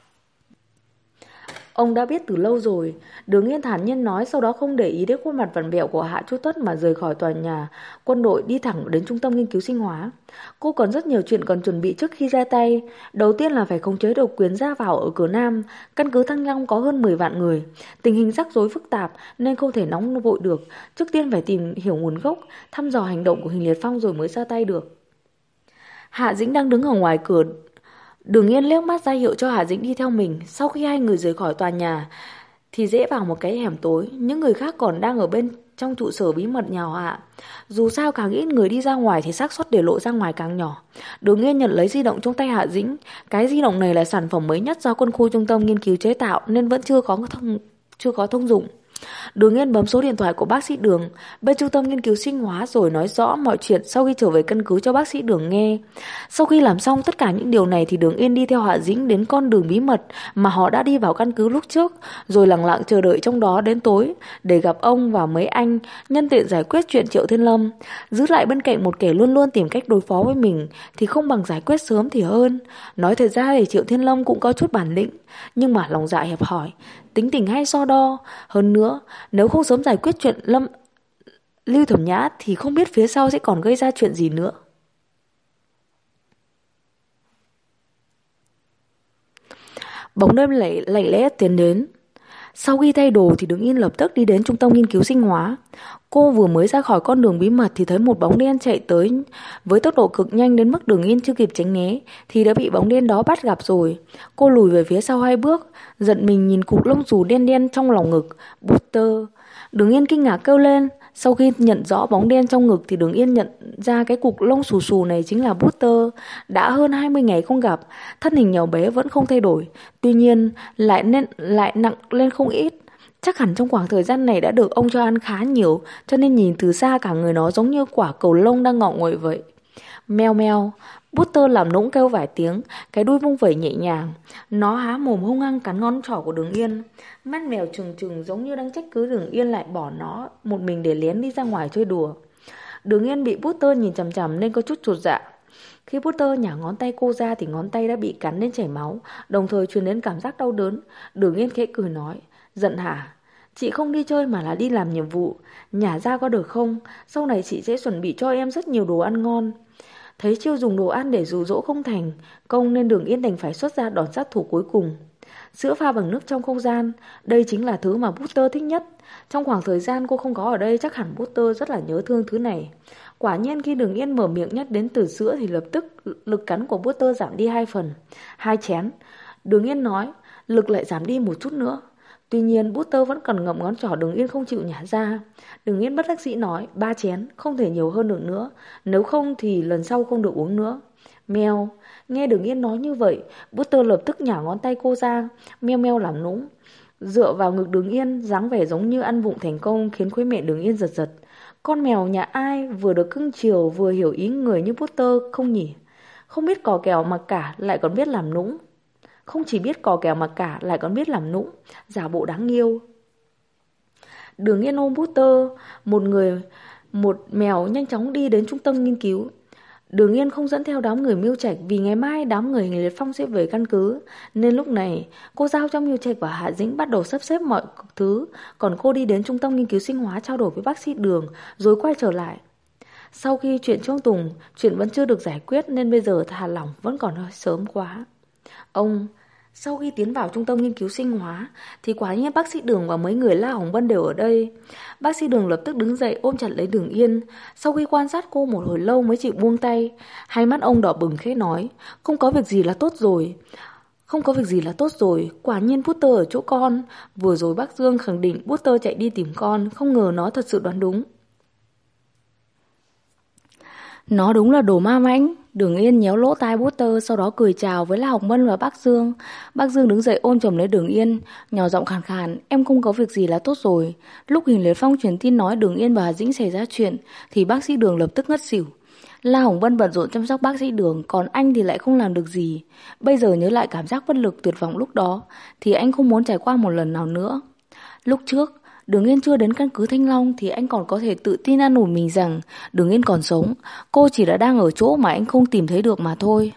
Ông đã biết từ lâu rồi. Đường Yên thản nhiên nói, sau đó không để ý đến khuôn mặt vặn vẹo của Hạ Chu Tuất mà rời khỏi tòa nhà quân đội đi thẳng đến trung tâm nghiên cứu sinh hóa. Cô còn rất nhiều chuyện cần chuẩn bị trước khi ra tay. Đầu tiên là phải khống chế độc quyền ra vào ở cửa Nam. Căn cứ Thanh Long có hơn 10 vạn người, tình hình rắc rối phức tạp nên không thể nóng vội được. Trước tiên phải tìm hiểu nguồn gốc, thăm dò hành động của Hình Liệt Phong rồi mới ra tay được. Hạ Dĩnh đang đứng ở ngoài cửa. Đường Yên liếc mắt ra hiệu cho Hạ Dĩnh đi theo mình. Sau khi hai người rời khỏi tòa nhà thì dễ vào một cái hẻm tối. Những người khác còn đang ở bên trong trụ sở bí mật nhà họ Hạ. Dù sao càng ít người đi ra ngoài thì xác suất để lộ ra ngoài càng nhỏ. Đường Yên nhận lấy di động trong tay Hạ Dĩnh. Cái di động này là sản phẩm mới nhất do quân khu trung tâm nghiên cứu chế tạo nên vẫn chưa có thông dụng. Đường Yên bấm số điện thoại của bác sĩ Đường bên trung tâm nghiên cứu sinh hóa rồi nói rõ mọi chuyện sau khi trở về căn cứ cho bác sĩ Đường nghe. Sau khi làm xong tất cả những điều này thì Đường Yên đi theo Hạ Dĩnh đến con đường bí mật mà họ đã đi vào căn cứ lúc trước, rồi lặng lặng chờ đợi trong đó đến tối để gặp ông và mấy anh, nhân tiện giải quyết chuyện Triệu Thiên Lâm. Giữ lại bên cạnh một kẻ luôn luôn tìm cách đối phó với mình thì không bằng giải quyết sớm thì hơn. Nói thật ra thì Triệu Thiên Lâm cũng có chút bản lĩnh, nhưng mà lòng dạ hẹp hòi, tính tình hay so đo. Hơn nữa, nếu không sớm giải quyết chuyện Lưu Thẩm Nhã thì không biết phía sau sẽ còn gây ra chuyện gì nữa. Bóng đêm lạnh lẽo tiến đến. Sau khi thay đồ thì Đường Yên lập tức đi đến trung tâm nghiên cứu sinh hóa. Cô vừa mới ra khỏi con đường bí mật thì thấy một bóng đen chạy tới với tốc độ cực nhanh đến mức Đường Yên chưa kịp tránh né thì đã bị bóng đen đó bắt gặp rồi. Cô lùi về phía sau 2 bước, giận mình nhìn cục lông xù đen đen trong lòng ngực. Buster. Đường Yên kinh ngạc kêu lên. Sau khi nhận rõ bóng đen trong ngực thì Đường Yên nhận ra cái cục lông xù xù này chính là Butter. Đã hơn 20 ngày không gặp, thân hình nhỏ bé vẫn không thay đổi, tuy nhiên lại nặng lên không ít. Chắc hẳn trong khoảng thời gian này đã được ông cho ăn khá nhiều, cho nên nhìn từ xa cả người nó giống như quả cầu lông đang ngọ nguậy vậy. Meo meo, Butter làm nũng kêu vài tiếng, cái đuôi vung vẩy nhẹ nhàng. Nó há mồm hung hăng cắn ngón trỏ của Đường Yên. Mắt mèo trừng trừng giống như đang trách cứ Đường Yên lại bỏ nó một mình để lén đi ra ngoài chơi đùa. Đường Yên bị Butter nhìn chằm chằm nên có chút chột dạ. Khi Butter nhả ngón tay cô ra thì ngón tay đã bị cắn đến chảy máu, đồng thời truyền đến cảm giác đau đớn. Đường Yên khẽ cười nói, giận hả? Chị không đi chơi mà là đi làm nhiệm vụ. Nhả ra có được không? Sau này chị sẽ chuẩn bị cho em rất nhiều đồ ăn ngon. Thấy chiêu dùng đồ ăn để dụ dỗ không thành công nên Đường Yên đành phải xuất ra đòn sát thủ cuối cùng. Sữa pha bằng nước trong không gian, đây chính là thứ mà Butter thích nhất. Trong khoảng thời gian cô không có ở đây chắc hẳn Butter rất là nhớ thương thứ này. Quả nhiên khi Đường Yên mở miệng nhắc đến từ sữa thì lập tức lực cắn của Butter giảm đi 2 phần, 2 chén. Đường Yên nói, lực lại giảm đi một chút nữa. Tuy nhiên Butter vẫn còn ngậm ngón trỏ Đường Yên không chịu nhả ra. Đường Yên bất đắc dĩ nói, 3 chén, không thể nhiều hơn được nữa. Nếu không thì lần sau không được uống nữa. Meo, nghe Đường Yên nói như vậy, Butter lập tức nhả ngón tay cô ra. Meo meo làm nũng, dựa vào ngực Đường Yên, dáng vẻ giống như ăn vụng thành công khiến khóe miệng Đường Yên giật giật. Con mèo nhà ai vừa được cưng chiều vừa hiểu ý người như Butter không nhỉ? Không biết cò kèo mà cả lại còn biết làm nũng. Không chỉ biết cò kèo mà cả lại còn biết làm nũng, giả bộ đáng yêu. Đường Yên ôm Butter, một mèo nhanh chóng đi đến trung tâm nghiên cứu. Đường Yên không dẫn theo đám người Miêu Trạch vì ngày mai đám người Hình Liệt Phong sẽ về căn cứ, nên lúc này cô giao cho Miêu Trạch và Hạ Dĩnh bắt đầu sắp xếp mọi thứ, còn cô đi đến trung tâm nghiên cứu sinh hóa trao đổi với bác sĩ Đường rồi quay trở lại. Sau khi chuyện Trương Tùng, chuyện vẫn chưa được giải quyết nên bây giờ thả lỏng vẫn còn hơi sớm quá. Sau khi tiến vào trung tâm nghiên cứu sinh hóa thì quả nhiên bác sĩ Đường và mấy người La Hồng Vân đều ở đây. Bác sĩ Đường lập tức đứng dậy ôm chặt lấy Đường Yên. Sau khi quan sát cô một hồi lâu mới chịu buông tay. Hai mắt ông đỏ bừng khẽ nói, không có việc gì là tốt rồi. Không có việc gì là tốt rồi. Quả nhiên Butter ở chỗ con. Vừa rồi bác Dương khẳng định Butter chạy đi tìm con, không ngờ nó thật sự đoán đúng. Nó đúng là đồ ma mãnh. Đường Yên nhéo lỗ tai Butter, sau đó cười chào với La Hồng Vân và bác Dương. Bác Dương đứng dậy ôm chầm lấy Đường Yên, nhỏ giọng khàn khàn, em không có việc gì là tốt rồi. Lúc Hình Liệt Phong truyền tin nói Đường Yên và Hà Dĩnh xảy ra chuyện thì bác sĩ Đường lập tức ngất xỉu. La Hồng Vân bận rộn chăm sóc bác sĩ Đường, còn anh thì lại không làm được gì. Bây giờ nhớ lại cảm giác bất lực tuyệt vọng lúc đó thì anh không muốn trải qua một lần nào nữa. Lúc trước Đường Yên chưa đến căn cứ Thanh Long thì anh còn có thể tự tin an ủi mình rằng Đường Yên còn sống, cô chỉ đã đang ở chỗ mà anh không tìm thấy được mà thôi.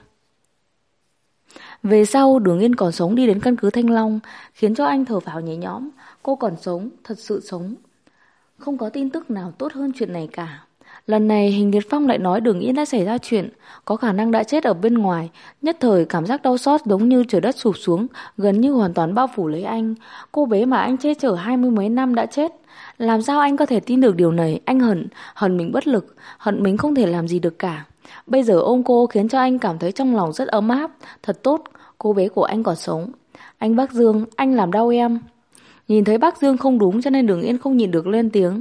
Về sau Đường Yên còn sống đi đến căn cứ Thanh Long khiến cho anh thở phào nhẹ nhõm, cô còn sống, thật sự sống. Không có tin tức nào tốt hơn chuyện này cả. Lần này Hình Liệt Phong lại nói Đường Yên đã xảy ra chuyện, có khả năng đã chết ở bên ngoài. Nhất thời cảm giác đau xót giống như trời đất sụp xuống, gần như hoàn toàn bao phủ lấy anh. Cô bé mà anh che chở 20 mấy năm đã chết. Làm sao anh có thể tin được điều này? Anh hận mình bất lực, hận mình không thể làm gì được cả. Bây giờ ôm cô khiến cho anh cảm thấy trong lòng rất ấm áp. Thật tốt, cô bé của anh còn sống. Anh bác Dương, anh làm đau em. Nhìn thấy bác Dương không đúng cho nên Đường Yên không nhịn được lên tiếng.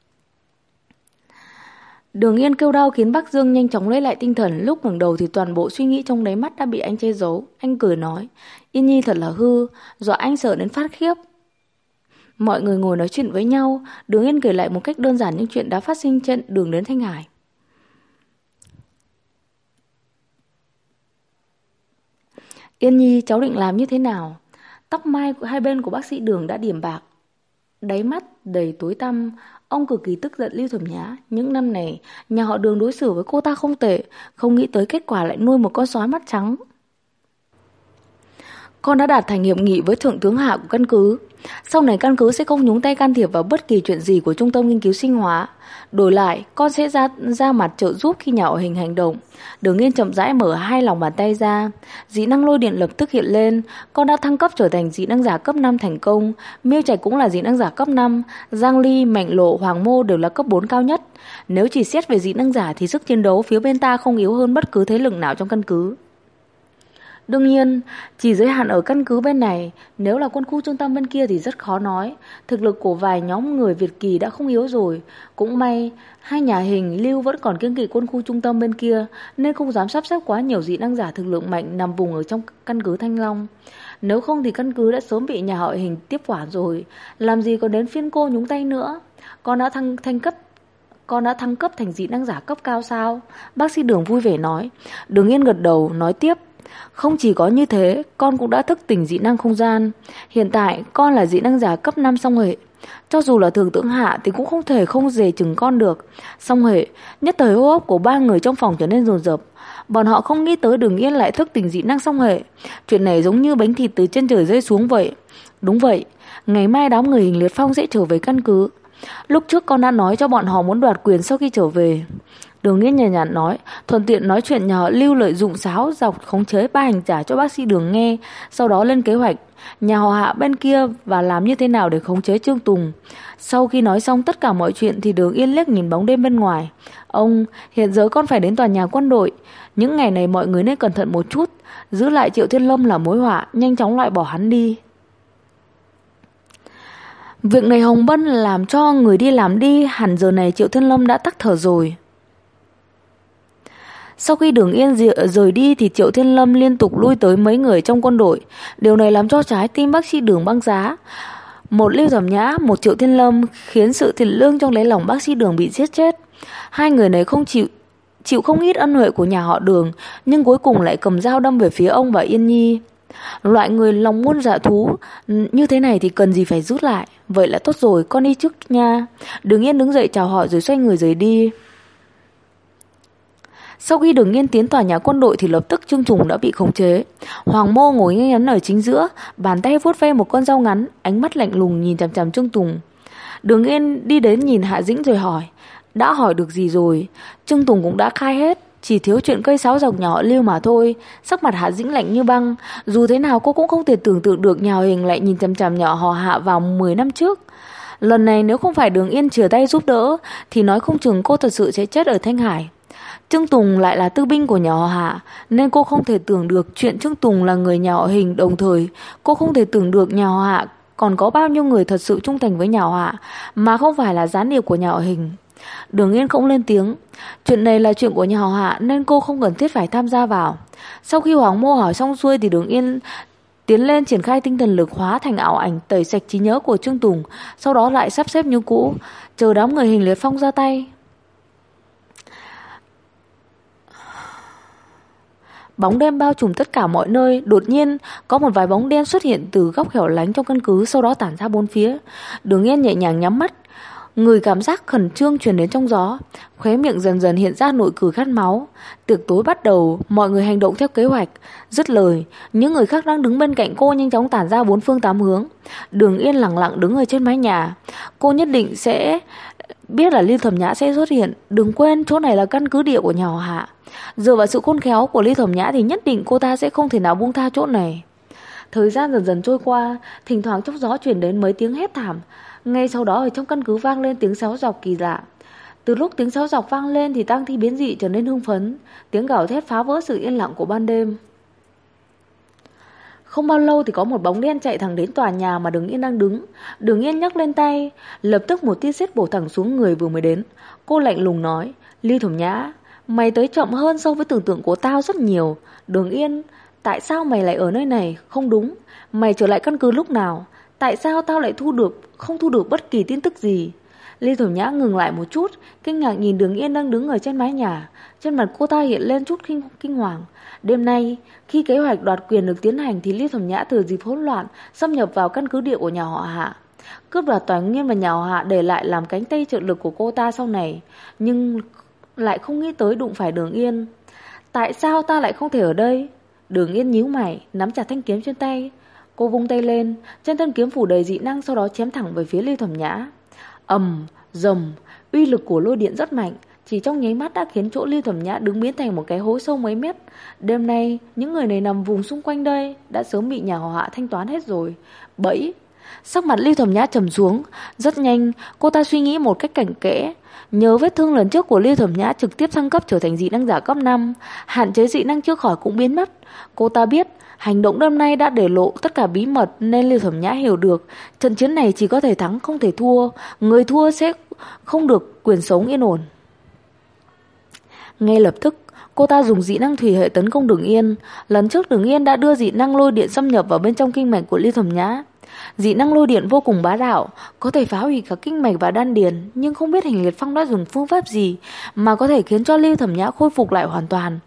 Đường Yên kêu đau khiến bác Dương nhanh chóng lấy lại tinh thần. Lúc ngẩng đầu thì toàn bộ suy nghĩ trong đáy mắt đã bị anh che giấu. Anh cười nói, Yên Nhi thật là hư, dọa anh sợ đến phát khiếp. Mọi người ngồi nói chuyện với nhau. Đường Yên kể lại một cách đơn giản những chuyện đã phát sinh trên đường đến Thanh Hải. Yên Nhi, cháu định làm như thế nào? Tóc mai hai bên của bác sĩ Đường đã điểm bạc, đáy mắt đầy tối tăm. Ông cực kỳ tức giận Lưu Thẩm Nhã. Những năm này nhà họ Đường đối xử với cô ta không tệ, không nghĩ tới kết quả lại nuôi một con sói mắt trắng. Con đã đạt thành hiệp nghị với thượng tướng Hạ của căn cứ. Sau này căn cứ sẽ không nhúng tay can thiệp vào bất kỳ chuyện gì của trung tâm nghiên cứu sinh hóa. Đổi lại, con sẽ ra mặt trợ giúp khi nhà họ Hình hành động. Đường Yên chậm rãi mở hai lòng bàn tay ra. Dị năng lôi điện lập tức hiện lên. Con đã thăng cấp trở thành dị năng giả cấp 5 thành công. Miêu Trạch cũng là dị năng giả cấp 5. Giang Ly, Mạnh Lộ, Hoàng Mô đều là cấp 4 cao nhất. Nếu chỉ xét về dị năng giả thì sức chiến đấu phía bên ta không yếu hơn bất cứ thế lực nào trong căn cứ. Đương nhiên, chỉ giới hạn ở căn cứ bên này, nếu là quân khu trung tâm bên kia thì rất khó nói. Thực lực của vài nhóm người Việt Kỳ đã không yếu rồi. Cũng may, hai nhà Hình, Lưu vẫn còn kiêng kỵ quân khu trung tâm bên kia, nên không dám sắp xếp quá nhiều dị năng giả thực lực mạnh nằm vùng ở trong căn cứ Thanh Long. Nếu không thì căn cứ đã sớm bị nhà họ Hình tiếp quản rồi, làm gì còn đến phiên cô nhúng tay nữa. Con đã thăng cấp thành dị năng giả cấp cao sao? Bác sĩ Đường vui vẻ nói. Đường Yên gật đầu, nói tiếp. Không chỉ có như thế, con cũng đã thức tỉnh dị năng không gian. Hiện tại, con là dị năng giả cấp 5 song hệ. Cho dù là thường tưởng hạ thì cũng không thể không dè chừng con được. Song hệ, nhất thời hô hấp của ba người trong phòng trở nên dồn dập. Bọn họ không nghĩ tới Đường Yên lại thức tỉnh dị năng song hệ. Chuyện này giống như bánh thịt từ trên trời rơi xuống vậy. Đúng vậy, ngày mai đám người Hình Liệt Phong sẽ trở về căn cứ. Lúc trước con đã nói cho bọn họ muốn đoạt quyền sau khi trở về. Đường Yên nhàn nhạt nói, thuận tiện nói chuyện nhà họ Lưu lợi dụng sáo dọc khống chế ba hành giả cho bác sĩ Đường nghe, sau đó lên kế hoạch nhà họ Hạ bên kia và làm như thế nào để khống chế Trương Tùng. Sau khi nói xong tất cả mọi chuyện thì Đường Yên liếc nhìn bóng đêm bên ngoài. Ông, hiện giờ con phải đến tòa nhà quân đội. Những ngày này mọi người nên cẩn thận một chút, giữ lại Triệu Thiên Lâm là mối họa, nhanh chóng loại bỏ hắn đi. Việc này Hồng Bân làm cho người đi làm đi, hẳn giờ này Triệu Thiên Lâm đã tắc thở rồi. Sau khi Đường Yên rời đi thì Triệu Thiên Lâm liên tục lui tới mấy người trong quân đội. Điều này làm cho trái tim bác sĩ Đường băng giá. Một Lưu Thẩm Nhã, một Triệu Thiên Lâm khiến sự thiện lương trong đáy lòng bác sĩ Đường bị giết chết. Hai người này không chịu không ít ân huệ của nhà họ Đường, nhưng cuối cùng lại cầm dao đâm về phía ông và Yên Nhi. Loại người lòng muôn dạ thú như thế này thì cần gì phải rút lại. Vậy là tốt rồi, con đi trước nha. Đường Yên đứng dậy chào họ rồi xoay người rời đi. Sau khi Đường Yên tiến tòa nhà quân đội thì lập tức Trương Tùng đã bị khống chế. Hoàng Mô ngồi ngay ngắn ở chính giữa, bàn tay vuốt ve một con dao ngắn, ánh mắt lạnh lùng nhìn chằm chằm Trương Tùng. Đường Yên đi đến nhìn Hạ Dĩnh rồi hỏi, đã hỏi được gì rồi? Trương Tùng cũng đã khai hết, chỉ thiếu chuyện cây sáo dọc nhà họ Lưu mà thôi. Sắc mặt Hạ Dĩnh lạnh như băng. Dù thế nào cô cũng không thể tưởng tượng được nhà Hình lại nhìn chằm chằm nhà họ Hạ vào 10 năm trước. Lần này nếu không phải Đường Yên chìa tay giúp đỡ thì nói không chừng cô thật sự sẽ chết ở Thanh Hải. Trương Tùng lại là tư binh của nhà họ Hạ, nên cô không thể tưởng được chuyện Trương Tùng là người nhà họ Hình. Đồng thời cô không thể tưởng được nhà họ Hạ còn có bao nhiêu người thật sự trung thành với nhà họ Hạ mà không phải là gián điệp của nhà họ Hình. Đường Yên không lên tiếng. Chuyện này là chuyện của nhà họ Hạ nên cô không cần thiết phải tham gia vào. Sau khi Hoàng Mô hỏi xong xuôi thì Đường Yên tiến lên triển khai tinh thần lực hóa thành ảo ảnh tẩy sạch trí nhớ của Trương Tùng, sau đó lại sắp xếp như cũ, chờ đám người Hình Liệt Phong ra tay. Bóng đêm bao trùm tất cả mọi nơi. Đột nhiên có một vài bóng đen xuất hiện từ góc hẻo lánh trong căn cứ, sau đó tản ra bốn phía. Đường Yên nhẹ nhàng nhắm mắt, người cảm giác khẩn trương truyền đến trong gió, khóe miệng dần dần hiện ra nụ cười khát máu. Tiệc tối bắt đầu, mọi người hành động theo kế hoạch. Dứt lời, những người khác đang đứng bên cạnh cô nhanh chóng tản ra bốn phương tám hướng. Đường Yên lặng lặng đứng ở trên mái nhà. Cô nhất định sẽ biết là Lưu Thẩm Nhã sẽ xuất hiện. Đừng quên chỗ này là căn cứ địa của nhà họ Hạ. Dựa vào sự khôn khéo của Lưu Thẩm Nhã thì nhất định cô ta sẽ không thể nào buông tha chỗ này. Thời gian dần dần trôi qua, thỉnh thoảng trong gió truyền đến mấy tiếng hét thảm. Ngay sau đó ở trong căn cứ vang lên tiếng sáo dọc kỳ lạ. Từ lúc tiếng sáo dọc vang lên thì tang thi biến dị trở nên hưng phấn. Tiếng gào thét phá vỡ sự yên lặng của ban đêm. Không bao lâu thì có một bóng đen chạy thẳng đến tòa nhà mà Đường Yên đang đứng. Đường Yên nhấc lên tay, lập tức một tia sét bổ thẳng xuống người vừa mới đến. Cô lạnh lùng nói, Lưu Thẩm Nhã, mày tới chậm hơn so với tưởng tượng của tao rất nhiều. Đường Yên, tại sao mày lại ở nơi này? Không đúng, mày trở lại căn cứ lúc nào? Tại sao tao lại không thu được bất kỳ tin tức gì? Lưu Thẩm Nhã ngừng lại một chút, kinh ngạc nhìn Đường Yên đang đứng ở trên mái nhà. Trên mặt cô ta hiện lên chút kinh hoàng. Đêm nay, khi kế hoạch đoạt quyền được tiến hành thì Lưu Thẩm Nhã thừa dịp hỗn loạn xâm nhập vào căn cứ địa của nhà họ Hạ, cướp đoạt tài nguyên mà nhà họ Hạ để lại làm cánh tay trợ lực của cô ta sau này, nhưng lại không nghĩ tới đụng phải Đường Yên. Tại sao ta lại không thể ở đây? Đường Yên nhíu mày, nắm chặt thanh kiếm trên tay. Cô vung tay lên, trên thân kiếm phủ đầy dị năng, sau đó chém thẳng về phía Lưu Thẩm Nhã. Ầm, rầm, uy lực của lôi điện rất mạnh, chỉ trong nháy mắt đã khiến chỗ Lưu Thẩm Nhã đứng biến thành một cái hố sâu mấy mét. Đêm nay, những người này nằm vùng xung quanh đây đã sớm bị nhà họ Hạ thanh toán hết rồi. Bẫy, Sắc mặt Lưu Thẩm Nhã trầm xuống. Rất nhanh, cô ta suy nghĩ một cách cảnh kẽ. Nhớ vết thương lần trước của Lưu Thẩm Nhã trực tiếp thăng cấp trở thành dị năng giả cấp 5, hạn chế dị năng chưa khỏi cũng biến mất. Cô ta biết hành động đêm nay đã để lộ tất cả bí mật, nên Lưu Thẩm Nhã hiểu được trận chiến này chỉ có thể thắng không thể thua, người thua sẽ không được quyền sống yên ổn. Ngay lập tức, cô ta dùng dị năng thủy hệ tấn công Đường Yên. Lần trước Đường Yên đã đưa dị năng lôi điện xâm nhập vào bên trong kinh mạch của Lưu Thẩm Nhã. Dị năng lôi điện vô cùng bá đạo, có thể phá hủy cả kinh mạch và đan điền, nhưng không biết Hình Liệt Phong đã dùng phương pháp gì mà có thể khiến cho Lưu Thẩm Nhã khôi phục lại hoàn toàn.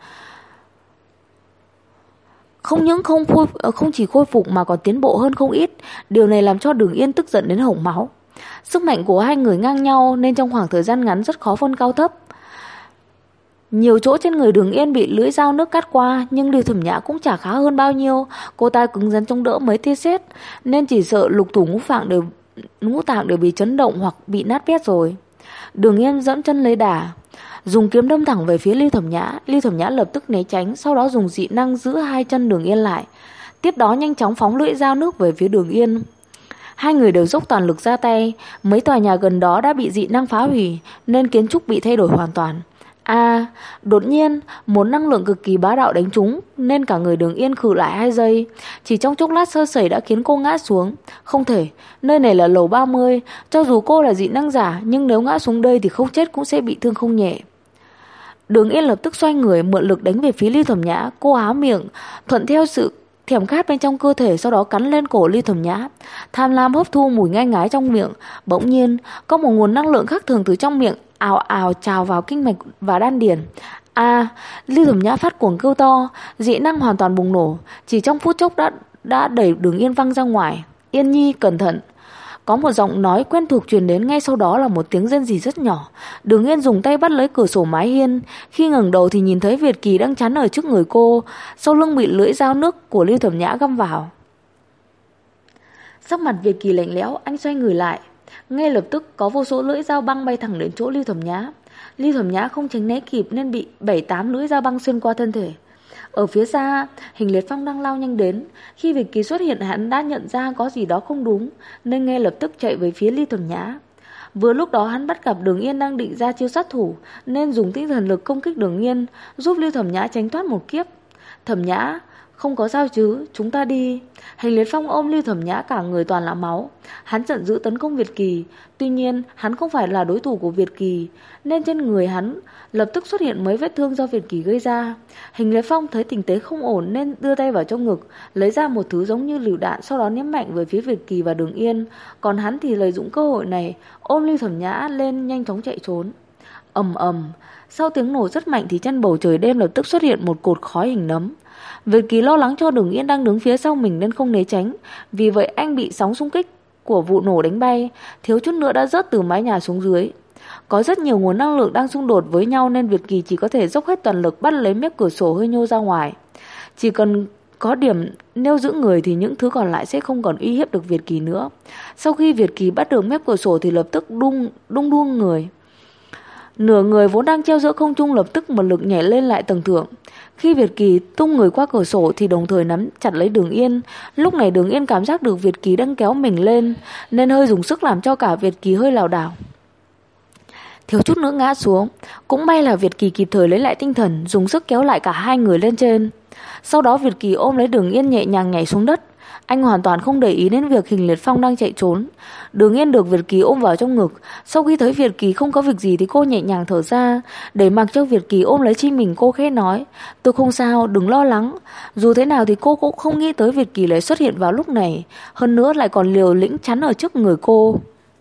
Không những không chỉ khôi phục mà còn tiến bộ hơn không ít. Điều này làm cho Đường Yên tức giận đến hộc máu. Sức mạnh của hai người ngang nhau nên trong khoảng thời gian ngắn rất khó phân cao thấp. Nhiều chỗ trên người Đường Yên bị lưỡi dao nước cắt qua, nhưng Lưu Thẩm Nhã cũng chả khá hơn bao nhiêu. Cô ta cứng rắn chống đỡ mấy tia sét, nên chỉ sợ lục thủ ngũ tạng đều bị chấn động hoặc bị nát bét rồi. Đường Yên dẫm chân lấy đà, dùng kiếm đâm thẳng về phía Lưu Thẩm Nhã. Lưu Thẩm Nhã lập tức né tránh, sau đó dùng dị năng giữ hai chân Đường Yên lại, tiếp đó nhanh chóng phóng lưỡi dao nước về phía Đường Yên. Hai người đều dốc toàn lực ra tay. Mấy tòa nhà gần đó đã bị dị năng phá hủy, nên kiến trúc bị thay đổi hoàn toàn. Đột nhiên một năng lượng cực kỳ bá đạo đánh trúng, nên cả người Đường Yên khựng lại 2 giây. Chỉ trong chốc lát sơ sẩy đã khiến cô ngã xuống. Không thể, nơi này là lầu 30, cho dù cô là dị năng giả, nhưng nếu ngã xuống đây thì không chết cũng sẽ bị thương không nhẹ. Đường Yên lập tức xoay người mượn lực đánh về phía Lưu Thẩm Nhã. Cô há miệng thuận theo sự thèm khát bên trong cơ thể, sau đó cắn lên cổ Lưu Thẩm Nhã, tham lam hấp thu mùi ngai ngái trong miệng. Bỗng nhiên có một nguồn năng lượng khác thường từ trong miệng ào ào trào vào kinh mạch và đan điền. Lưu Thẩm Nhã phát cuồng kêu to, dị năng hoàn toàn bùng nổ, chỉ trong phút chốc đã đẩy Đường Yên văng ra ngoài. Yên Nhi, cẩn thận! Có một giọng nói quen thuộc truyền đến, ngay sau đó là một tiếng rên rỉ rất nhỏ. Đường Yên dùng tay bắt lấy cửa sổ mái hiên. Khi ngẩng đầu thì nhìn thấy Việt Kỳ đang chắn ở trước người cô, sau lưng bị lưỡi dao nước của Lưu Thẩm Nhã găm vào. Sắc mặt Việt Kỳ lạnh lẽo, anh xoay người lại. Ngay lập tức có vô số lưỡi dao băng bay thẳng đến chỗ Lưu Thẩm Nhã. Lưu Thẩm Nhã không tránh né kịp nên bị 7-8 lưỡi dao băng xuyên qua thân thể. Ở phía xa, Hình Liệt Phong đang lao nhanh đến. Khi Việt Kỳ xuất hiện, hắn đã nhận ra có gì đó không đúng, nên ngay lập tức chạy về phía Lưu Thẩm Nhã. Vừa lúc đó hắn bắt gặp Đường Yên đang định ra chiêu sát thủ, nên dùng tinh thần lực công kích Đường Yên, giúp Lưu Thẩm Nhã tránh thoát một kiếp. Thẩm Nhã, không có sao chứ, chúng ta đi. Hình Liệt Phong ôm Lưu Thẩm Nhã, cả người toàn là máu. Hắn giận dữ tấn công Việt Kỳ. Tuy nhiên hắn không phải là đối thủ của Việt Kỳ, nên trên người hắn lập tức xuất hiện mấy vết thương do Việt Kỳ gây ra. Hình Liệt Phong thấy tình thế không ổn nên đưa tay vào trong ngực, lấy ra một thứ giống như lựu đạn, sau đó ném mạnh về phía Việt Kỳ và Đường Yên. Còn hắn thì lợi dụng cơ hội này ôm Lưu Thẩm Nhã lên nhanh chóng chạy trốn. Ầm ầm, sau tiếng nổ rất mạnh thì trên bầu trời đêm lập tức xuất hiện một cột khói hình nấm. Việt Kỳ lo lắng cho Đường Yên đang đứng phía sau mình nên không né tránh, vì vậy anh bị sóng xung kích của vụ nổ đánh bay, thiếu chút nữa đã rớt từ mái nhà xuống dưới. Có rất nhiều nguồn năng lượng đang xung đột với nhau nên Việt Kỳ chỉ có thể dốc hết toàn lực bắt lấy mép cửa sổ hơi nhô ra ngoài. Chỉ cần có điểm nêu giữ người thì những thứ còn lại sẽ không còn uy hiếp được Việt Kỳ nữa. Sau khi Việt Kỳ bắt được mép cửa sổ thì lập tức đung người. Nửa người vốn đang treo giữa không trung lập tức một lực nhảy lên lại tầng thượng. Khi Việt Kỳ tung người qua cửa sổ thì đồng thời nắm chặt lấy Đường Yên. Lúc này Đường Yên cảm giác được Việt Kỳ đang kéo mình lên nên hơi dùng sức, làm cho cả Việt Kỳ hơi lảo đảo, thiếu chút nữa ngã xuống. Cũng may là Việt Kỳ kịp thời lấy lại tinh thần, dùng sức kéo lại cả hai người lên trên. Sau đó Việt Kỳ ôm lấy Đường Yên nhẹ nhàng nhảy xuống đất. Anh hoàn toàn không để ý đến việc Hình Liệt Phong đang chạy trốn. Đường Yên được Việt Kỳ ôm vào trong ngực. Sau khi thấy Việt Kỳ không có việc gì thì cô nhẹ nhàng thở ra, để mặc cho Việt Kỳ ôm lấy chim mình. Cô khẽ nói, tôi không sao, đừng lo lắng. Dù thế nào thì cô cũng không nghĩ tới Việt Kỳ lại xuất hiện vào lúc này, hơn nữa lại còn liều lĩnh chắn ở trước người cô.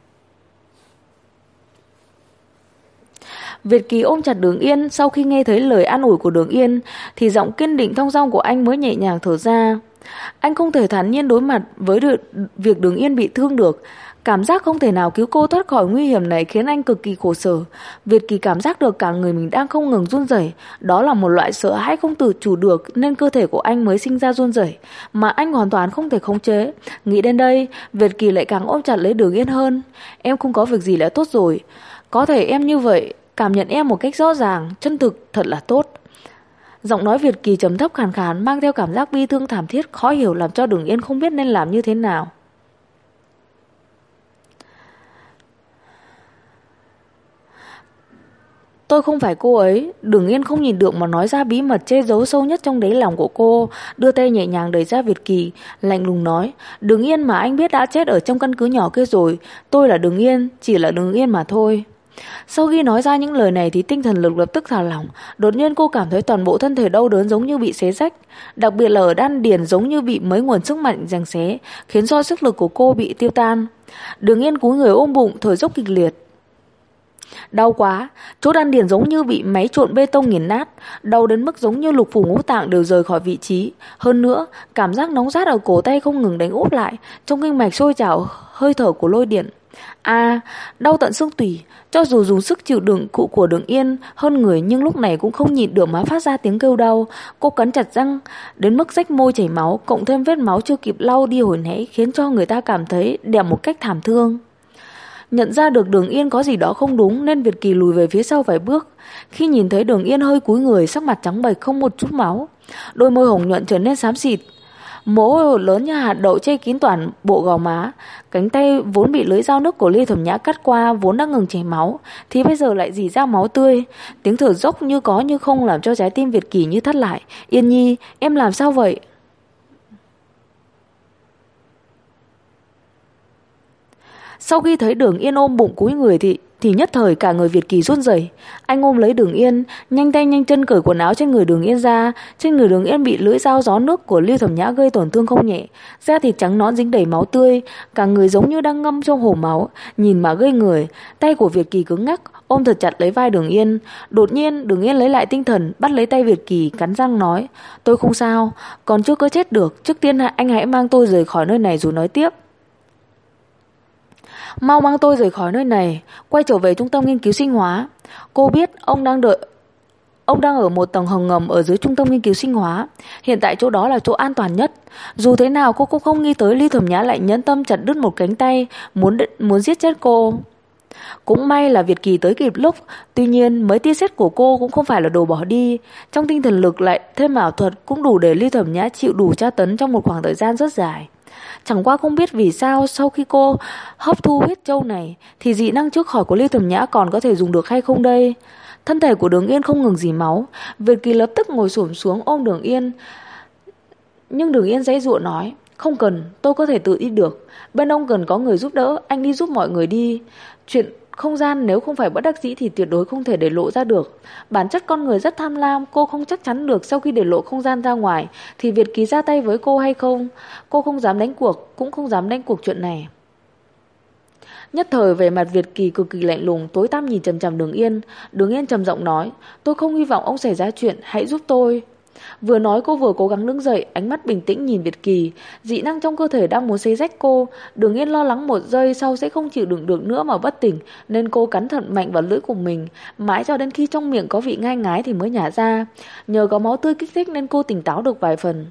Việt Kỳ ôm chặt Đường Yên. Sau khi nghe thấy lời an ủi của Đường Yên thì giọng kiên định thong dong của anh mới nhẹ nhàng thở ra. Anh không thể thản nhiên đối mặt với việc Đường Yên bị thương được. Cảm giác không thể nào cứu cô thoát khỏi nguy hiểm này khiến anh cực kỳ khổ sở. Việt Kỳ cảm giác được cả người mình đang không ngừng run rẩy. Đó là một loại sợ hãi không tự chủ được nên cơ thể của anh mới sinh ra run rẩy, mà anh hoàn toàn không thể khống chế. Nghĩ đến đây, Việt Kỳ lại càng ôm chặt lấy Đường Yên hơn. Em không có việc gì là tốt rồi. Có thể em như vậy, cảm nhận em một cách rõ ràng, chân thực, thật là tốt. Giọng nói Việt Kỳ trầm thấp khàn khàn, mang theo cảm giác bi thương thảm thiết khó hiểu, làm cho Đường Yên không biết nên làm như thế nào. Tôi không phải cô ấy. Đường Yên không nhìn được mà nói ra bí mật che giấu sâu nhất trong đáy lòng của cô, đưa tay nhẹ nhàng đẩy ra Việt Kỳ, lạnh lùng nói: Đường Yên mà anh biết đã chết ở trong căn cứ nhỏ kia rồi. Tôi là Đường Yên, chỉ là Đường Yên mà thôi. Sau khi nói ra những lời này thì tinh thần lực lập tức thả lỏng. Đột nhiên cô cảm thấy toàn bộ thân thể đau đớn giống như bị xé rách, đặc biệt là ở đan điền giống như bị mấy nguồn sức mạnh giằng xé, khiến cho sức lực của cô bị tiêu tan. Đường Yên cúi người ôm bụng, thở dốc kịch liệt. Đau quá, chỗ đan điền giống như bị máy trộn bê tông nghiền nát, đau đến mức giống như lục phủ ngũ tạng đều rời khỏi vị trí. Hơn nữa, cảm giác nóng rát ở cổ tay không ngừng đánh úp lại, trong kinh mạch sôi trào hơi thở của lôi điện. Đau tận xương tủy. Cho dù dùng sức chịu đựng cụ của Đường Yên hơn người nhưng lúc này cũng không nhịn được mà phát ra tiếng kêu đau. Cô cắn chặt răng đến mức rách môi chảy máu, cộng thêm vết máu chưa kịp lau đi hồi nãy khiến cho người ta cảm thấy đẹp một cách thảm thương. Nhận ra được Đường Yên có gì đó không đúng nên Việt Kỳ lùi về phía sau vài bước. Khi nhìn thấy Đường Yên hơi cúi người, sắc mặt trắng bệch không một chút máu, đôi môi hồng nhuận trở nên xám xịt, mồ hôi lớn như hạt đậu che kín toàn bộ gò má. Cánh tay vốn bị lưỡi dao nước của Ly Thẩm Nhã cắt qua vốn đã ngừng chảy máu thì bây giờ lại rỉ ra máu tươi. Tiếng thở dốc như có như không làm cho trái tim Việt Kỳ như thắt lại. Yên Nhi, em làm sao vậy? Sau khi thấy Đường Yên ôm bụng cúi người thì nhất thời cả người Việt Kỳ run rẩy. Anh ôm lấy Đường Yên, nhanh tay nhanh chân cởi quần áo trên người Đường Yên ra. Trên người Đường Yên bị lưỡi dao gió nước của Lưu Thẩm Nhã gây tổn thương không nhẹ, da thịt trắng nõn dính đầy máu tươi, cả người giống như đang ngâm trong hồ máu, nhìn mà gây người. Tay của Việt Kỳ cứng ngắc ôm thật chặt lấy vai Đường Yên. Đột nhiên Đường Yên lấy lại tinh thần, bắt lấy tay Việt Kỳ, cắn răng nói: Tôi không sao, còn chưa có chết được. Trước tiên anh hãy mang tôi rời khỏi nơi này rồi nói tiếp. Mau mang tôi rời khỏi nơi này, quay trở về trung tâm nghiên cứu sinh hóa. Cô biết ông đang ở một tầng hầm ngầm ở dưới trung tâm nghiên cứu sinh hóa. Hiện tại chỗ đó là chỗ an toàn nhất. Dù thế nào cô cũng không nghĩ tới Ly Thẩm Nhã lại nhẫn tâm chặt đứt một cánh tay, muốn giết chết cô. Cũng may là Việt Kỳ tới kịp lúc. Tuy nhiên mấy tia sét của cô cũng không phải là đồ bỏ đi. Trong tinh thần lực lại thêm ảo thuật cũng đủ để Ly Thẩm Nhã chịu đủ tra tấn trong một khoảng thời gian rất dài. Chẳng qua không biết vì sao sau khi cô hấp thu huyết châu này thì dị năng trước khỏi của Ly Thẩm Nhã còn có thể dùng được hay không đây? Thân thể của Đường Yên không ngừng rỉ máu. Việt Kỳ lập tức ngồi xổm xuống ôm Đường Yên. Nhưng Đường Yên giãy giụa nói: Không cần, tôi có thể tự đi được. Bên ông cần có người giúp đỡ, anh đi giúp mọi người đi. Chuyện không gian nếu không phải bất đắc dĩ thì tuyệt đối không thể để lộ ra được. Bản chất con người rất tham lam, cô không chắc chắn được sau khi để lộ không gian ra ngoài thì Việt Kỳ ra tay với cô hay không. Cô không dám đánh cuộc, cũng không dám đánh cuộc chuyện này. Nhất thời về mặt Việt Kỳ cực kỳ lạnh lùng, tối tăm nhìn chằm chằm Đường Yên. Đường Yên trầm giọng nói: Tôi không hy vọng ông xảy ra chuyện, hãy giúp tôi. Vừa nói cô vừa cố gắng đứng dậy, ánh mắt bình tĩnh nhìn Việt Kỳ. Dị năng trong cơ thể đang muốn xé rách cô. Đường Yên lo lắng một giây sau sẽ không chịu đựng được nữa mà bất tỉnh, nên cô cắn thật mạnh vào lưỡi của mình, mãi cho đến khi trong miệng có vị ngai ngái thì mới nhả ra. Nhờ có máu tươi kích thích nên cô tỉnh táo được vài phần.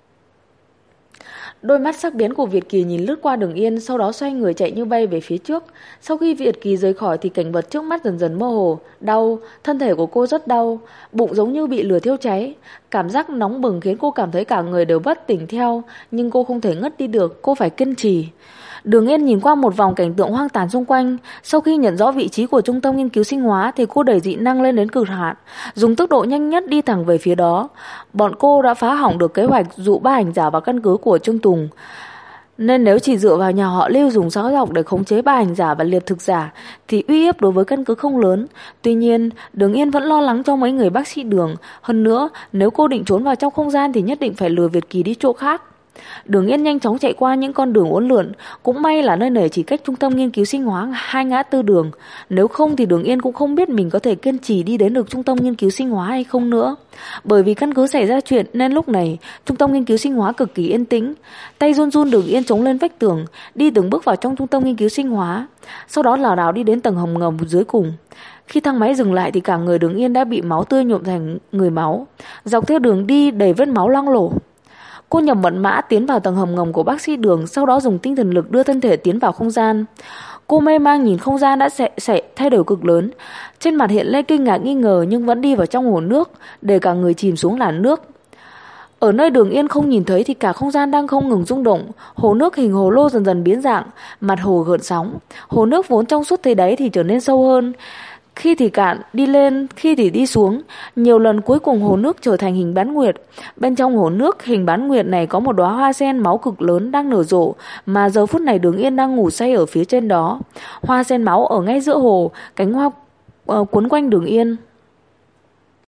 Đôi mắt sắc bén của Việt Kỳ nhìn lướt qua Đường Yên, sau đó xoay người chạy như bay về phía trước. Sau khi Việt Kỳ rời khỏi thì cảnh vật trước mắt dần dần mơ hồ. Đau, thân thể của cô rất đau, bụng giống như bị lửa thiêu cháy. Cảm giác nóng bừng khiến cô cảm thấy cả người đều bất tỉnh theo, nhưng cô không thể ngất đi được, cô phải kiên trì. Đường Yên nhìn qua một vòng cảnh tượng hoang tàn xung quanh. Sau khi nhận rõ vị trí của trung tâm nghiên cứu sinh hóa thì cô đẩy dị năng lên đến cực hạn, dùng tốc độ nhanh nhất đi thẳng về phía đó. Bọn cô đã phá hỏng được kế hoạch dụ ba hành giả vào căn cứ của Trương Tùng, nên nếu chỉ dựa vào nhà họ Lưu dùng sáu dọc để khống chế ba hành giả và liệt thực giả thì uy hiếp đối với căn cứ không lớn. Tuy nhiên Đường Yên vẫn lo lắng cho mấy người bác sĩ Đường. Hơn nữa nếu cô định trốn vào trong không gian thì nhất định phải lừa Việt Kỳ đi chỗ khác. Đường Yên nhanh chóng chạy qua những con đường uốn lượn. Cũng may là nơi này chỉ cách trung tâm nghiên cứu sinh hóa 2 ngã tư đường. Nếu không thì Đường Yên cũng không biết mình có thể kiên trì đi đến được trung tâm nghiên cứu sinh hóa hay không nữa. Bởi vì căn cứ xảy ra chuyện nên lúc này trung tâm nghiên cứu sinh hóa cực kỳ yên tĩnh. Tay run run Đường Yên chống lên vách tường, đi từng bước vào trong trung tâm nghiên cứu sinh hóa, sau đó lảo đảo đi đến tầng hầm ngầm dưới cùng. Khi thang máy dừng lại thì cả người Đường Yên đã bị máu tươi nhuộm thành người máu. Dọc theo đường đi đầy vết máu loang lổ. Cô nhầm mật mã tiến vào tầng hầm ngầm của bác sĩ Đường, sau đó dùng tinh thần lực đưa thân thể tiến vào không gian. Cô mê mang nhìn không gian đã thay đổi cực lớn. Trên mặt hiện lên kinh ngạc nghi ngờ nhưng vẫn đi vào trong hồ nước, để cả người chìm xuống làn nước. Ở nơi Đường Yên không nhìn thấy thì cả không gian đang không ngừng rung động. Hồ nước hình hồ lô dần dần biến dạng, mặt hồ gợn sóng. Hồ nước vốn trong suốt thế đáy thì trở nên sâu hơn. Khi thì cạn, đi lên, khi thì đi xuống. Nhiều lần cuối cùng hồ nước trở thành hình bán nguyệt. Bên trong hồ nước hình bán nguyệt này có một đóa hoa sen máu cực lớn đang nở rộ, mà giờ phút này Đường Yên đang ngủ say ở phía trên đó. Hoa sen máu ở ngay giữa hồ, cánh hoa quấn quanh Đường Yên.